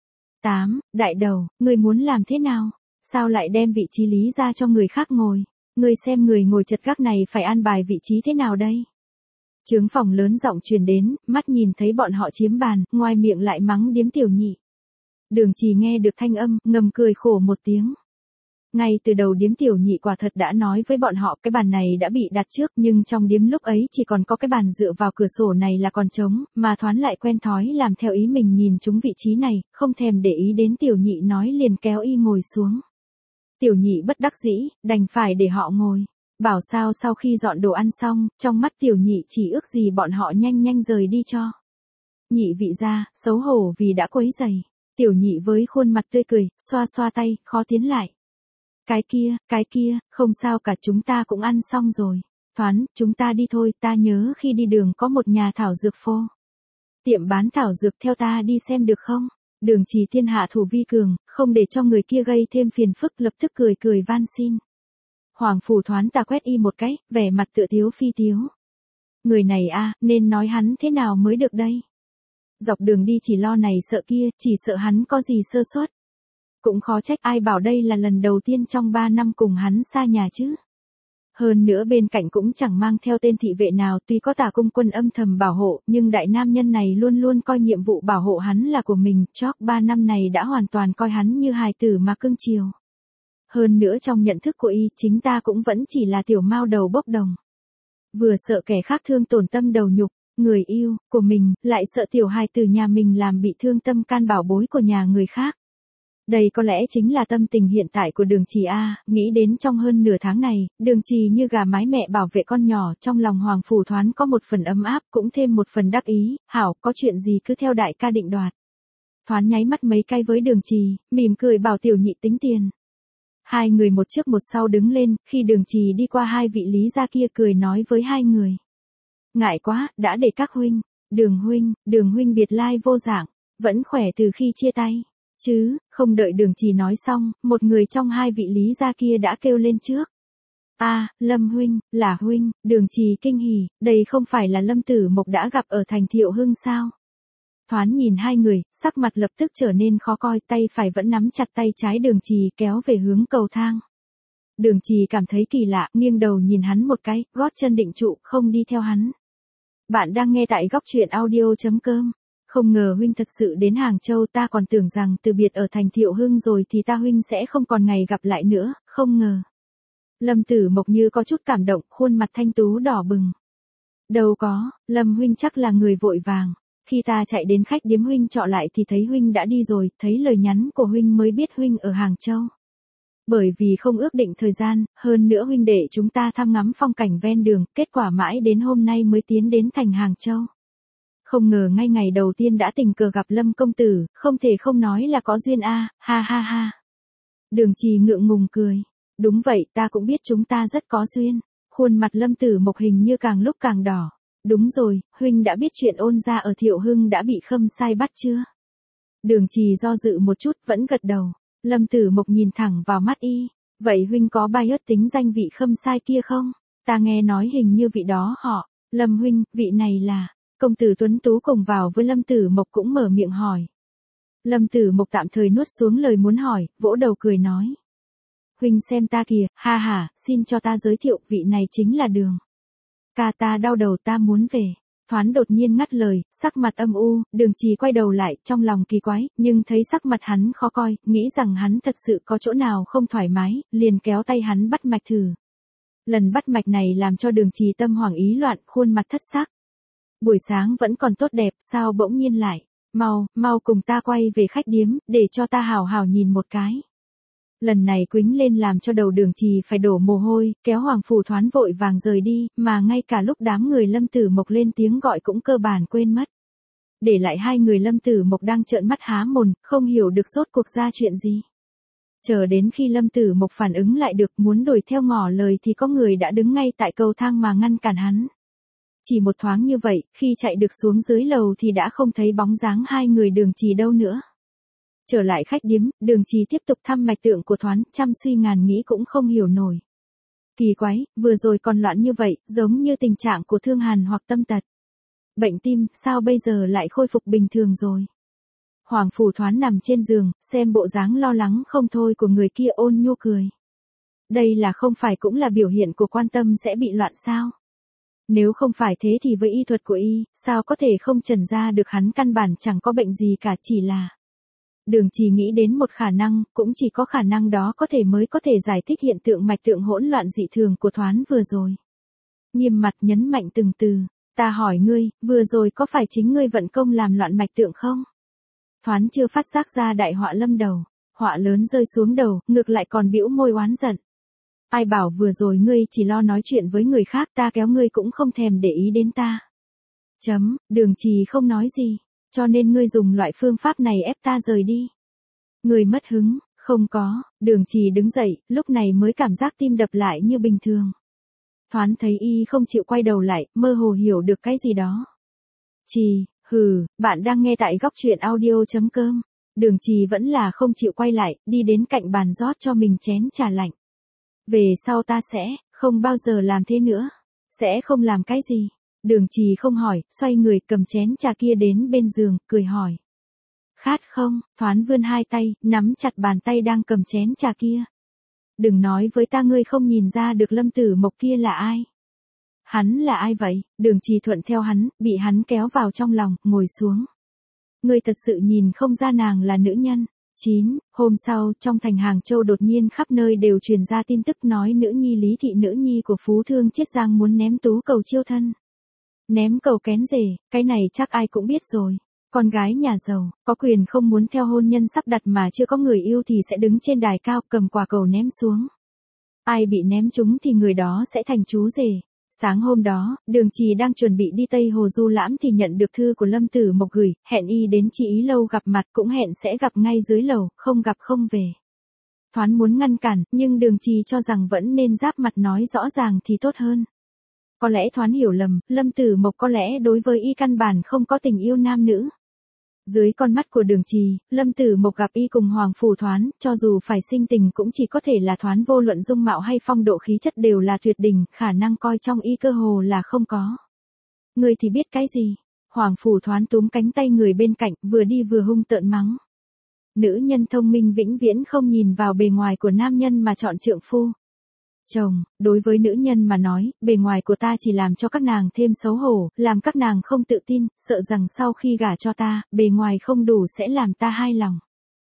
Tám, đại đầu, ngươi muốn làm thế nào? Sao lại đem vị trí lý ra cho người khác ngồi? Ngươi xem người ngồi chật gác này phải an bài vị trí thế nào đây? Trướng phòng lớn giọng truyền đến, mắt nhìn thấy bọn họ chiếm bàn, ngoài miệng lại mắng điếm tiểu nhị. Đường Trì nghe được thanh âm, ngầm cười khổ một tiếng. Ngay từ đầu điếm tiểu nhị quả thật đã nói với bọn họ cái bàn này đã bị đặt trước, nhưng trong điếm lúc ấy chỉ còn có cái bàn dựa vào cửa sổ này là còn trống, mà Thoán lại quen thói làm theo ý mình nhìn trúng vị trí này, không thèm để ý đến tiểu nhị nói liền kéo y ngồi xuống. Tiểu nhị bất đắc dĩ, đành phải để họ ngồi. Bảo sao sau khi dọn đồ ăn xong, trong mắt tiểu nhị chỉ ước gì bọn họ nhanh nhanh rời đi cho. Nhị vị ra, xấu hổ vì đã quấy rầy. Tiểu nhị với khuôn mặt tươi cười, xoa xoa tay, khó tiến lại. Cái kia, cái kia, không sao cả, chúng ta cũng ăn xong rồi. Thoán, chúng ta đi thôi, ta nhớ khi đi đường có một nhà thảo dược phô. Tiệm bán thảo dược, theo ta đi xem được không? Đường Trì thiên hạ thủ vi cường, không để cho người kia gây thêm phiền phức, lập tức cười cười van xin. Hoàng Phủ Thoán ta quét y một cái, vẻ mặt tựa tiếu phi tiếu. Người này a, nên nói hắn thế nào mới được đây? Dọc đường đi chỉ lo này sợ kia, chỉ sợ hắn có gì sơ suất. Cũng khó trách, ai bảo đây là lần đầu tiên trong ba năm cùng hắn xa nhà chứ. Hơn nữa bên cạnh cũng chẳng mang theo tên thị vệ nào, tuy có Tả Cung Quân âm thầm bảo hộ, nhưng đại nam nhân này luôn luôn coi nhiệm vụ bảo hộ hắn là của mình, chót ba năm này đã hoàn toàn coi hắn như hài tử mà cưng chiều. Hơn nữa trong nhận thức của y, chính ta cũng vẫn chỉ là tiểu mao đầu bốc đồng. Vừa sợ kẻ khác thương tổn tâm đầu nhục, người yêu của mình, lại sợ tiểu hài tử nhà mình làm bị thương tâm can bảo bối của nhà người khác. Đây có lẽ chính là tâm tình hiện tại của Đường Trì A, nghĩ đến trong hơn nửa tháng này, Đường Trì như gà mái mẹ bảo vệ con nhỏ, trong lòng Hoàng Phủ Thoán có một phần ấm áp, cũng thêm một phần đắc ý, hảo, có chuyện gì cứ theo đại ca định đoạt. Thoán nháy mắt mấy cái với Đường Trì, mỉm cười bảo tiểu nhị tính tiền. Hai người một trước một sau đứng lên, khi Đường Trì đi qua hai vị lý gia kia cười nói với hai người. Ngại quá, đã để các huynh, Đường huynh, Đường huynh biệt lai vô dạng, vẫn khỏe từ khi chia tay. Chứ, không đợi Đường Trì nói xong, một người trong hai vị lý gia kia đã kêu lên trước. A, à, Lâm huynh, là huynh. Đường Trì kinh hỉ, đây không phải là Lâm Tử Mộc đã gặp ở thành Thiệu Hưng sao? Thoán nhìn hai người, sắc mặt lập tức trở nên khó coi, tay phải vẫn nắm chặt tay trái Đường Trì kéo về hướng cầu thang. Đường Trì cảm thấy kỳ lạ, nghiêng đầu nhìn hắn một cái, gót chân định trụ, không đi theo hắn. Bạn đang nghe tại góc truyện audio chấm com. Không ngờ huynh thật sự đến Hàng Châu, ta còn tưởng rằng từ biệt ở thành Thiệu Hưng rồi thì ta huynh sẽ không còn ngày gặp lại nữa, không ngờ. Lâm Tử Mộc như có chút cảm động, khuôn mặt thanh tú đỏ bừng. Đâu có, Lâm huynh chắc là người vội vàng. Khi ta chạy đến khách điếm huynh trọ lại thì thấy huynh đã đi rồi, thấy lời nhắn của huynh mới biết huynh ở Hàng Châu. Bởi vì không ước định thời gian, hơn nữa huynh để chúng ta thăm ngắm phong cảnh ven đường, kết quả mãi đến hôm nay mới tiến đến thành Hàng Châu. Không ngờ ngay ngày đầu tiên đã tình cờ gặp Lâm công tử, không thể không nói là có duyên a, ha ha ha. Đường Trì ngượng ngùng cười. Đúng vậy, ta cũng biết chúng ta rất có duyên. Khuôn mặt Lâm Tử Mộc hình như càng lúc càng đỏ. Đúng rồi, huynh đã biết chuyện Ôn gia ở Thiệu Hưng đã bị Khâm Sai bắt chưa? Đường Trì do dự một chút, vẫn gật đầu. Lâm Tử Mộc nhìn thẳng vào mắt y, vậy huynh có bias tính danh vị Khâm Sai kia không? Ta nghe nói hình như vị đó họ, Lâm huynh, vị này là, công tử tuấn tú cùng vào với Lâm Tử Mộc cũng mở miệng hỏi. Lâm Tử Mộc tạm thời nuốt xuống lời muốn hỏi, vỗ đầu cười nói. Huynh xem ta kìa, ha ha, xin cho ta giới thiệu, vị này chính là Đường. Ca ta đau đầu ta muốn về. Thoán đột nhiên ngắt lời, sắc mặt âm u, Đường Trì quay đầu lại, trong lòng kỳ quái, nhưng thấy sắc mặt hắn khó coi, nghĩ rằng hắn thật sự có chỗ nào không thoải mái, liền kéo tay hắn bắt mạch thử. Lần bắt mạch này làm cho Đường Trì tâm hoảng ý loạn, khuôn mặt thất sắc. Buổi sáng vẫn còn tốt đẹp, sao bỗng nhiên lại, mau, mau cùng ta quay về khách điếm, để cho ta hào hào nhìn một cái. Lần này quýnh lên làm cho đầu Đường Trì phải đổ mồ hôi, kéo Hoàng Phủ Thoán vội vàng rời đi, mà ngay cả lúc đám người Lâm Tử Mộc lên tiếng gọi cũng cơ bản quên mất. Để lại hai người Lâm Tử Mộc đang trợn mắt há mồm, không hiểu được rốt cuộc ra chuyện gì. Chờ đến khi Lâm Tử Mộc phản ứng lại được muốn đuổi theo ngỏ lời thì có người đã đứng ngay tại cầu thang mà ngăn cản hắn. Chỉ một thoáng như vậy, khi chạy được xuống dưới lầu thì đã không thấy bóng dáng hai người Đường Trì đâu nữa. Trở lại khách điếm, Đường Trì tiếp tục thăm mạch tượng của Thoán, trăm suy ngàn nghĩ cũng không hiểu nổi. Kỳ quái, vừa rồi còn loạn như vậy, giống như tình trạng của thương hàn hoặc tâm tật. Bệnh tim, sao bây giờ lại khôi phục bình thường rồi? Hoàng Phủ Thoán nằm trên giường, xem bộ dáng lo lắng không thôi của người kia ôn nhu cười. Đây là không phải cũng là biểu hiện của quan tâm sẽ bị loạn sao? Nếu không phải thế thì với y thuật của y, sao có thể không trần ra được hắn căn bản chẳng có bệnh gì cả, chỉ là... Đường Trì nghĩ đến một khả năng, cũng chỉ có khả năng đó có thể mới có thể giải thích hiện tượng mạch tượng hỗn loạn dị thường của Thoán vừa rồi. Nghiêm mặt nhấn mạnh từng từ, ta hỏi ngươi, vừa rồi có phải chính ngươi vận công làm loạn mạch tượng không? Thoán chưa phát giác ra đại họa lâm đầu, họa lớn rơi xuống đầu, ngược lại còn bĩu môi oán giận. Ai bảo vừa rồi ngươi chỉ lo nói chuyện với người khác, ta kéo ngươi cũng không thèm để ý đến ta. Chấm, Đường Trì không nói gì. Cho nên ngươi dùng loại phương pháp này ép ta rời đi. Ngươi mất hứng, không có, Đường Trì đứng dậy, lúc này mới cảm giác tim đập lại như bình thường. Thoán thấy y không chịu quay đầu lại, mơ hồ hiểu được cái gì đó. Trì, hừ, bạn đang nghe tại góc truyện audio chấm com. Đường Trì vẫn là không chịu quay lại, đi đến cạnh bàn rót cho mình chén trà lạnh. Về sau ta sẽ, không bao giờ làm thế nữa. Sẽ không làm cái gì. Đường Trì không hỏi, xoay người cầm chén trà kia đến bên giường, cười hỏi. Khát không? Thoán vươn hai tay, nắm chặt bàn tay đang cầm chén trà kia. Đừng nói với ta ngươi không nhìn ra được Lâm Tử Mộc kia là ai. Hắn là ai vậy? Đường Trì thuận theo hắn, bị hắn kéo vào trong lòng, ngồi xuống. Ngươi thật sự nhìn không ra nàng là nữ nhân. chín. Hôm sau, trong thành Hàng Châu đột nhiên khắp nơi đều truyền ra tin tức nói nữ nhi Lý Thị nữ nhi của Phú Thương Chiết Giang muốn ném tú cầu chiêu thân. Ném cầu kén rể, cái này chắc ai cũng biết rồi. Con gái nhà giàu, có quyền không muốn theo hôn nhân sắp đặt mà chưa có người yêu thì sẽ đứng trên đài cao cầm quả cầu ném xuống. Ai bị ném trúng thì người đó sẽ thành chú rể. Sáng hôm đó, Đường Trì đang chuẩn bị đi Tây Hồ du lãm thì nhận được thư của Lâm Tử Mộc gửi, hẹn y đến Chị Ý Lâu gặp mặt, cũng hẹn sẽ gặp ngay dưới lầu, không gặp không về. Thoán muốn ngăn cản, nhưng Đường Trì cho rằng vẫn nên giáp mặt nói rõ ràng thì tốt hơn. Có lẽ Thoán hiểu lầm, Lâm Tử Mộc có lẽ đối với y căn bản không có tình yêu nam nữ. Dưới con mắt của Đường Trì, Lâm Tử Mộc gặp y cùng Hoàng Phủ Thoán, cho dù phải sinh tình cũng chỉ có thể là Thoán, vô luận dung mạo hay phong độ khí chất đều là tuyệt đỉnh, khả năng coi trong y cơ hồ là không có. Người thì biết cái gì? Hoàng Phủ Thoán túm cánh tay người bên cạnh, vừa đi vừa hung tợn mắng. Nữ nhân thông minh vĩnh viễn không nhìn vào bề ngoài của nam nhân mà chọn trượng phu. Chồng, đối với nữ nhân mà nói, bề ngoài của ta chỉ làm cho các nàng thêm xấu hổ, làm các nàng không tự tin, sợ rằng sau khi gả cho ta, bề ngoài không đủ sẽ làm ta hài lòng.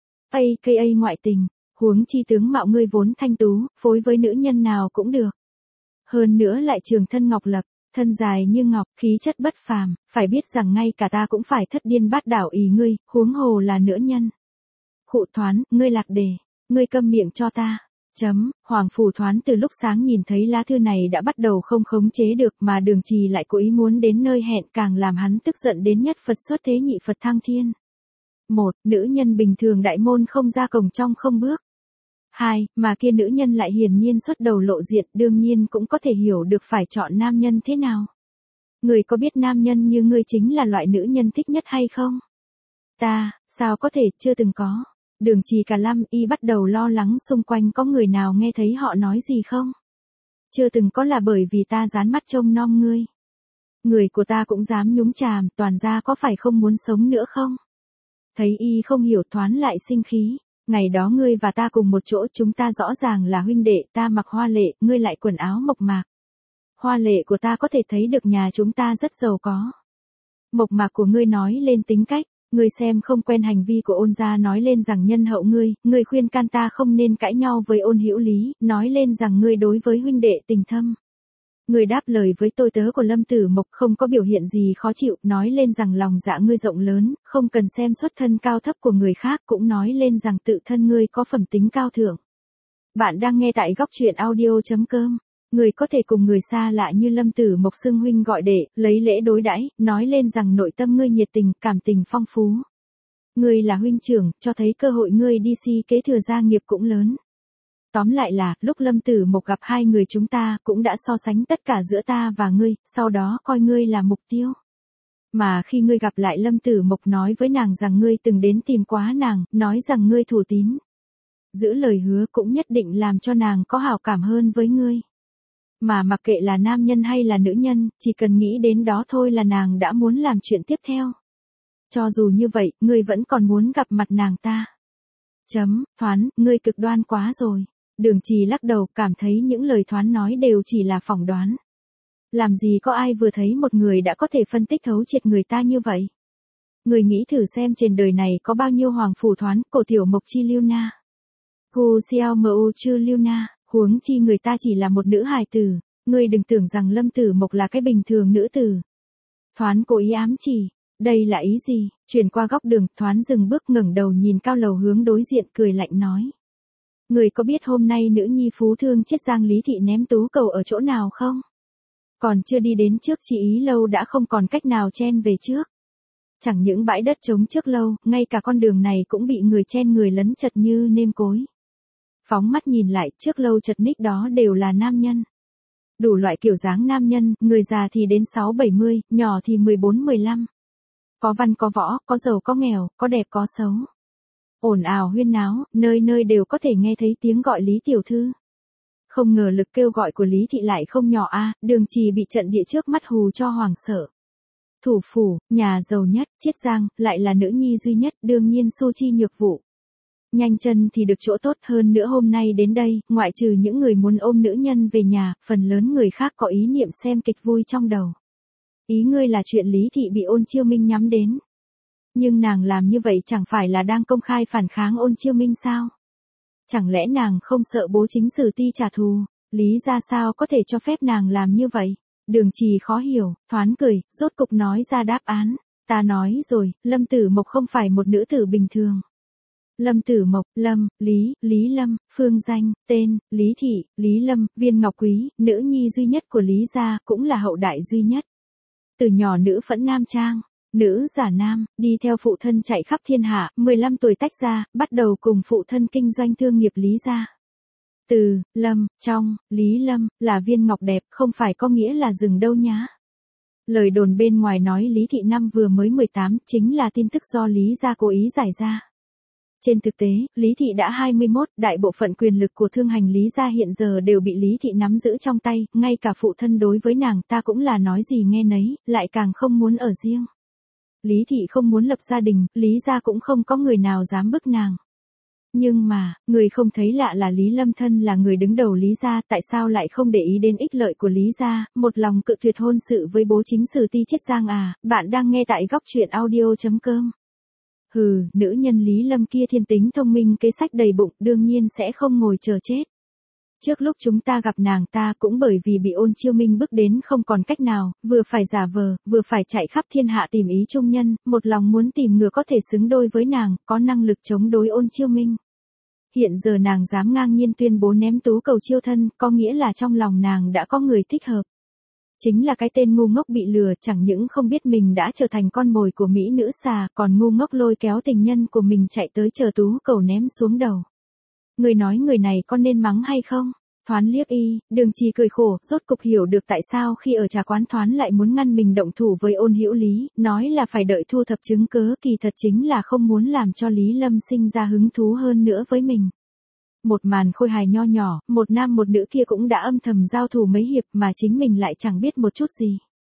a ca ngoại tình, huống chi tướng mạo ngươi vốn thanh tú, phối với nữ nhân nào cũng được. Hơn nữa lại trường thân ngọc lập, thân dài như ngọc, khí chất bất phàm, phải biết rằng ngay cả ta cũng phải thất điên bát đảo ý ngươi, huống hồ là nữ nhân. Khụ Thoán, ngươi lạc đề, ngươi câm miệng cho ta. Chấm, Hoàng Phủ Thoán từ lúc sáng nhìn thấy lá thư này đã bắt đầu không khống chế được mà Đường Trì lại cố ý muốn đến nơi hẹn càng làm hắn tức giận đến nhất Phật xuất thế nhị Phật thăng thiên. Một, nữ nhân bình thường đại môn không ra cổng trong không bước. Hai, mà kia nữ nhân lại hiển nhiên xuất đầu lộ diện, đương nhiên cũng có thể hiểu được phải chọn nam nhân thế nào. Người có biết nam nhân như ngươi chính là loại nữ nhân thích nhất hay không? Ta, sao có thể, chưa từng có. Đường Trì cả lăm y bắt đầu lo lắng xung quanh có người nào nghe thấy họ nói gì không. Chưa từng có là bởi vì ta dán mắt trông nom ngươi. Người của ta cũng dám nhúng chàm, toàn ra có phải không muốn sống nữa không? Thấy y không hiểu thoán lại sinh khí. Ngày đó ngươi và ta cùng một chỗ, chúng ta rõ ràng là huynh đệ, ta mặc hoa lệ, ngươi lại quần áo mộc mạc. Hoa lệ của ta có thể thấy được nhà chúng ta rất giàu có. Mộc mạc của ngươi nói lên tính cách, ngươi xem không quen hành vi của Ôn gia, nói lên rằng nhân hậu ngươi, ngươi khuyên can ta không nên cãi nhau với Ôn Hữu Lý, nói lên rằng ngươi đối với huynh đệ tình thâm. Ngươi đáp lời với tôi tớ của Lâm Tử Mộc không có biểu hiện gì khó chịu, nói lên rằng lòng dạ ngươi rộng lớn, không cần xem xuất thân cao thấp của người khác, cũng nói lên rằng tự thân ngươi có phẩm tính cao thượng. Bạn đang nghe tại góc truyện audio.com. Người có thể cùng người xa lạ như Lâm Tử Mộc xưng huynh gọi đệ, lấy lễ đối đãi, nói lên rằng nội tâm ngươi nhiệt tình, cảm tình phong phú. Ngươi là huynh trưởng, cho thấy cơ hội ngươi đi si kế thừa gia nghiệp cũng lớn. Tóm lại là, lúc Lâm Tử Mộc gặp hai người chúng ta, cũng đã so sánh tất cả giữa ta và ngươi, sau đó coi ngươi là mục tiêu. Mà khi ngươi gặp lại Lâm Tử Mộc nói với nàng rằng ngươi từng đến tìm quá nàng, nói rằng ngươi thủ tín. Giữ lời hứa cũng nhất định làm cho nàng có hảo cảm hơn với ngươi. Mà mặc kệ là nam nhân hay là nữ nhân, chỉ cần nghĩ đến đó thôi là nàng đã muốn làm chuyện tiếp theo. Cho dù như vậy, ngươi vẫn còn muốn gặp mặt nàng ta. Chấm, Thoán, ngươi cực đoan quá rồi. Đường Trì lắc đầu, cảm thấy những lời Thoán nói đều chỉ là phỏng đoán. Làm gì có ai vừa thấy một người đã có thể phân tích thấu triệt người ta như vậy. Người nghĩ thử xem trên đời này có bao nhiêu hoàng phủ Thoán, cổ tiểu mộc chi Liêu Na. Gu xiao mu chư Liêu Na, huống chi người ta chỉ là một nữ hài tử, ngươi đừng tưởng rằng Lâm Tử Mộc là cái bình thường nữ tử. Thoán cố ý ám chỉ, đây là ý gì? Chuyển qua góc đường, Thoán dừng bước ngẩng đầu nhìn cao lầu hướng đối diện, cười lạnh nói. Người có biết hôm nay nữ nhi phú thương chết Giang Lý Thị ném tú cầu ở chỗ nào không? Còn chưa đi đến trước chị ý lâu đã không còn cách nào chen về trước. Chẳng những bãi đất trống trước lâu, ngay cả con đường này cũng bị người chen người lấn chật như nêm cối. Phóng mắt nhìn lại, trước lâu chật ních đó đều là nam nhân. Đủ loại kiểu dáng nam nhân, người già thì đến sáu bảy mươi, nhỏ thì mười bốn mười lăm. Có văn có võ, có giàu có nghèo, có đẹp có xấu. Ồn ào huyên náo, nơi nơi đều có thể nghe thấy tiếng gọi Lý tiểu thư. Không ngờ lực kêu gọi của Lý Thị lại không nhỏ a, Đường Trì bị trận địa trước mắt hù cho hoảng sợ. Thủ phủ, nhà giàu nhất, Chiết Giang, lại là nữ nhi duy nhất, đương nhiên Su Chi Nhược Vụ. Nhanh chân thì được chỗ tốt hơn nữa hôm nay đến đây, ngoại trừ những người muốn ôm nữ nhân về nhà, phần lớn người khác có ý niệm xem kịch vui trong đầu. Ý ngươi là chuyện Lý Thị bị Ôn Chiêu Minh nhắm đến. Nhưng nàng làm như vậy chẳng phải là đang công khai phản kháng Ôn Chiêu Minh sao? Chẳng lẽ nàng không sợ bố chính Sử Ti trả thù? Lý ra sao có thể cho phép nàng làm như vậy? Đường Trì khó hiểu, Thoán cười, rốt cục nói ra đáp án. Ta nói rồi, Lâm Tử Mộc không phải một nữ tử bình thường. Lâm Tử Mộc, Lâm, Lý, Lý Lâm, phương danh, tên, Lý Thị, Lý Lâm, Viên Ngọc Quý, nữ nhi duy nhất của Lý gia, cũng là hậu đại duy nhất. Từ nhỏ nữ phẫn nam trang, nữ giả nam, đi theo phụ thân chạy khắp thiên hạ, mười lăm tuổi tách ra, bắt đầu cùng phụ thân kinh doanh thương nghiệp Lý gia. Từ, Lâm, trong, Lý Lâm, là viên ngọc đẹp, không phải có nghĩa là rừng đâu nhá. Lời đồn bên ngoài nói Lý Thị năm vừa mới mười tám, chính là tin tức do Lý gia cố ý giải ra. Trên thực tế, Lý Thị đã hai mươi mốt, đại bộ phận quyền lực của thương hành Lý gia hiện giờ đều bị Lý Thị nắm giữ trong tay, ngay cả phụ thân đối với nàng ta cũng là nói gì nghe nấy, lại càng không muốn ở riêng. Lý Thị không muốn lập gia đình, Lý gia cũng không có người nào dám bức nàng. Nhưng mà, người không thấy lạ là Lý Lâm thân là người đứng đầu Lý gia, tại sao lại không để ý đến ích lợi của Lý gia, một lòng cự tuyệt hôn sự với bố chính Sử Ti Chiết Giang à? Bạn đang nghe tại góc truyện audio.com. Hừ, nữ nhân Lý Lâm kia thiên tính thông minh, kế sách đầy bụng, đương nhiên sẽ không ngồi chờ chết. Trước lúc chúng ta gặp nàng ta cũng bởi vì bị Ôn Chiêu Minh bức đến không còn cách nào, vừa phải giả vờ, vừa phải chạy khắp thiên hạ tìm ý trung nhân, một lòng muốn tìm người có thể xứng đôi với nàng, có năng lực chống đối Ôn Chiêu Minh. Hiện giờ nàng dám ngang nhiên tuyên bố ném tú cầu chiêu thân, có nghĩa là trong lòng nàng đã có người thích hợp. Chính là cái tên ngu ngốc bị lừa, chẳng những không biết mình đã trở thành con mồi của mỹ nữ xà, còn ngu ngốc lôi kéo tình nhân của mình chạy tới chờ tú cầu ném xuống đầu. Người nói người này có nên mắng hay không? Thoán liếc y, Đường Trì cười khổ, rốt cục hiểu được tại sao khi ở trà quán Thoán lại muốn ngăn mình động thủ với Ôn Hữu Lý, nói là phải đợi thu thập chứng cớ, kỳ thật chính là không muốn làm cho Lý Lâm sinh ra hứng thú hơn nữa với mình. Một màn khôi hài nho nhỏ, một nam một nữ kia cũng đã âm thầm giao thủ mấy hiệp mà chính mình lại chẳng biết một chút gì.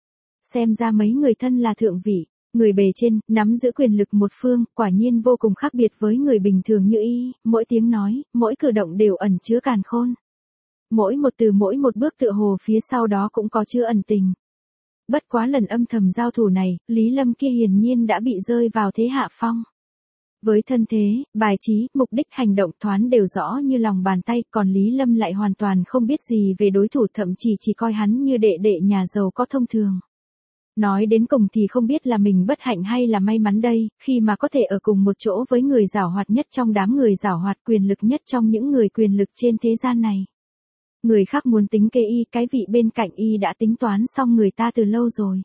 Xem ra mấy người thân là thượng vị, người bề trên, nắm giữ quyền lực một phương, quả nhiên vô cùng khác biệt với người bình thường như y, mỗi tiếng nói, mỗi cử động đều ẩn chứa càn khôn. Mỗi một từ mỗi một bước tựa hồ phía sau đó cũng có chứa ẩn tình. Bất quá lần âm thầm giao thủ này, Lý Lâm kia hiển nhiên đã bị rơi vào thế hạ phong. Với thân thế, bài trí, mục đích hành động Thoán đều rõ như lòng bàn tay, còn Lý Lâm lại hoàn toàn không biết gì về đối thủ, thậm chí chỉ coi hắn như đệ đệ nhà giàu có thông thường. Nói đến cùng thì không biết là mình bất hạnh hay là may mắn đây, khi mà có thể ở cùng một chỗ với người giàu hoạt nhất trong đám người giàu hoạt, quyền lực nhất trong những người quyền lực trên thế gian này. Người khác muốn tính kế y, cái vị bên cạnh y đã tính toán xong người ta từ lâu rồi.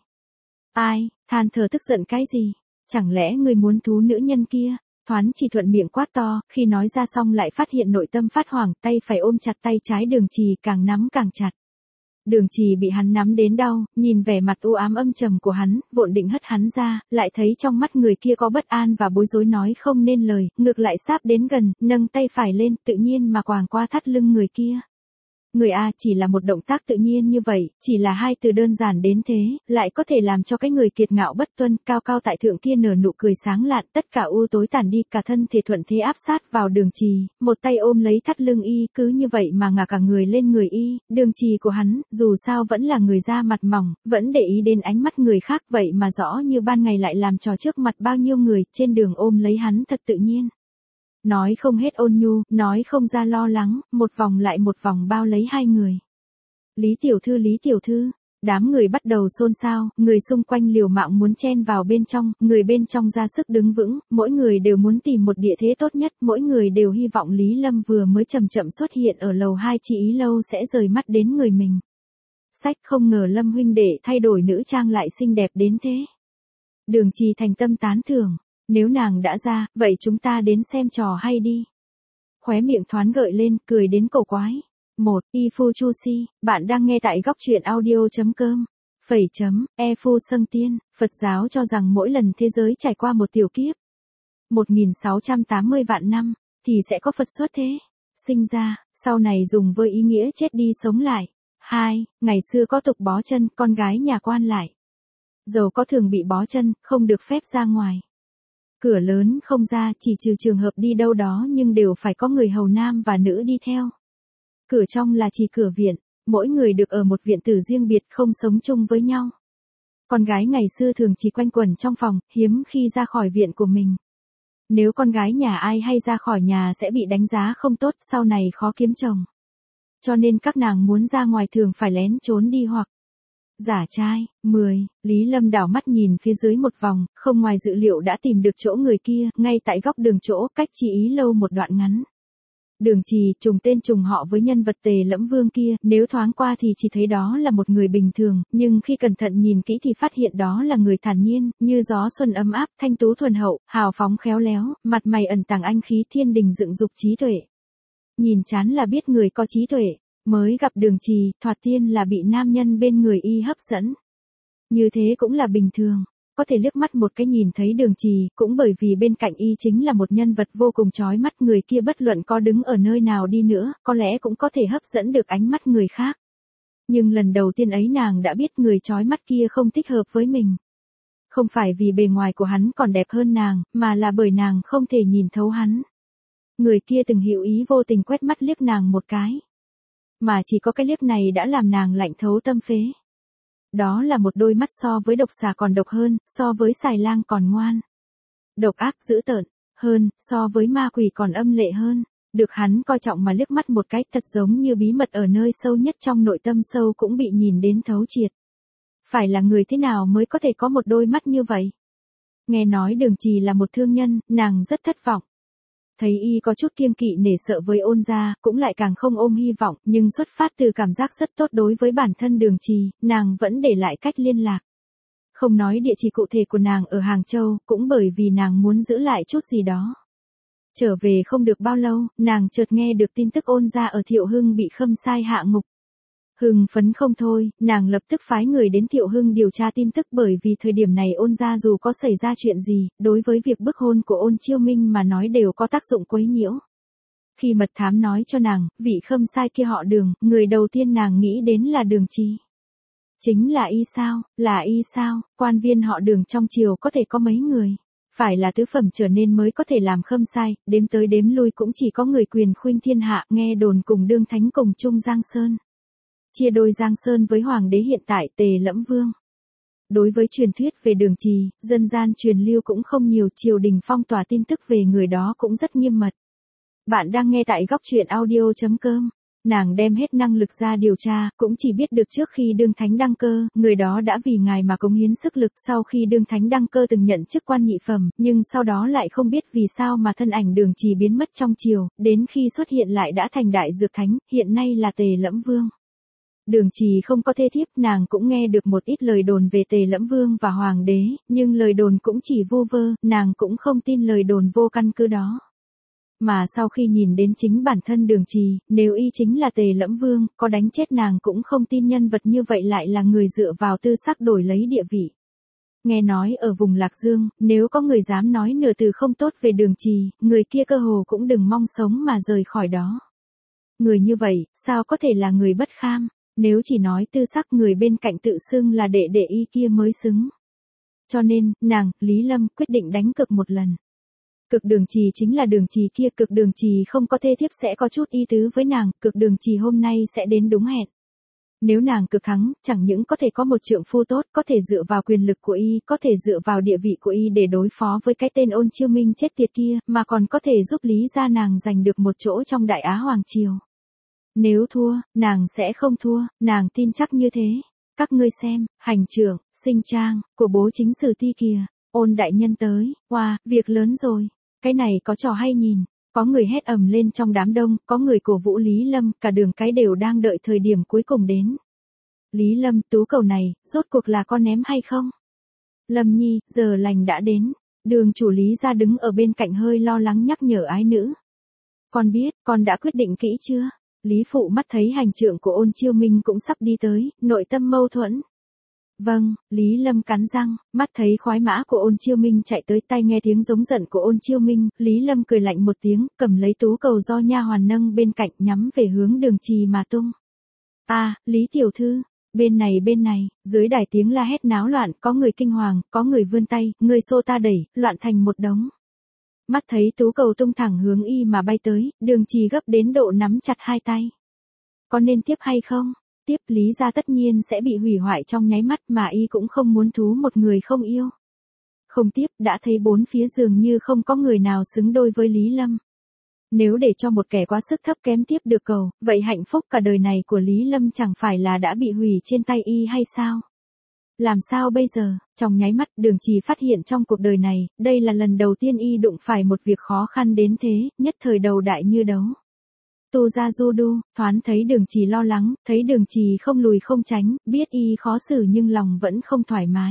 Ai, than thở tức giận cái gì? Chẳng lẽ người muốn thú nữ nhân kia? Thoán chỉ thuận miệng quát to, khi nói ra xong lại phát hiện nội tâm phát hoảng, tay phải ôm chặt tay trái Đường Trì, càng nắm càng chặt. Đường Trì bị hắn nắm đến đau, nhìn vẻ mặt u ám âm trầm của hắn, vội định hất hắn ra, lại thấy trong mắt người kia có bất an và bối rối nói không nên lời, ngược lại sáp đến gần, nâng tay phải lên, tự nhiên mà quàng qua thắt lưng người kia. Người A chỉ là một động tác tự nhiên như vậy, chỉ là hai từ đơn giản đến thế, lại có thể làm cho cái người kiệt ngạo bất tuân, cao cao tại thượng kia nở nụ cười sáng lạn, tất cả u tối tàn đi, cả thân thể thuận thế áp sát vào Đường Trì, một tay ôm lấy thắt lưng y, cứ như vậy mà ngả cả người lên người y, Đường Trì của hắn, dù sao vẫn là người da mặt mỏng, vẫn để ý đến ánh mắt người khác, vậy mà rõ như ban ngày lại làm trò trước mặt bao nhiêu người, trên đường ôm lấy hắn thật tự nhiên. Nói không hết ôn nhu, nói không ra lo lắng, một vòng lại một vòng bao lấy hai người. Lý tiểu thư, Lý tiểu thư, đám người bắt đầu xôn xao, người xung quanh liều mạng muốn chen vào bên trong, người bên trong ra sức đứng vững, mỗi người đều muốn tìm một địa thế tốt nhất, mỗi người đều hy vọng Lý Lâm vừa mới chậm chậm xuất hiện ở lầu hai chỉ ý lâu sẽ rời mắt đến người mình. Sách, không ngờ Lâm huynh đệ thay đổi nữ trang lại xinh đẹp đến thế. Đường Trì thành tâm tán thưởng. Nếu nàng đã ra, vậy chúng ta đến xem trò hay đi. Khóe miệng Thoán gợi lên, cười đến cổ quái. một. Y Phu Chu Si, bạn đang nghe tại góc truyện audio.com. Phẩy chấm, E Phu Sâng Tiên, Phật giáo cho rằng mỗi lần thế giới trải qua một tiểu kiếp, một nghìn sáu trăm tám mươi vạn năm, thì sẽ có Phật xuất thế, sinh ra, sau này dùng với ý nghĩa chết đi sống lại. hai. Ngày xưa có tục bó chân, con gái nhà quan lại. Giàu có thường bị bó chân, không được phép ra ngoài. Cửa lớn không ra, chỉ trừ trường hợp đi đâu đó nhưng đều phải có người hầu nam và nữ đi theo. Cửa trong là chỉ cửa viện, mỗi người được ở một viện tử riêng biệt, không sống chung với nhau. Con gái ngày xưa thường chỉ quanh quẩn trong phòng, hiếm khi ra khỏi viện của mình. Nếu con gái nhà ai hay ra khỏi nhà sẽ bị đánh giá không tốt, sau này khó kiếm chồng. Cho nên các nàng muốn ra ngoài thường phải lén trốn đi hoặc giả trai. mười. Lý Lâm đảo mắt nhìn phía dưới một vòng, không ngoài dự liệu đã tìm được chỗ người kia, ngay tại góc đường chỗ, cách chỉ ý lâu một đoạn ngắn. Đường Trì, trùng tên trùng họ với nhân vật Tề Lẫm Vương kia, nếu thoáng qua thì chỉ thấy đó là một người bình thường, nhưng khi cẩn thận nhìn kỹ thì phát hiện đó là người thản nhiên, như gió xuân ấm áp, thanh tú thuần hậu, hào phóng khéo léo, mặt mày ẩn tàng anh khí thiên đình dựng dục trí tuệ. Nhìn chán là biết người có trí tuệ. Mới gặp Đường Trì, thoạt tiên là bị nam nhân bên người y hấp dẫn. Như thế cũng là bình thường, có thể liếc mắt một cái nhìn thấy Đường Trì, cũng bởi vì bên cạnh y chính là một nhân vật vô cùng chói mắt, người kia bất luận có đứng ở nơi nào đi nữa, có lẽ cũng có thể hấp dẫn được ánh mắt người khác. Nhưng lần đầu tiên ấy nàng đã biết người chói mắt kia không thích hợp với mình. Không phải vì bề ngoài của hắn còn đẹp hơn nàng, mà là bởi nàng không thể nhìn thấu hắn. Người kia từng hữu ý vô tình quét mắt liếc nàng một cái. Mà chỉ có cái liếc này đã làm nàng lạnh thấu tâm phế. Đó là một đôi mắt so với độc xà còn độc hơn, so với xài lang còn ngoan. Độc ác dữ tợn, hơn, so với ma quỷ còn âm lệ hơn. Được hắn coi trọng mà liếc mắt một cái, thật giống như bí mật ở nơi sâu nhất trong nội tâm sâu cũng bị nhìn đến thấu triệt. Phải là người thế nào mới có thể có một đôi mắt như vậy? Nghe nói Đường Trì là một thương nhân, nàng rất thất vọng. Thấy y có chút kiêng kỵ nể sợ với Ôn gia, cũng lại càng không ôm hy vọng, nhưng xuất phát từ cảm giác rất tốt đối với bản thân Đường Trì, nàng vẫn để lại cách liên lạc. Không nói địa chỉ cụ thể của nàng ở Hàng Châu, cũng bởi vì nàng muốn giữ lại chút gì đó. Trở về không được bao lâu, nàng chợt nghe được tin tức Ôn gia ở Thiệu Hưng bị Khâm Sai hạ ngục. Hưng phấn không thôi, nàng lập tức phái người đến Thiệu Hưng điều tra tin tức, bởi vì thời điểm này Ôn gia dù có xảy ra chuyện gì, đối với việc bức hôn của Ôn Chiêu Minh mà nói đều có tác dụng quấy nhiễu. Khi mật thám nói cho nàng, vị Khâm Sai kia họ Đường, người đầu tiên nàng nghĩ đến là Đường Trì. Chính là y sao, là y sao, quan viên họ Đường trong triều có thể có mấy người. Phải là tứ phẩm trở nên mới có thể làm khâm sai, đếm tới đếm lui cũng chỉ có người quyền khuynh thiên hạ, nghe đồn cùng đương thánh cùng chung Giang Sơn. Chia đôi Giang Sơn với hoàng đế hiện tại Tề Lẫm Vương. Đối với truyền thuyết về Đường Trì, dân gian truyền lưu cũng không nhiều, triều đình phong tỏa tin tức về người đó cũng rất nghiêm mật. Bạn đang nghe tại góc truyện audio chấm com. Nàng đem hết năng lực ra điều tra, cũng chỉ biết được trước khi đương thánh đăng cơ, người đó đã vì ngài mà cống hiến sức lực, sau khi đương thánh đăng cơ từng nhận chức quan nhị phẩm, nhưng sau đó lại không biết vì sao mà thân ảnh Đường Trì biến mất trong triều, đến khi xuất hiện lại đã thành đại dược thánh, hiện nay là Tề Lẫm Vương. Đường Trì không có thê thiếp, nàng cũng nghe được một ít lời đồn về Tề Lẫm Vương và hoàng đế, nhưng lời đồn cũng chỉ vu vơ, nàng cũng không tin lời đồn vô căn cứ đó. Mà sau khi nhìn đến chính bản thân Đường Trì, nếu y chính là Tề Lẫm Vương, có đánh chết nàng cũng không tin nhân vật như vậy lại là người dựa vào tư sắc đổi lấy địa vị. Nghe nói ở vùng Lạc Dương, nếu có người dám nói nửa từ không tốt về Đường Trì, người kia cơ hồ cũng đừng mong sống mà rời khỏi đó. Người như vậy, sao có thể là người bất kham, nếu chỉ nói tư sắc người bên cạnh tự xưng là đệ đệ y kia mới xứng. Cho nên, nàng, Lý Lâm, quyết định đánh cược một lần. Cực Đường Trì chính là Đường Trì kia, Cực Đường Trì không có thê thiếp sẽ có chút ý tứ với nàng, Cực Đường Trì hôm nay sẽ đến đúng hẹn. Nếu nàng cực thắng, chẳng những có thể có một trượng phu tốt, có thể dựa vào quyền lực của y, có thể dựa vào địa vị của y để đối phó với cái tên Ôn Chiêu Minh chết tiệt kia, mà còn có thể giúp Lý gia nàng giành được một chỗ trong Đại Á Hoàng Triều. Nếu thua, nàng sẽ không thua, nàng tin chắc như thế. Các ngươi xem, hành trưởng, sinh trang, của bố chính sử ti kìa, Ôn đại nhân tới, wow, việc lớn rồi. Cái này có trò hay nhìn, có người hét ầm lên trong đám đông, có người cổ vũ Lý Lâm, cả đường cái đều đang đợi thời điểm cuối cùng đến. Lý Lâm, tú cầu này, rốt cuộc là con ném hay không? Lâm Nhi, giờ lành đã đến, Đường chủ Lý gia đứng ở bên cạnh hơi lo lắng nhắc nhở ái nữ. Con biết, con đã quyết định kỹ chưa? Lý phụ mắt thấy hành trượng của Ôn Chiêu Minh cũng sắp đi tới, nội tâm mâu thuẫn. Vâng, Lý Lâm cắn răng, mắt thấy khoái mã của Ôn Chiêu Minh chạy tới, tai nghe tiếng giống giận của Ôn Chiêu Minh, Lý Lâm cười lạnh một tiếng, cầm lấy tú cầu do nha hoàn nâng bên cạnh nhắm về hướng Đường Trì mà tung. A, à, Lý tiểu thư, bên này bên này, dưới đài tiếng la hét náo loạn, có người kinh hoàng, có người vươn tay, người xô ta đẩy, loạn thành một đống. Mắt thấy tú cầu tung thẳng hướng y mà bay tới, Đường Trì gấp đến độ nắm chặt hai tay. Có nên tiếp hay không? Tiếp, Lý gia tất nhiên sẽ bị hủy hoại trong nháy mắt, mà y cũng không muốn thú một người không yêu. Không tiếp, đã thấy bốn phía dường như không có người nào xứng đôi với Lý Lâm. Nếu để cho một kẻ quá sức thấp kém tiếp được cầu, vậy hạnh phúc cả đời này của Lý Lâm chẳng phải là đã bị hủy trên tay y hay sao? Làm sao bây giờ? Trong nháy mắt, Đường Trì phát hiện trong cuộc đời này, đây là lần đầu tiên y đụng phải một việc khó khăn đến thế, nhất thời đầu đại như đấu. Tu ra du đu, thoáng thấy Đường Trì lo lắng, thấy Đường Trì không lùi không tránh, biết y khó xử nhưng lòng vẫn không thoải mái.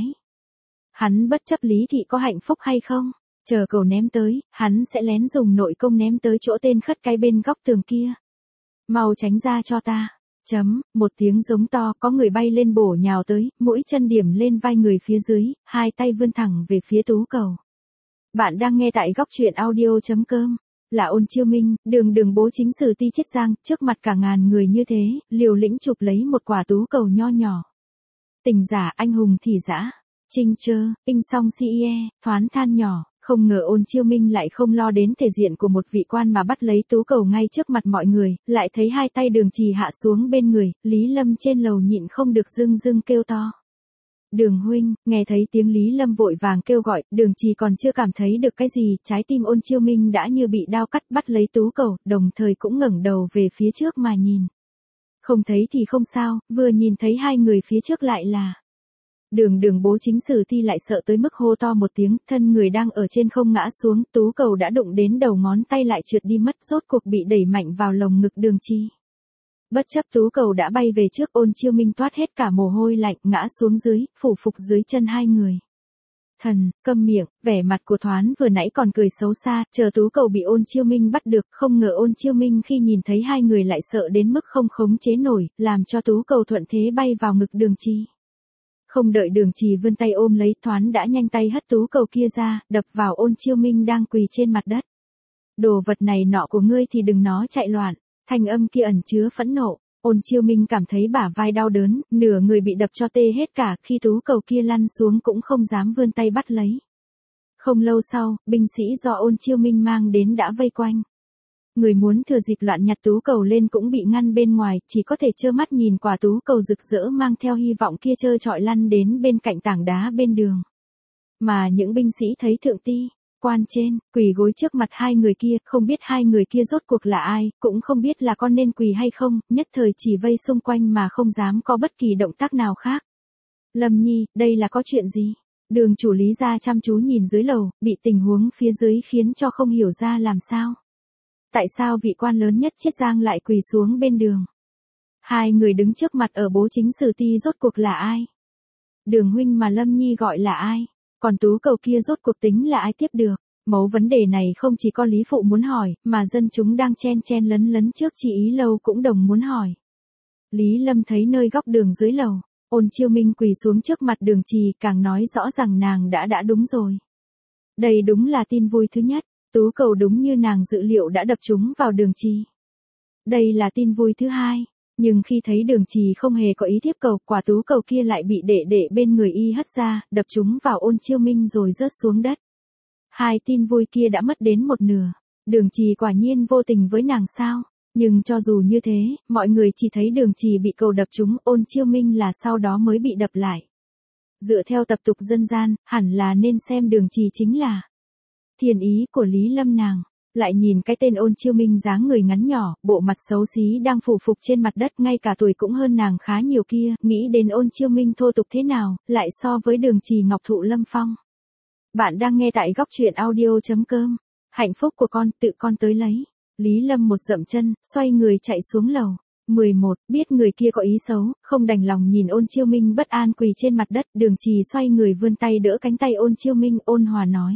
Hắn bất chấp Lý thị có hạnh phúc hay không, chờ cầu ném tới, hắn sẽ lén dùng nội công ném tới chỗ tên khất cái bên góc tường kia. Mau tránh ra cho ta. Chấm, một tiếng giống to, có người bay lên bổ nhào tới, mũi chân điểm lên vai người phía dưới, hai tay vươn thẳng về phía tú cầu. Bạn đang nghe tại góc truyện audio chấm com. Là Ôn Chiêu Minh, Đường Đường bố chính sử ti Chiết Giang, trước mặt cả ngàn người như thế, liều lĩnh chụp lấy một quả tú cầu nho nhỏ. Tình giả anh hùng thì dã, trinh chơ, inh song si e, thoáng than nhỏ, không ngờ Ôn Chiêu Minh lại không lo đến thể diện của một vị quan mà bắt lấy tú cầu ngay trước mặt mọi người, lại thấy hai tay Đường Trì hạ xuống bên người, Lý Lâm trên lầu nhịn không được rưng rưng kêu to. Đường huynh, nghe thấy tiếng Lý Lâm vội vàng kêu gọi, Đường Trì còn chưa cảm thấy được cái gì, trái tim Ôn Chiêu Minh đã như bị đao cắt, bắt lấy tú cầu, đồng thời cũng ngẩng đầu về phía trước mà nhìn. Không thấy thì không sao, vừa nhìn thấy hai người phía trước lại là Đường Đường bố chính sử ti, lại sợ tới mức hô to một tiếng, thân người đang ở trên không ngã xuống, tú cầu đã đụng đến đầu ngón tay lại trượt đi mất, rốt cuộc bị đẩy mạnh vào lồng ngực Đường Trì. Bất chấp tú cầu đã bay về trước, Ôn Chiêu Minh toát hết cả mồ hôi lạnh, ngã xuống dưới, phủ phục dưới chân hai người. Thần, câm miệng, vẻ mặt của Thoán vừa nãy còn cười xấu xa, chờ Tú Cầu bị Ôn Chiêu Minh bắt được, không ngờ Ôn Chiêu Minh khi nhìn thấy hai người lại sợ đến mức không khống chế nổi, làm cho Tú Cầu thuận thế bay vào ngực Đường Trì. Không đợi Đường Trì vươn tay ôm lấy, Thoán đã nhanh tay hất Tú Cầu kia ra, đập vào Ôn Chiêu Minh đang quỳ trên mặt đất. Đồ vật này nọ của ngươi thì đừng nó chạy loạn, thanh âm kia ẩn chứa phẫn nộ. Ôn Chiêu Minh cảm thấy bả vai đau đớn, nửa người bị đập cho tê hết cả, khi Tú Cầu kia lăn xuống cũng không dám vươn tay bắt lấy. Không lâu sau, binh sĩ do Ôn Chiêu Minh mang đến đã vây quanh. Người muốn thừa dịp loạn nhặt Tú Cầu lên cũng bị ngăn bên ngoài, chỉ có thể trơ mắt nhìn quả Tú Cầu rực rỡ mang theo hy vọng kia trơ trọi lăn đến bên cạnh tảng đá bên đường. Mà những binh sĩ thấy thượng ti, quan trên, quỳ gối trước mặt hai người kia, không biết hai người kia rốt cuộc là ai, cũng không biết là con nên quỳ hay không, nhất thời chỉ vây xung quanh mà không dám có bất kỳ động tác nào khác. Lâm Nhi, đây là có chuyện gì? Đường chủ Lý gia chăm chú nhìn dưới lầu, bị tình huống phía dưới khiến cho không hiểu ra làm sao. Tại sao vị quan lớn nhất Chiết Giang lại quỳ xuống bên đường? Hai người đứng trước mặt ở bố chính sử ti rốt cuộc là ai? Đường huynh mà Lâm Nhi gọi là ai? Còn Tú Cầu kia rốt cuộc tính là ai tiếp được? Mấu vấn đề này không chỉ có Lý Phụ muốn hỏi, mà dân chúng đang chen chen lấn lấn trước chị ý lâu cũng đồng muốn hỏi. Lý Lâm thấy nơi góc đường dưới lầu, Ôn Chiêu Minh quỳ xuống trước mặt Đường Trì, càng nói rõ rằng nàng đã đã đúng rồi. Đây đúng là tin vui thứ nhất, Tú Cầu đúng như nàng dự liệu đã đập trúng vào Đường Trì. Đây là tin vui thứ hai, nhưng khi thấy Đường Trì không hề có ý tiếp cầu, quả Tú Cầu kia lại bị đệ đệ bên người y hất ra, đập trúng vào Ôn Chiêu Minh rồi rớt xuống đất. Hai tin vui kia đã mất đến một nửa. Đường Trì quả nhiên vô tình với nàng sao? Nhưng cho dù như thế, mọi người chỉ thấy Đường Trì bị cầu đập trúng, Ôn Chiêu Minh là sau đó mới bị đập lại. Dựa theo tập tục dân gian, hẳn là nên xem Đường Trì chính là thiên ý của Lý Lâm nàng. Lại nhìn cái tên Ôn Chiêu Minh dáng người ngắn nhỏ, bộ mặt xấu xí đang phủ phục trên mặt đất, ngay cả tuổi cũng hơn nàng khá nhiều kia, nghĩ đến Ôn Chiêu Minh thô tục thế nào, lại so với Đường Trì ngọc thụ lâm phong. Bạn đang nghe tại góc truyện audio chấm com. Hạnh phúc của con, tự con tới lấy. Lý Lâm một dậm chân, xoay người chạy xuống lầu. mười một, biết người kia có ý xấu, không đành lòng nhìn Ôn Chiêu Minh bất an quỳ trên mặt đất, Đường Trì xoay người vươn tay đỡ cánh tay Ôn Chiêu Minh, ôn hòa nói.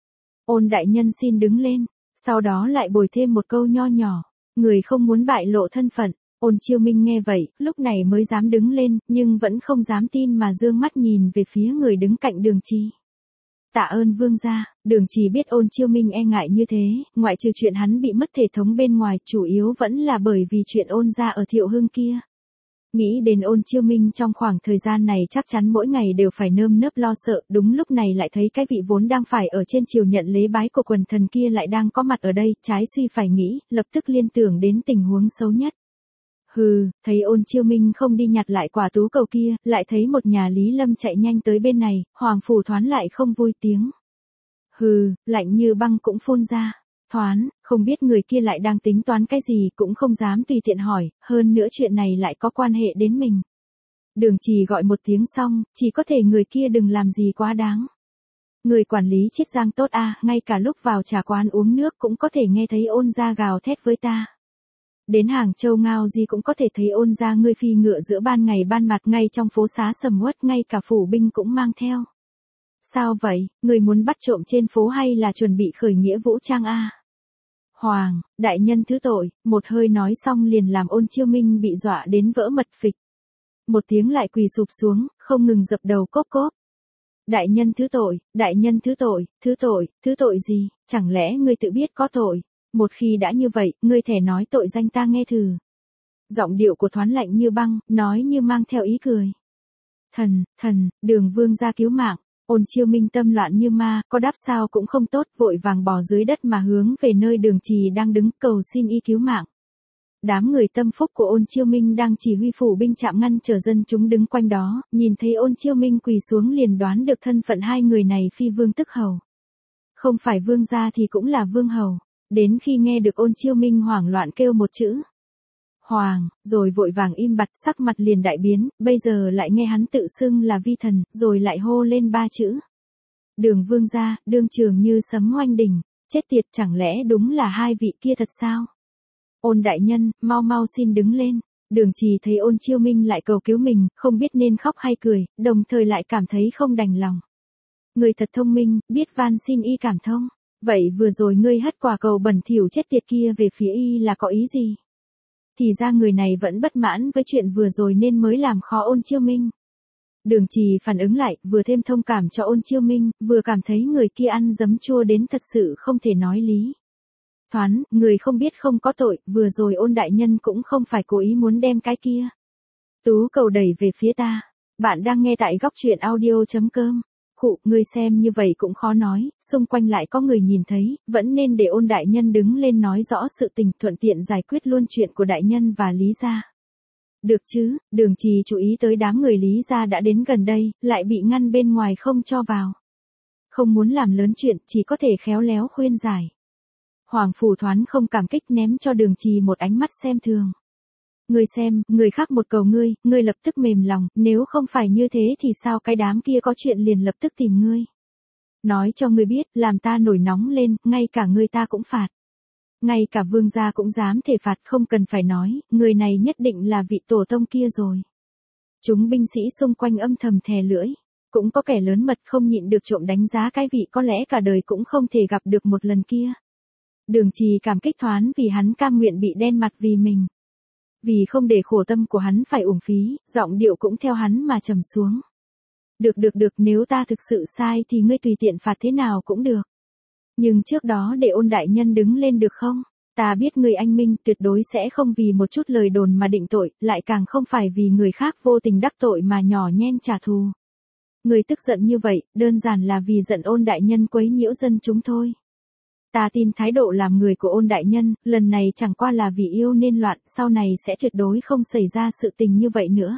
Ôn đại nhân xin đứng lên. Sau đó lại bồi thêm một câu nho nhỏ, người không muốn bại lộ thân phận. Ôn Chiêu Minh nghe vậy, lúc này mới dám đứng lên, nhưng vẫn không dám tin mà dương mắt nhìn về phía người đứng cạnh Đường Trì. Tạ ơn vương gia. Đường Trì biết Ôn Chiêu Minh e ngại như thế, ngoại trừ chuyện hắn bị mất thể thống bên ngoài, chủ yếu vẫn là bởi vì chuyện Ôn gia ở Thiệu Hưng kia. Nghĩ đến Ôn Chiêu Minh trong khoảng thời gian này chắc chắn mỗi ngày đều phải nơm nớp lo sợ, đúng lúc này lại thấy cái vị vốn đang phải ở trên triều nhận lễ bái của quần thần kia lại đang có mặt ở đây, trái suy phải nghĩ, lập tức liên tưởng đến tình huống xấu nhất. Hừ, thấy Ôn Chiêu Minh không đi nhặt lại quả Tú Cầu kia, lại thấy một nhà Lý Lâm chạy nhanh tới bên này, Hoàng Phủ Thoán lại không vui tiếng. Hừ, lạnh như băng cũng phun ra. Thoán, không biết người kia lại đang tính toán cái gì, cũng không dám tùy tiện hỏi, hơn nữa chuyện này lại có quan hệ đến mình. Đường Trì gọi một tiếng xong, chỉ có thể người kia đừng làm gì quá đáng. Người quản lý Chiết Giang tốt à, ngay cả lúc vào trà quán uống nước cũng có thể nghe thấy Ôn gia gào thét với ta. Đến Hàng Châu Ngao Di cũng có thể thấy Ôn gia ngươi phi ngựa giữa ban ngày ban mặt, ngay trong phố xá sầm uất, ngay cả phủ binh cũng mang theo. Sao vậy, người muốn bắt trộm trên phố hay là chuẩn bị khởi nghĩa vũ trang a? À? Hoàng, đại nhân thứ tội, một hơi nói xong liền làm Ôn Chiêu Minh bị dọa đến vỡ mật phịch. Một tiếng lại quỳ sụp xuống, không ngừng dập đầu cốp cốp. Đại nhân thứ tội, đại nhân thứ tội, thứ tội, thứ tội gì, chẳng lẽ ngươi tự biết có tội? Một khi đã như vậy, ngươi thề nói tội danh ta nghe thử. Giọng điệu của Thoán lạnh như băng, nói như mang theo ý cười. Thần, thần, Đường vương gia cứu mạng. Ôn Chiêu Minh tâm loạn như ma, có đáp sao cũng không tốt, vội vàng bò dưới đất mà hướng về nơi Đường Trì đang đứng, cầu xin y cứu mạng. Đám người tâm phúc của Ôn Chiêu Minh đang chỉ huy phủ binh chạm ngăn trở dân chúng đứng quanh đó, nhìn thấy Ôn Chiêu Minh quỳ xuống liền đoán được thân phận hai người này, phi vương tức hầu. Không phải vương gia thì cũng là vương hầu. Đến khi nghe được Ôn Chiêu Minh hoảng loạn kêu một chữ Hoàng, rồi vội vàng im bặt, sắc mặt liền đại biến, bây giờ lại nghe hắn tự xưng là vi thần, rồi lại hô lên ba chữ. Đường vương gia, đương trường như sấm oanh đỉnh, chết tiệt, chẳng lẽ đúng là hai vị kia thật sao? Ôn đại nhân, mau mau xin đứng lên. Đường Trì thấy Ôn Chiêu Minh lại cầu cứu mình, không biết nên khóc hay cười, đồng thời lại cảm thấy không đành lòng. Ngươi thật thông minh, biết van xin y cảm thông. Vậy vừa rồi ngươi hất quả cầu bẩn thỉu chết tiệt kia về phía y là có ý gì? Thì ra người này vẫn bất mãn với chuyện vừa rồi nên mới làm khó Ôn Chiêu Minh. Đường Trì phản ứng lại, vừa thêm thông cảm cho Ôn Chiêu Minh, vừa cảm thấy người kia ăn giấm chua đến thật sự không thể nói lý. Thoán, người không biết không có tội, vừa rồi Ôn đại nhân cũng không phải cố ý muốn đem cái kia tú cầu đẩy về phía ta. Bạn đang nghe tại góc truyện audio.com. Khụ, ngươi xem như vậy cũng khó nói, xung quanh lại có người nhìn thấy, vẫn nên để Ôn đại nhân đứng lên nói rõ sự tình, thuận tiện giải quyết luôn chuyện của đại nhân và Lý gia. Được chứ, Đường Trì chú ý tới đám người Lý gia đã đến gần đây, lại bị ngăn bên ngoài không cho vào. Không muốn làm lớn chuyện, chỉ có thể khéo léo khuyên giải. Hoàng Phủ Thoán không cảm kích, ném cho Đường Trì một ánh mắt xem thường. Ngươi xem, người khác một cầu ngươi, ngươi lập tức mềm lòng, nếu không phải như thế thì sao cái đám kia có chuyện liền lập tức tìm ngươi. Nói cho ngươi biết, làm ta nổi nóng lên, ngay cả ngươi ta cũng phạt. Ngay cả vương gia cũng dám thể phạt, không cần phải nói, người này nhất định là vị tổ tông kia rồi. Chúng binh sĩ xung quanh âm thầm thè lưỡi. Cũng có kẻ lớn mật không nhịn được trộm đánh giá cái vị có lẽ cả đời cũng không thể gặp được một lần kia. Đường Trì cảm kích Thoán vì hắn cam nguyện bị đen mặt vì mình. Vì không để khổ tâm của hắn phải uổng phí, giọng điệu cũng theo hắn mà trầm xuống. Được được được, nếu ta thực sự sai thì ngươi tùy tiện phạt thế nào cũng được. Nhưng trước đó để Ôn đại nhân đứng lên được không? Ta biết người anh minh tuyệt đối sẽ không vì một chút lời đồn mà định tội, lại càng không phải vì người khác vô tình đắc tội mà nhỏ nhen trả thù. Người tức giận như vậy, đơn giản là vì giận Ôn đại nhân quấy nhiễu dân chúng thôi. Ta tin thái độ làm người của Ôn đại nhân, lần này chẳng qua là vì yêu nên loạn, sau này sẽ tuyệt đối không xảy ra sự tình như vậy nữa.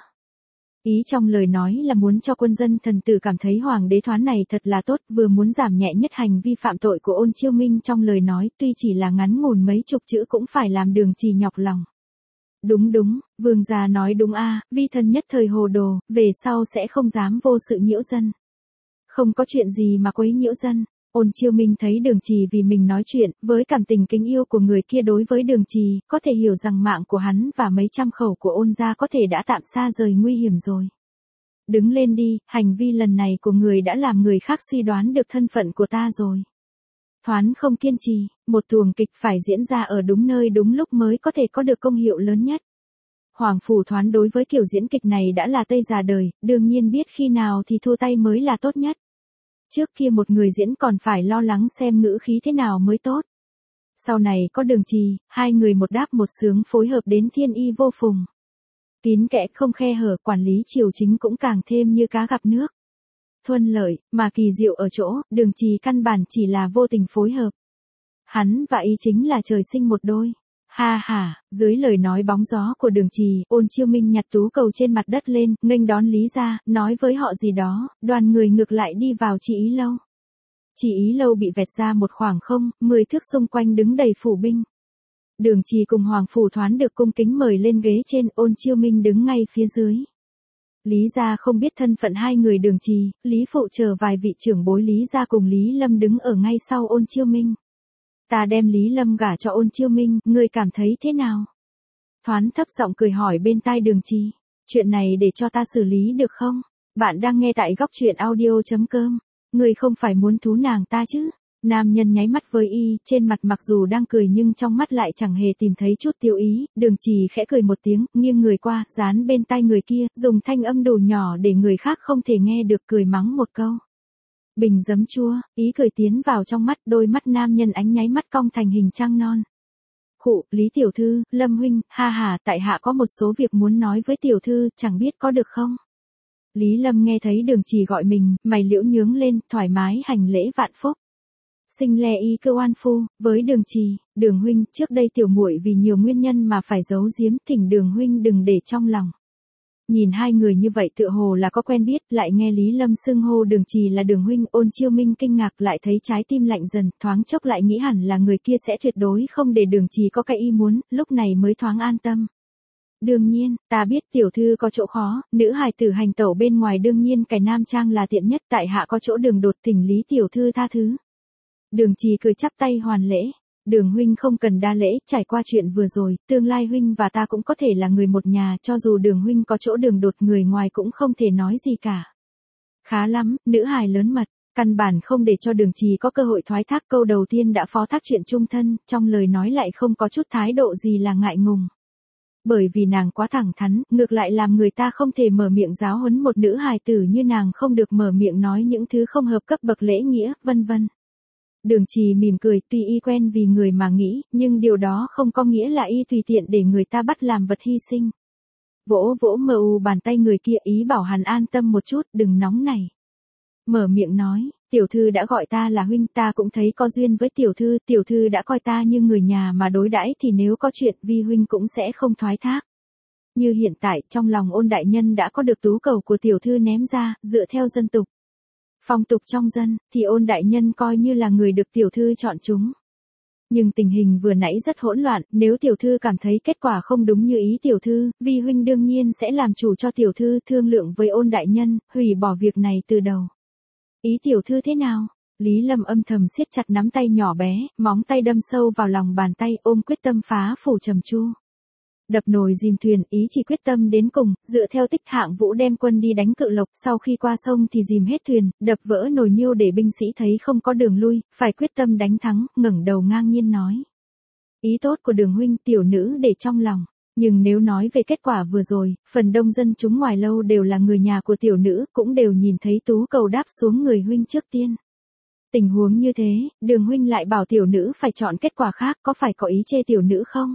Ý trong lời nói là muốn cho quân dân thần tử cảm thấy Hoàng đế Thoán này thật là tốt, vừa muốn giảm nhẹ nhất hành vi phạm tội của Ôn Chiêu Minh trong lời nói, tuy chỉ là ngắn ngủn mấy chục chữ cũng phải làm Đường Trì nhọc lòng. Đúng đúng, vương gia nói đúng a, vi thần nhất thời hồ đồ, về sau sẽ không dám vô sự nhiễu dân. Không có chuyện gì mà quấy nhiễu dân. Ôn Chiêu Minh thấy Đường Trì vì mình nói chuyện, với cảm tình kính yêu của người kia đối với Đường Trì, có thể hiểu rằng mạng của hắn và mấy trăm khẩu của Ôn gia có thể đã tạm xa rời nguy hiểm rồi. Đứng lên đi, hành vi lần này của người đã làm người khác suy đoán được thân phận của ta rồi. Thoán không kiên trì, một tuồng kịch phải diễn ra ở đúng nơi đúng lúc mới có thể có được công hiệu lớn nhất. Hoàng Phủ Thoán đối với kiểu diễn kịch này đã là tây già đời, đương nhiên biết khi nào thì thua tay mới là tốt nhất. Trước kia một người diễn còn phải lo lắng xem ngữ khí thế nào mới tốt. Sau này có Đường Trì, hai người một đáp một sướng phối hợp đến thiên y vô phùng. Kín kẽ không khe hở, quản lý triều chính cũng càng thêm như cá gặp nước. Thuận lợi, mà kỳ diệu ở chỗ, Đường Trì căn bản chỉ là vô tình phối hợp. Hắn và y chính là trời sinh một đôi. Ha ha, dưới lời nói bóng gió của Đường Trì, Ôn Chiêu Minh nhặt tú cầu trên mặt đất lên, nghênh đón Lý gia, nói với họ gì đó, đoàn người ngược lại đi vào Chỉ Ý Lâu. Chỉ Ý Lâu bị vẹt ra một khoảng không, mười thước xung quanh đứng đầy phủ binh. Đường Trì cùng Hoàng Phủ Thoán được cung kính mời lên ghế trên, Ôn Chiêu Minh đứng ngay phía dưới. Lý gia không biết thân phận hai người Đường Trì, Lý Phụ chờ vài vị trưởng bối Lý gia cùng Lý Lâm đứng ở ngay sau Ôn Chiêu Minh. Ta đem Lý Lâm gả cho Ôn Chiêu Minh, ngươi cảm thấy thế nào? Thoán thấp giọng cười hỏi bên tai Đường Trì. Chuyện này để cho ta xử lý được không? Bạn đang nghe tại góc truyện audio.com. Ngươi không phải muốn thú nàng ta chứ? Nam nhân nháy mắt với y, trên mặt mặc dù đang cười nhưng trong mắt lại chẳng hề tìm thấy chút tiêu ý. Đường Trì khẽ cười một tiếng, nghiêng người qua, dán bên tai người kia, dùng thanh âm đủ nhỏ để người khác không thể nghe được, cười mắng một câu. Bình giấm chua, ý cười tiến vào trong mắt, đôi mắt nam nhân ánh nháy mắt cong thành hình trăng non. Khụ, Lý tiểu thư, Lâm huynh, ha ha, tại hạ có một số việc muốn nói với tiểu thư, chẳng biết có được không? Lý Lâm nghe thấy Đường Trì gọi mình, mày liễu nhướng lên, thoải mái hành lễ vạn phúc. Sinh le y cơ oan phu, với Đường Trì, Đường huynh, trước đây tiểu muội vì nhiều nguyên nhân mà phải giấu giếm, thỉnh Đường huynh đừng để trong lòng. Nhìn hai người như vậy tựa hồ là có quen biết, lại nghe Lý Lâm xưng hô Đường Trì là Đường huynh, Ôn Chiêu Minh kinh ngạc, lại thấy trái tim lạnh dần, thoáng chốc lại nghĩ hẳn là người kia sẽ tuyệt đối không để Đường Trì có cái ý muốn, lúc này mới thoáng an tâm. Đương nhiên, ta biết tiểu thư có chỗ khó, nữ hài tử hành tẩu bên ngoài đương nhiên cái nam trang là tiện nhất, tại hạ có chỗ đường đột, thỉnh Lý tiểu thư tha thứ. Đường Trì cười chắp tay hoàn lễ. Đường huynh không cần đa lễ, trải qua chuyện vừa rồi, tương lai huynh và ta cũng có thể là người một nhà, cho dù Đường huynh có chỗ đường đột, người ngoài cũng không thể nói gì cả. Khá lắm, nữ hài lớn mật. Căn bản không để cho Đường Trì có cơ hội thoái thác, câu đầu tiên đã phó thác chuyện chung thân, trong lời nói lại không có chút thái độ gì là ngại ngùng. Bởi vì nàng quá thẳng thắn, ngược lại làm người ta không thể mở miệng giáo huấn một nữ hài tử như nàng không được mở miệng nói những thứ không hợp cấp bậc lễ nghĩa, vân vân. Đường Trì mỉm cười, tuy y quen vì người mà nghĩ, nhưng điều đó không có nghĩa là y tùy tiện để người ta bắt làm vật hy sinh. Vỗ vỗ mờ u bàn tay người kia, ý bảo hắn an tâm một chút, đừng nóng này. Mở miệng nói, tiểu thư đã gọi ta là huynh, ta cũng thấy có duyên với tiểu thư, tiểu thư đã coi ta như người nhà mà đối đãi thì nếu có chuyện vi huynh cũng sẽ không thoái thác. Như hiện tại, trong lòng Ôn đại nhân đã có được tú cầu của tiểu thư ném ra, dựa theo dân tục. Phong tục trong dân, thì Ôn đại nhân coi như là người được tiểu thư chọn chúng. Nhưng tình hình vừa nãy rất hỗn loạn, nếu tiểu thư cảm thấy kết quả không đúng như ý tiểu thư, vi huynh đương nhiên sẽ làm chủ cho tiểu thư, thương lượng với Ôn đại nhân, hủy bỏ việc này từ đầu. Ý tiểu thư thế nào? Lý Lâm âm thầm siết chặt nắm tay nhỏ bé, móng tay đâm sâu vào lòng bàn tay, ôm quyết tâm phá phủ trầm chu. Đập nồi dìm thuyền, ý chỉ quyết tâm đến cùng, dựa theo tích Hạng Vũ đem quân đi đánh Cự Lộc, sau khi qua sông thì dìm hết thuyền, đập vỡ nồi niêu để binh sĩ thấy không có đường lui, phải quyết tâm đánh thắng, ngẩng đầu ngang nhiên nói. Ý tốt của Đường huynh, tiểu nữ để trong lòng. Nhưng nếu nói về kết quả vừa rồi, phần đông dân chúng ngoài lâu đều là người nhà của tiểu nữ, cũng đều nhìn thấy tú cầu đáp xuống người huynh trước tiên. Tình huống như thế, Đường huynh lại bảo tiểu nữ phải chọn kết quả khác, có phải có ý chê tiểu nữ không?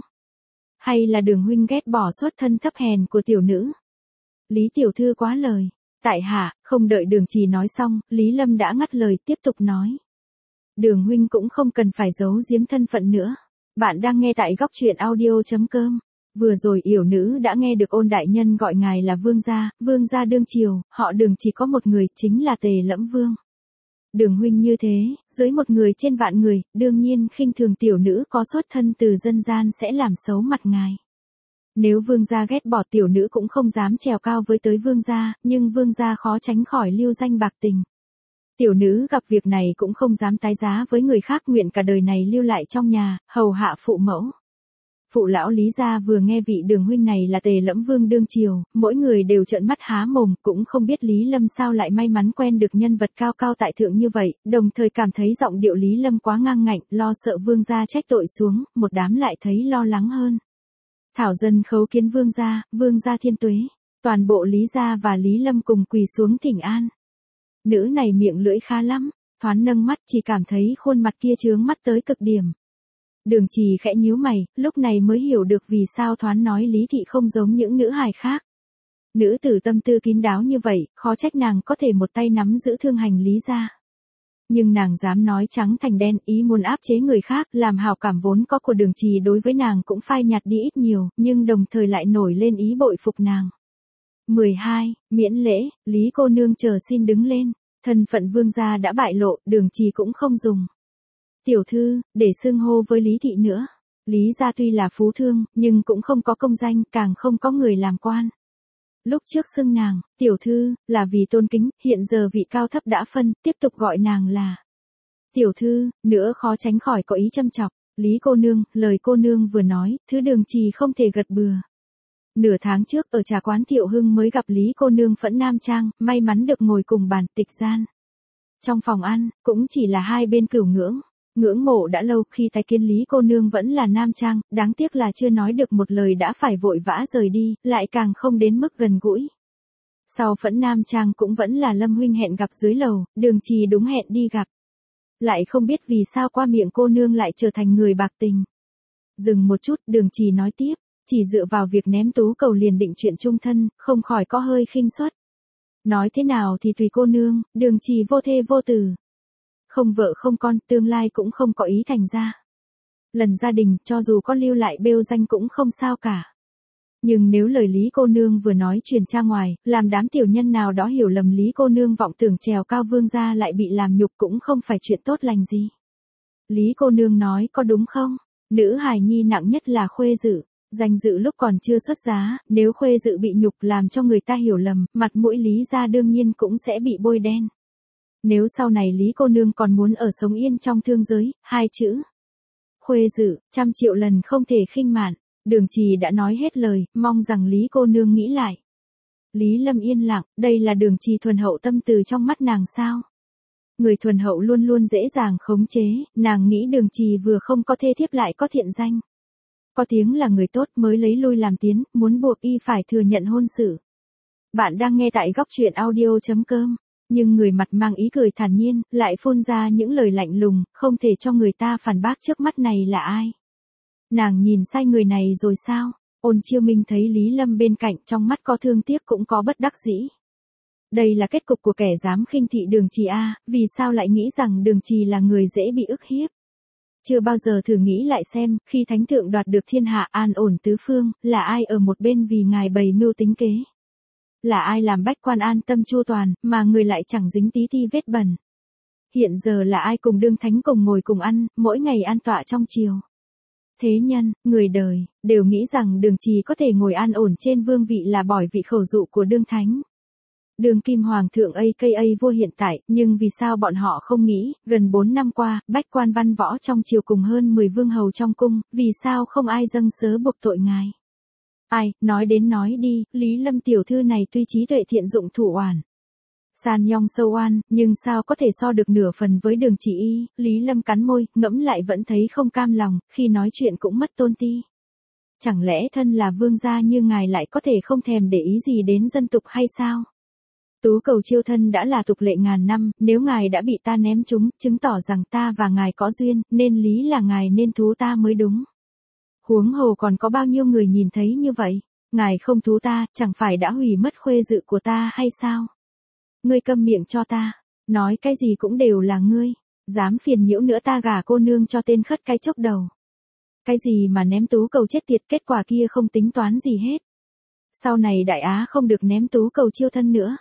Hay là Đường huynh ghét bỏ xuất thân thấp hèn của tiểu nữ? Lý tiểu thư quá lời. Tại hạ, không đợi Đường Trì nói xong, Lý Lâm đã ngắt lời tiếp tục nói. Đường huynh cũng không cần phải giấu giếm thân phận nữa. Bạn đang nghe tại góc truyện audio chấm com. Vừa rồi yểu nữ đã nghe được Ôn đại nhân gọi ngài là vương gia, vương gia đương triều, họ Đường chỉ có một người, chính là Tề Lẫm Vương. Đường huynh như thế, dưới một người trên vạn người, đương nhiên khinh thường tiểu nữ có xuất thân từ dân gian sẽ làm xấu mặt ngài. Nếu vương gia ghét bỏ tiểu nữ cũng không dám trèo cao với tới vương gia, nhưng vương gia khó tránh khỏi lưu danh bạc tình. Tiểu nữ gặp việc này cũng không dám tái giá với người khác, nguyện cả đời này lưu lại trong nhà, hầu hạ phụ mẫu. Phụ lão Lý gia vừa nghe vị Đường huynh này là Tề Lẫm Vương đương triều, mỗi người đều trợn mắt há mồm, cũng không biết Lý Lâm sao lại may mắn quen được nhân vật cao cao tại thượng như vậy, đồng thời cảm thấy giọng điệu Lý Lâm quá ngang ngạnh, lo sợ vương gia trách tội xuống, một đám lại thấy lo lắng hơn. Thảo dân khấu kiến vương gia, vương gia thiên tuế. Toàn bộ Lý gia và Lý Lâm cùng quỳ xuống thỉnh an. Nữ này miệng lưỡi khá lắm, thoáng nâng mắt chỉ cảm thấy khuôn mặt kia chướng mắt tới cực điểm. Đường Trì khẽ nhíu mày, lúc này mới hiểu được vì sao thoáng nói Lý thị không giống những nữ hài khác. Nữ tử tâm tư kín đáo như vậy, khó trách nàng có thể một tay nắm giữ thương hành Lý gia. Nhưng nàng dám nói trắng thành đen, ý muốn áp chế người khác, làm hảo cảm vốn có của Đường Trì đối với nàng cũng phai nhạt đi ít nhiều, nhưng đồng thời lại nổi lên ý bội phục nàng. mười hai. Miễn lễ, Lý cô nương chờ xin đứng lên. Thân phận vương gia đã bại lộ, Đường Trì cũng không dùng tiểu thư để xưng hô với Lý thị nữa. Lý gia tuy là phú thương, nhưng cũng không có công danh, càng không có người làm quan. Lúc trước xưng nàng tiểu thư là vì tôn kính, hiện giờ vị cao thấp đã phân, tiếp tục gọi nàng là tiểu thư nữa khó tránh khỏi có ý châm chọc. Lý cô nương, lời cô nương vừa nói, thứ Đường Trì không thể gật bừa. Nửa tháng trước ở trà quán Thiệu Hưng mới gặp Lý cô nương Phẫn Nam Trang, may mắn được ngồi cùng bàn tịch gian. Trong phòng ăn, cũng chỉ là hai bên cửu ngưỡng. Ngưỡng mộ đã lâu, khi tái kiến Lý cô nương vẫn là nam trang, đáng tiếc là chưa nói được một lời đã phải vội vã rời đi, lại càng không đến mức gần gũi. Sau Phẫn Nam Trang cũng vẫn là Lâm huynh hẹn gặp dưới lầu, Đường Trì đúng hẹn đi gặp. Lại không biết vì sao qua miệng cô nương lại trở thành người bạc tình. Dừng một chút, Đường Trì nói tiếp, chỉ dựa vào việc ném tú cầu liền định chuyện chung thân, không khỏi có hơi khinh suất. Nói thế nào thì tùy cô nương, Đường Trì vô thê vô tử. Không vợ không con, tương lai cũng không có ý thành ra. Lần gia đình, cho dù có lưu lại bêu danh cũng không sao cả. Nhưng nếu lời Lý cô nương vừa nói truyền ra ngoài, làm đám tiểu nhân nào đó hiểu lầm Lý cô nương vọng tưởng trèo cao vương gia lại bị làm nhục cũng không phải chuyện tốt lành gì. Lý cô nương nói có đúng không? Nữ hài nhi nặng nhất là khuê dự. Danh dự lúc còn chưa xuất giá, nếu khuê dự bị nhục làm cho người ta hiểu lầm, mặt mũi Lý gia đương nhiên cũng sẽ bị bôi đen. Nếu sau này Lý cô nương còn muốn ở sống yên trong thương giới, hai chữ khuê dự, trăm triệu lần không thể khinh mạn. Đường Trì đã nói hết lời, mong rằng Lý cô nương nghĩ lại. Lý Lâm yên lặng, đây là Đường Trì thuần hậu tâm từ trong mắt nàng sao? người thuần hậu luôn luôn dễ dàng khống chế, nàng nghĩ Đường Trì vừa không có thê thiếp lại có thiện danh. Có tiếng là người tốt mới lấy lui làm tiến, muốn buộc y phải thừa nhận hôn sự. Bạn đang nghe tại góc truyện audio chấm com, nhưng người mặt mang ý cười thản nhiên, lại phun ra những lời lạnh lùng, không thể cho người ta phản bác trước mắt này là ai. Nàng nhìn sai người này rồi sao? Ôn Chiêu Minh thấy Lý Lâm bên cạnh, trong mắt có thương tiếc cũng có bất đắc dĩ. Đây là kết cục của kẻ dám khinh thị Đường Trì a, vì sao lại nghĩ rằng Đường Trì là người dễ bị ức hiếp? Chưa bao giờ thử nghĩ lại xem, khi thánh thượng đoạt được thiên hạ an ổn tứ phương, là ai ở một bên vì ngài bày mưu tính kế? Là ai làm bách quan an tâm chu toàn, mà người lại chẳng dính tí ti vết bẩn? Hiện giờ là ai cùng đương thánh cùng ngồi cùng ăn, mỗi ngày an tọa trong triều? Thế nhân, người đời, đều nghĩ rằng Đường Trì có thể ngồi an ổn trên vương vị là bởi vị khẩu dụ của đương thánh. Đường kim hoàng thượng a ca a vua hiện tại, nhưng vì sao bọn họ không nghĩ, gần bốn năm qua, bách quan văn võ trong triều cùng hơn mười vương hầu trong cung, vì sao không ai dâng sớ buộc tội ngài? Ai, nói đến nói đi, Lý Lâm tiểu thư này tuy trí tuệ thiện dụng thủ oản. San nhong sâu oan, nhưng sao có thể so được nửa phần với Đường Trì y, Lý Lâm cắn môi, ngẫm lại vẫn thấy không cam lòng, khi nói chuyện cũng mất tôn ti. Chẳng lẽ thân là vương gia như ngài lại có thể không thèm để ý gì đến dân tục hay sao? Tú cầu chiêu thân đã là tục lệ ngàn năm, nếu ngài đã bị ta ném trúng, chứng tỏ rằng ta và ngài có duyên, nên lý là ngài nên thú ta mới đúng. Huống hồ còn có bao nhiêu người nhìn thấy như vậy, ngài không thú ta, chẳng phải đã hủy mất khuê dự của ta hay sao? Ngươi câm miệng cho ta, nói cái gì cũng đều là ngươi, dám phiền nhiễu nữa ta gả cô nương cho tên khất cái chốc đầu. Cái gì mà ném tú cầu chết tiệt, kết quả kia không tính toán gì hết. Sau này Đại Á không được ném tú cầu chiêu thân nữa.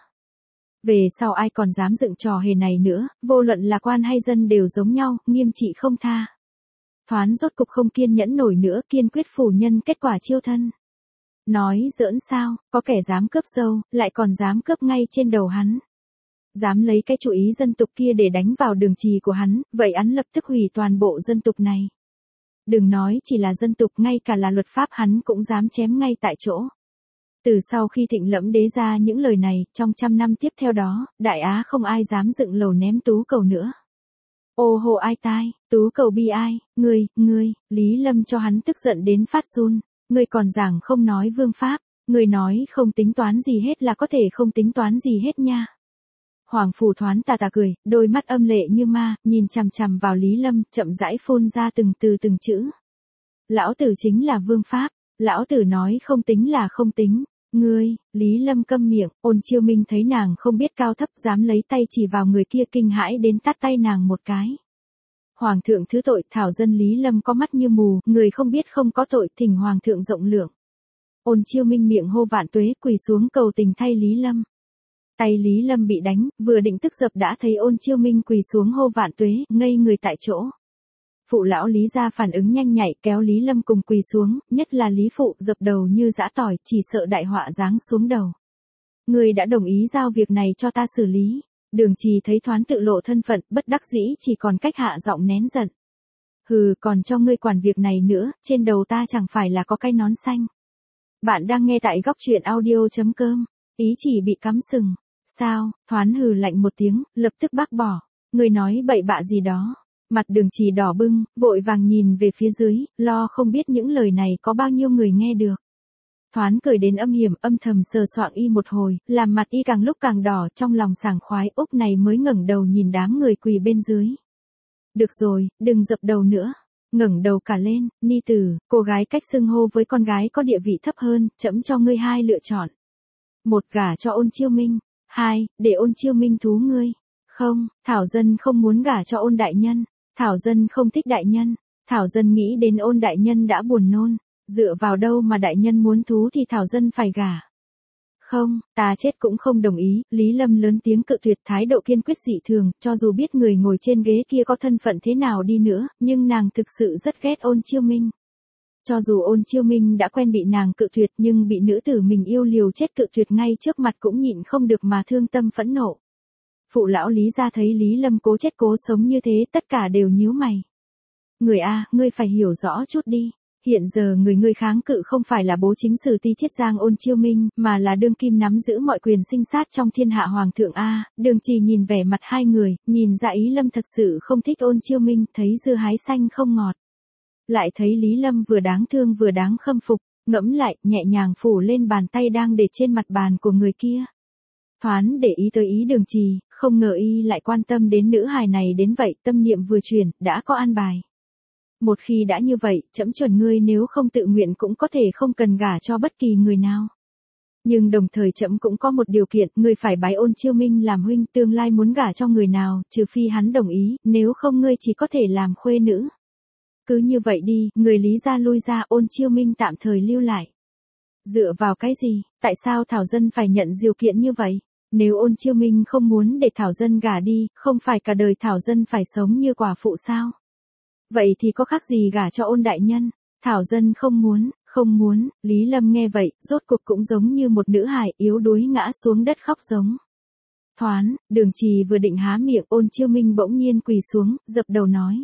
Về sau ai còn dám dựng trò hề này nữa, vô luận là quan hay dân đều giống nhau, nghiêm trị không tha. Thoán rốt cục không kiên nhẫn nổi nữa, kiên quyết phủ nhân kết quả chiêu thân. Nói giỡn sao, có kẻ dám cướp dâu, lại còn dám cướp ngay trên đầu hắn. Dám lấy cái chủ ý dân tục kia để đánh vào Đường Trì của hắn, vậy hắn lập tức hủy toàn bộ dân tục này. Đừng nói chỉ là dân tục, ngay cả là luật pháp hắn cũng dám chém ngay tại chỗ. Từ sau khi Thịnh Lẫm đế ra những lời này, trong trăm năm tiếp theo đó, Đại Á không ai dám dựng lầu ném tú cầu nữa. Ô hô ai tai, tú cầu bi ai, ngươi, ngươi, Lý Lâm cho hắn tức giận đến phát run, ngươi còn giảng không nói vương pháp, ngươi nói không tính toán gì hết là có thể không tính toán gì hết nha. Hoàng phủ Thoán tà tà cười, đôi mắt âm lệ như ma, nhìn chằm chằm vào Lý Lâm, chậm rãi phun ra từng từ từng chữ. Lão tử chính là vương pháp, lão tử nói không tính là không tính. Ngươi, Lý Lâm câm miệng, Ôn Chiêu Minh thấy nàng không biết cao thấp, dám lấy tay chỉ vào người kia, kinh hãi đến tát tay nàng một cái. Hoàng thượng thứ tội, thảo dân Lý Lâm có mắt như mù, người không biết không có tội, thỉnh Hoàng thượng rộng lượng. Ôn Chiêu Minh miệng hô vạn tuế, quỳ xuống cầu tình thay Lý Lâm. Tay Lý Lâm bị đánh, vừa định tức dập đã thấy Ôn Chiêu Minh quỳ xuống hô vạn tuế, ngây người tại chỗ. Phụ lão Lý gia phản ứng nhanh nhạy, kéo Lý Lâm cùng quỳ xuống, nhất là Lý phụ dập đầu như giã tỏi, chỉ sợ đại họa giáng xuống đầu. Ngươi đã đồng ý giao việc này cho ta xử lý. Đường Trì thấy Thoán tự lộ thân phận, bất đắc dĩ chỉ còn cách hạ giọng nén giận. Hừ, còn cho ngươi quản việc này nữa, trên đầu ta chẳng phải là có cái nón xanh. Bạn đang nghe tại góc truyện audio chấm com, ý chỉ bị cắm sừng. Sao? Thoán hừ lạnh một tiếng, lập tức bác bỏ. Ngươi nói bậy bạ gì đó. Mặt Đường Trì đỏ bưng, vội vàng nhìn về phía dưới, lo không biết những lời này có bao nhiêu người nghe được. Thoán cười đến âm hiểm, âm thầm sờ soạng y một hồi, làm mặt y càng lúc càng đỏ, trong lòng sảng khoái, Úc này mới ngẩng đầu nhìn đám người quỳ bên dưới. Được rồi, đừng dập đầu nữa. Ngẩng đầu cả lên, ni tử, cô gái cách xưng hô với con gái có địa vị thấp hơn, trẫm cho ngươi hai lựa chọn. Một, gả cho Ôn Chiêu Minh. Hai, để Ôn Chiêu Minh thú ngươi. Không, thảo dân không muốn gả cho Ôn đại nhân. Thảo dân không thích đại nhân, thảo dân nghĩ đến Ôn đại nhân đã buồn nôn, dựa vào đâu mà đại nhân muốn thú thì thảo dân phải gả. Không, ta chết cũng không đồng ý, Lý Lâm lớn tiếng cự tuyệt, thái độ kiên quyết dị thường, cho dù biết người ngồi trên ghế kia có thân phận thế nào đi nữa, nhưng nàng thực sự rất ghét Ôn Chiêu Minh. Cho dù Ôn Chiêu Minh đã quen bị nàng cự tuyệt, nhưng bị nữ tử mình yêu liều chết cự tuyệt ngay trước mặt cũng nhịn không được mà thương tâm phẫn nộ. Phụ lão Lý gia thấy Lý Lâm cố chết cố sống như thế, tất cả đều nhíu mày. Người a, ngươi phải hiểu rõ chút đi. hiện giờ người ngươi kháng cự không phải là bố chính sử ti Chiết Giang Ôn Chiêu Minh, mà là đương kim nắm giữ mọi quyền sinh sát trong thiên hạ hoàng thượng a. Đường Trì nhìn vẻ mặt hai người, nhìn ra Ý Lâm thật sự không thích Ôn Chiêu Minh, thấy dưa hái xanh không ngọt. Lại thấy Lý Lâm vừa đáng thương vừa đáng khâm phục, ngẫm lại, nhẹ nhàng phủ lên bàn tay đang để trên mặt bàn của người kia. Thoáng để ý tới ý Đường Trì, không ngờ y lại quan tâm đến nữ hài này đến vậy, tâm niệm vừa chuyển, đã có an bài. Một khi đã như vậy, trẫm chuẩn ngươi nếu không tự nguyện cũng có thể không cần gả cho bất kỳ người nào. Nhưng đồng thời trẫm cũng có một điều kiện, ngươi phải bái Ôn Chiêu Minh làm huynh, tương lai muốn gả cho người nào, trừ phi hắn đồng ý, nếu không ngươi chỉ có thể làm khuê nữ. Cứ như vậy đi, người Lý gia lui ra, Ôn Chiêu Minh tạm thời lưu lại. Dựa vào cái gì, tại sao Thảo Dân phải nhận điều kiện như vậy? Nếu Ôn Chiêu Minh không muốn để Thảo Dân gả đi, không phải cả đời Thảo Dân phải sống như quả phụ sao? Vậy thì có khác gì gả cho Ôn đại nhân? Thảo Dân không muốn, không muốn. Lý Lâm nghe vậy, rốt cuộc cũng giống như một nữ hài yếu đuối ngã xuống đất khóc giống. Thoáng, Đường Trì vừa định há miệng, Ôn Chiêu Minh bỗng nhiên quỳ xuống, dập đầu nói.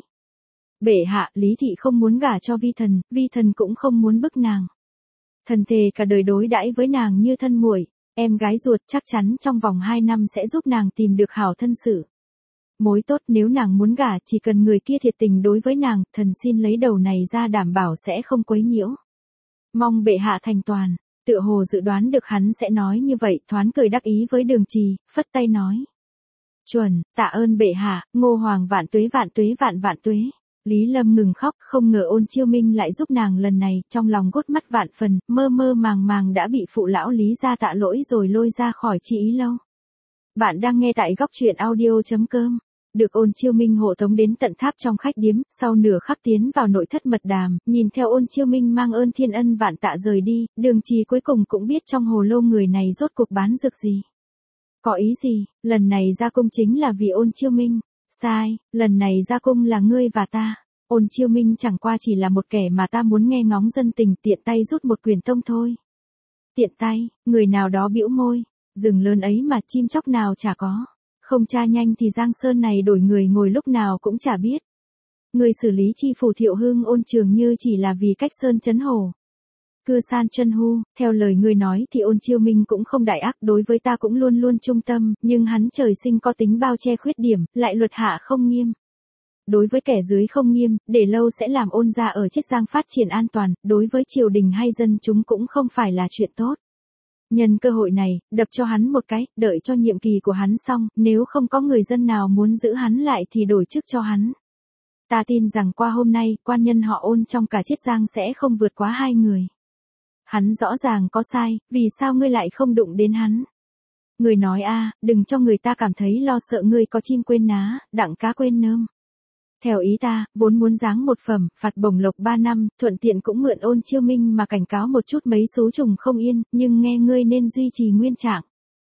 Bệ hạ, Lý thị không muốn gả cho vi thần, vi thần cũng không muốn bức nàng. Thần thề cả đời đối đãi với nàng như thân muội, em gái ruột, chắc chắn trong vòng hai năm sẽ giúp nàng tìm được hảo thân sự. Mối tốt, nếu nàng muốn gả, chỉ cần người kia thiệt tình đối với nàng, thần xin lấy đầu này ra đảm bảo sẽ không quấy nhiễu. Mong bệ hạ thành toàn. Tựa hồ dự đoán được hắn sẽ nói như vậy, thoáng cười đắc ý với Đường Trì, phất tay nói. Chuẩn, tạ ơn bệ hạ, Ngô Hoàng vạn tuế vạn tuế vạn vạn tuế. Lý Lâm ngừng khóc, không ngờ Ôn Chiêu Minh lại giúp nàng lần này, trong lòng gút mắt vạn phần, mơ mơ màng màng đã bị phụ lão Lý gia tạ lỗi rồi lôi ra khỏi Chi Ý Lâu. Bạn đang nghe tại góc truyện audio chấm com. Được Ôn Chiêu Minh hộ tống đến tận tháp trong khách điếm, sau nửa khắc tiến vào nội thất mật đàm, nhìn theo Ôn Chiêu Minh mang ơn thiên ân vạn tạ rời đi, Đường Trì cuối cùng cũng biết trong hồ lô người này rốt cuộc bán dược gì. Có ý gì, lần này ra cung chính là vì Ôn Chiêu Minh. Sai, lần này ra cung là ngươi và ta. Ôn Chiêu Minh chẳng qua chỉ là một kẻ mà ta muốn nghe ngóng dân tình, tiện tay rút một quyền tông thôi. Tiện tay, người nào đó bĩu môi, rừng lớn ấy mà chim chóc nào chả có. Không tra nhanh thì Giang Sơn này đổi người ngồi lúc nào cũng chả biết. Người xử lý chi phủ Thiệu Hưng Ôn Trường Như chỉ là vì cách sơn chấn hồ. Cư san chân hu, theo lời ngươi nói thì Ôn Chiêu Minh cũng không đại ác, đối với ta cũng luôn luôn trung tâm, nhưng hắn trời sinh có tính bao che khuyết điểm, lại luật hạ không nghiêm. Đối với kẻ dưới không nghiêm, để lâu sẽ làm Ôn gia ở Chiết Giang phát triển an toàn, đối với triều đình hay dân chúng cũng không phải là chuyện tốt. Nhân cơ hội này, đập cho hắn một cái, đợi cho nhiệm kỳ của hắn xong, nếu không có người dân nào muốn giữ hắn lại thì đổi chức cho hắn. Ta tin rằng qua hôm nay, quan nhân họ Ôn trong cả Chiết Giang sẽ không vượt quá hai người. Hắn rõ ràng có sai, vì sao ngươi lại không đụng đến hắn? Người nói a, đừng cho người ta cảm thấy lo sợ ngươi có chim quên ná, đặng cá quên nơm. Theo ý ta, vốn muốn giáng một phẩm, phạt bổng lộc ba năm, thuận tiện cũng mượn Ôn Chiêu Minh mà cảnh cáo một chút mấy số trùng không yên, nhưng nghe ngươi nên duy trì nguyên trạng.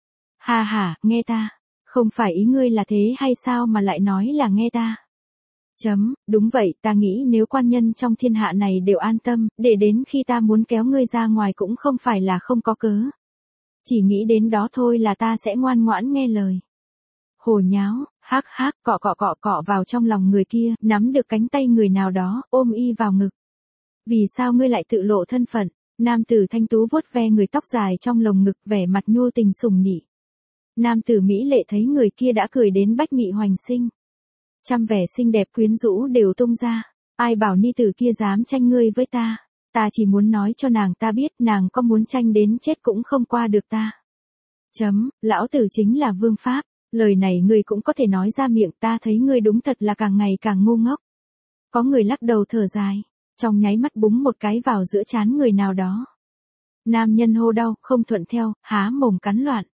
Ha ha, nghe ta. Không phải ý ngươi là thế hay sao mà lại nói là nghe ta? Chấm, đúng vậy, ta nghĩ nếu quan nhân trong thiên hạ này đều an tâm, để đến khi ta muốn kéo ngươi ra ngoài cũng không phải là không có cớ. Chỉ nghĩ đến đó thôi là ta sẽ ngoan ngoãn nghe lời. Hồ nháo, hác hác, cọ cọ cọ cọ vào trong lòng người kia, nắm được cánh tay người nào đó, ôm y vào ngực. Vì sao ngươi lại tự lộ thân phận? Nam tử thanh tú vuốt ve người tóc dài trong lồng ngực, vẻ mặt nhu tình sùng nỉ. Nam tử mỹ lệ thấy người kia đã cười đến bách mị hoành sinh. Trăm vẻ xinh đẹp quyến rũ đều tung ra. Ai bảo ni tử kia dám tranh ngươi với ta? Ta chỉ muốn nói cho nàng ta biết nàng có muốn tranh đến chết cũng không qua được ta. Chấm, lão tử chính là vương pháp. Lời này ngươi cũng có thể nói ra miệng, ta thấy ngươi đúng thật là càng ngày càng ngu ngốc. Có người lắc đầu thở dài, trong nháy mắt búng một cái vào giữa trán người nào đó. Nam nhân hô đau, không thuận theo, há mồm cắn loạn.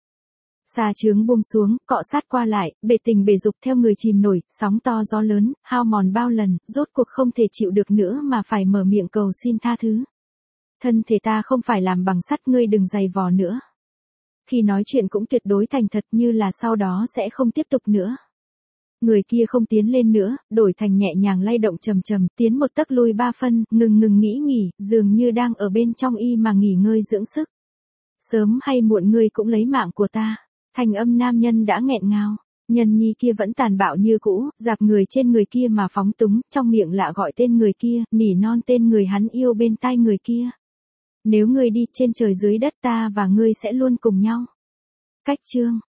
Xà trướng buông xuống, cọ sát qua lại, bể tình bể dục theo người chìm nổi, sóng to gió lớn, hao mòn bao lần, rốt cuộc không thể chịu được nữa mà phải mở miệng cầu xin tha thứ. Thân thể ta không phải làm bằng sắt, ngươi đừng giày vò nữa. Khi nói chuyện cũng tuyệt đối thành thật, như là sau đó sẽ không tiếp tục nữa. Người kia không tiến lên nữa, đổi thành nhẹ nhàng lay động trầm trầm, tiến một tấc lui ba phân, ngừng ngừng nghĩ nghỉ, dường như đang ở bên trong y mà nghỉ ngơi dưỡng sức. Sớm hay muộn ngươi cũng lấy mạng của ta. Thành âm nam nhân đã nghẹn ngào, Nhân nhi kia vẫn tàn bạo như cũ, dạp người trên người kia mà phóng túng, trong miệng lạ gọi tên người kia, nỉ non tên người hắn yêu bên tai người kia. Nếu ngươi đi trên trời dưới đất ta và ngươi sẽ luôn cùng nhau. Cách chương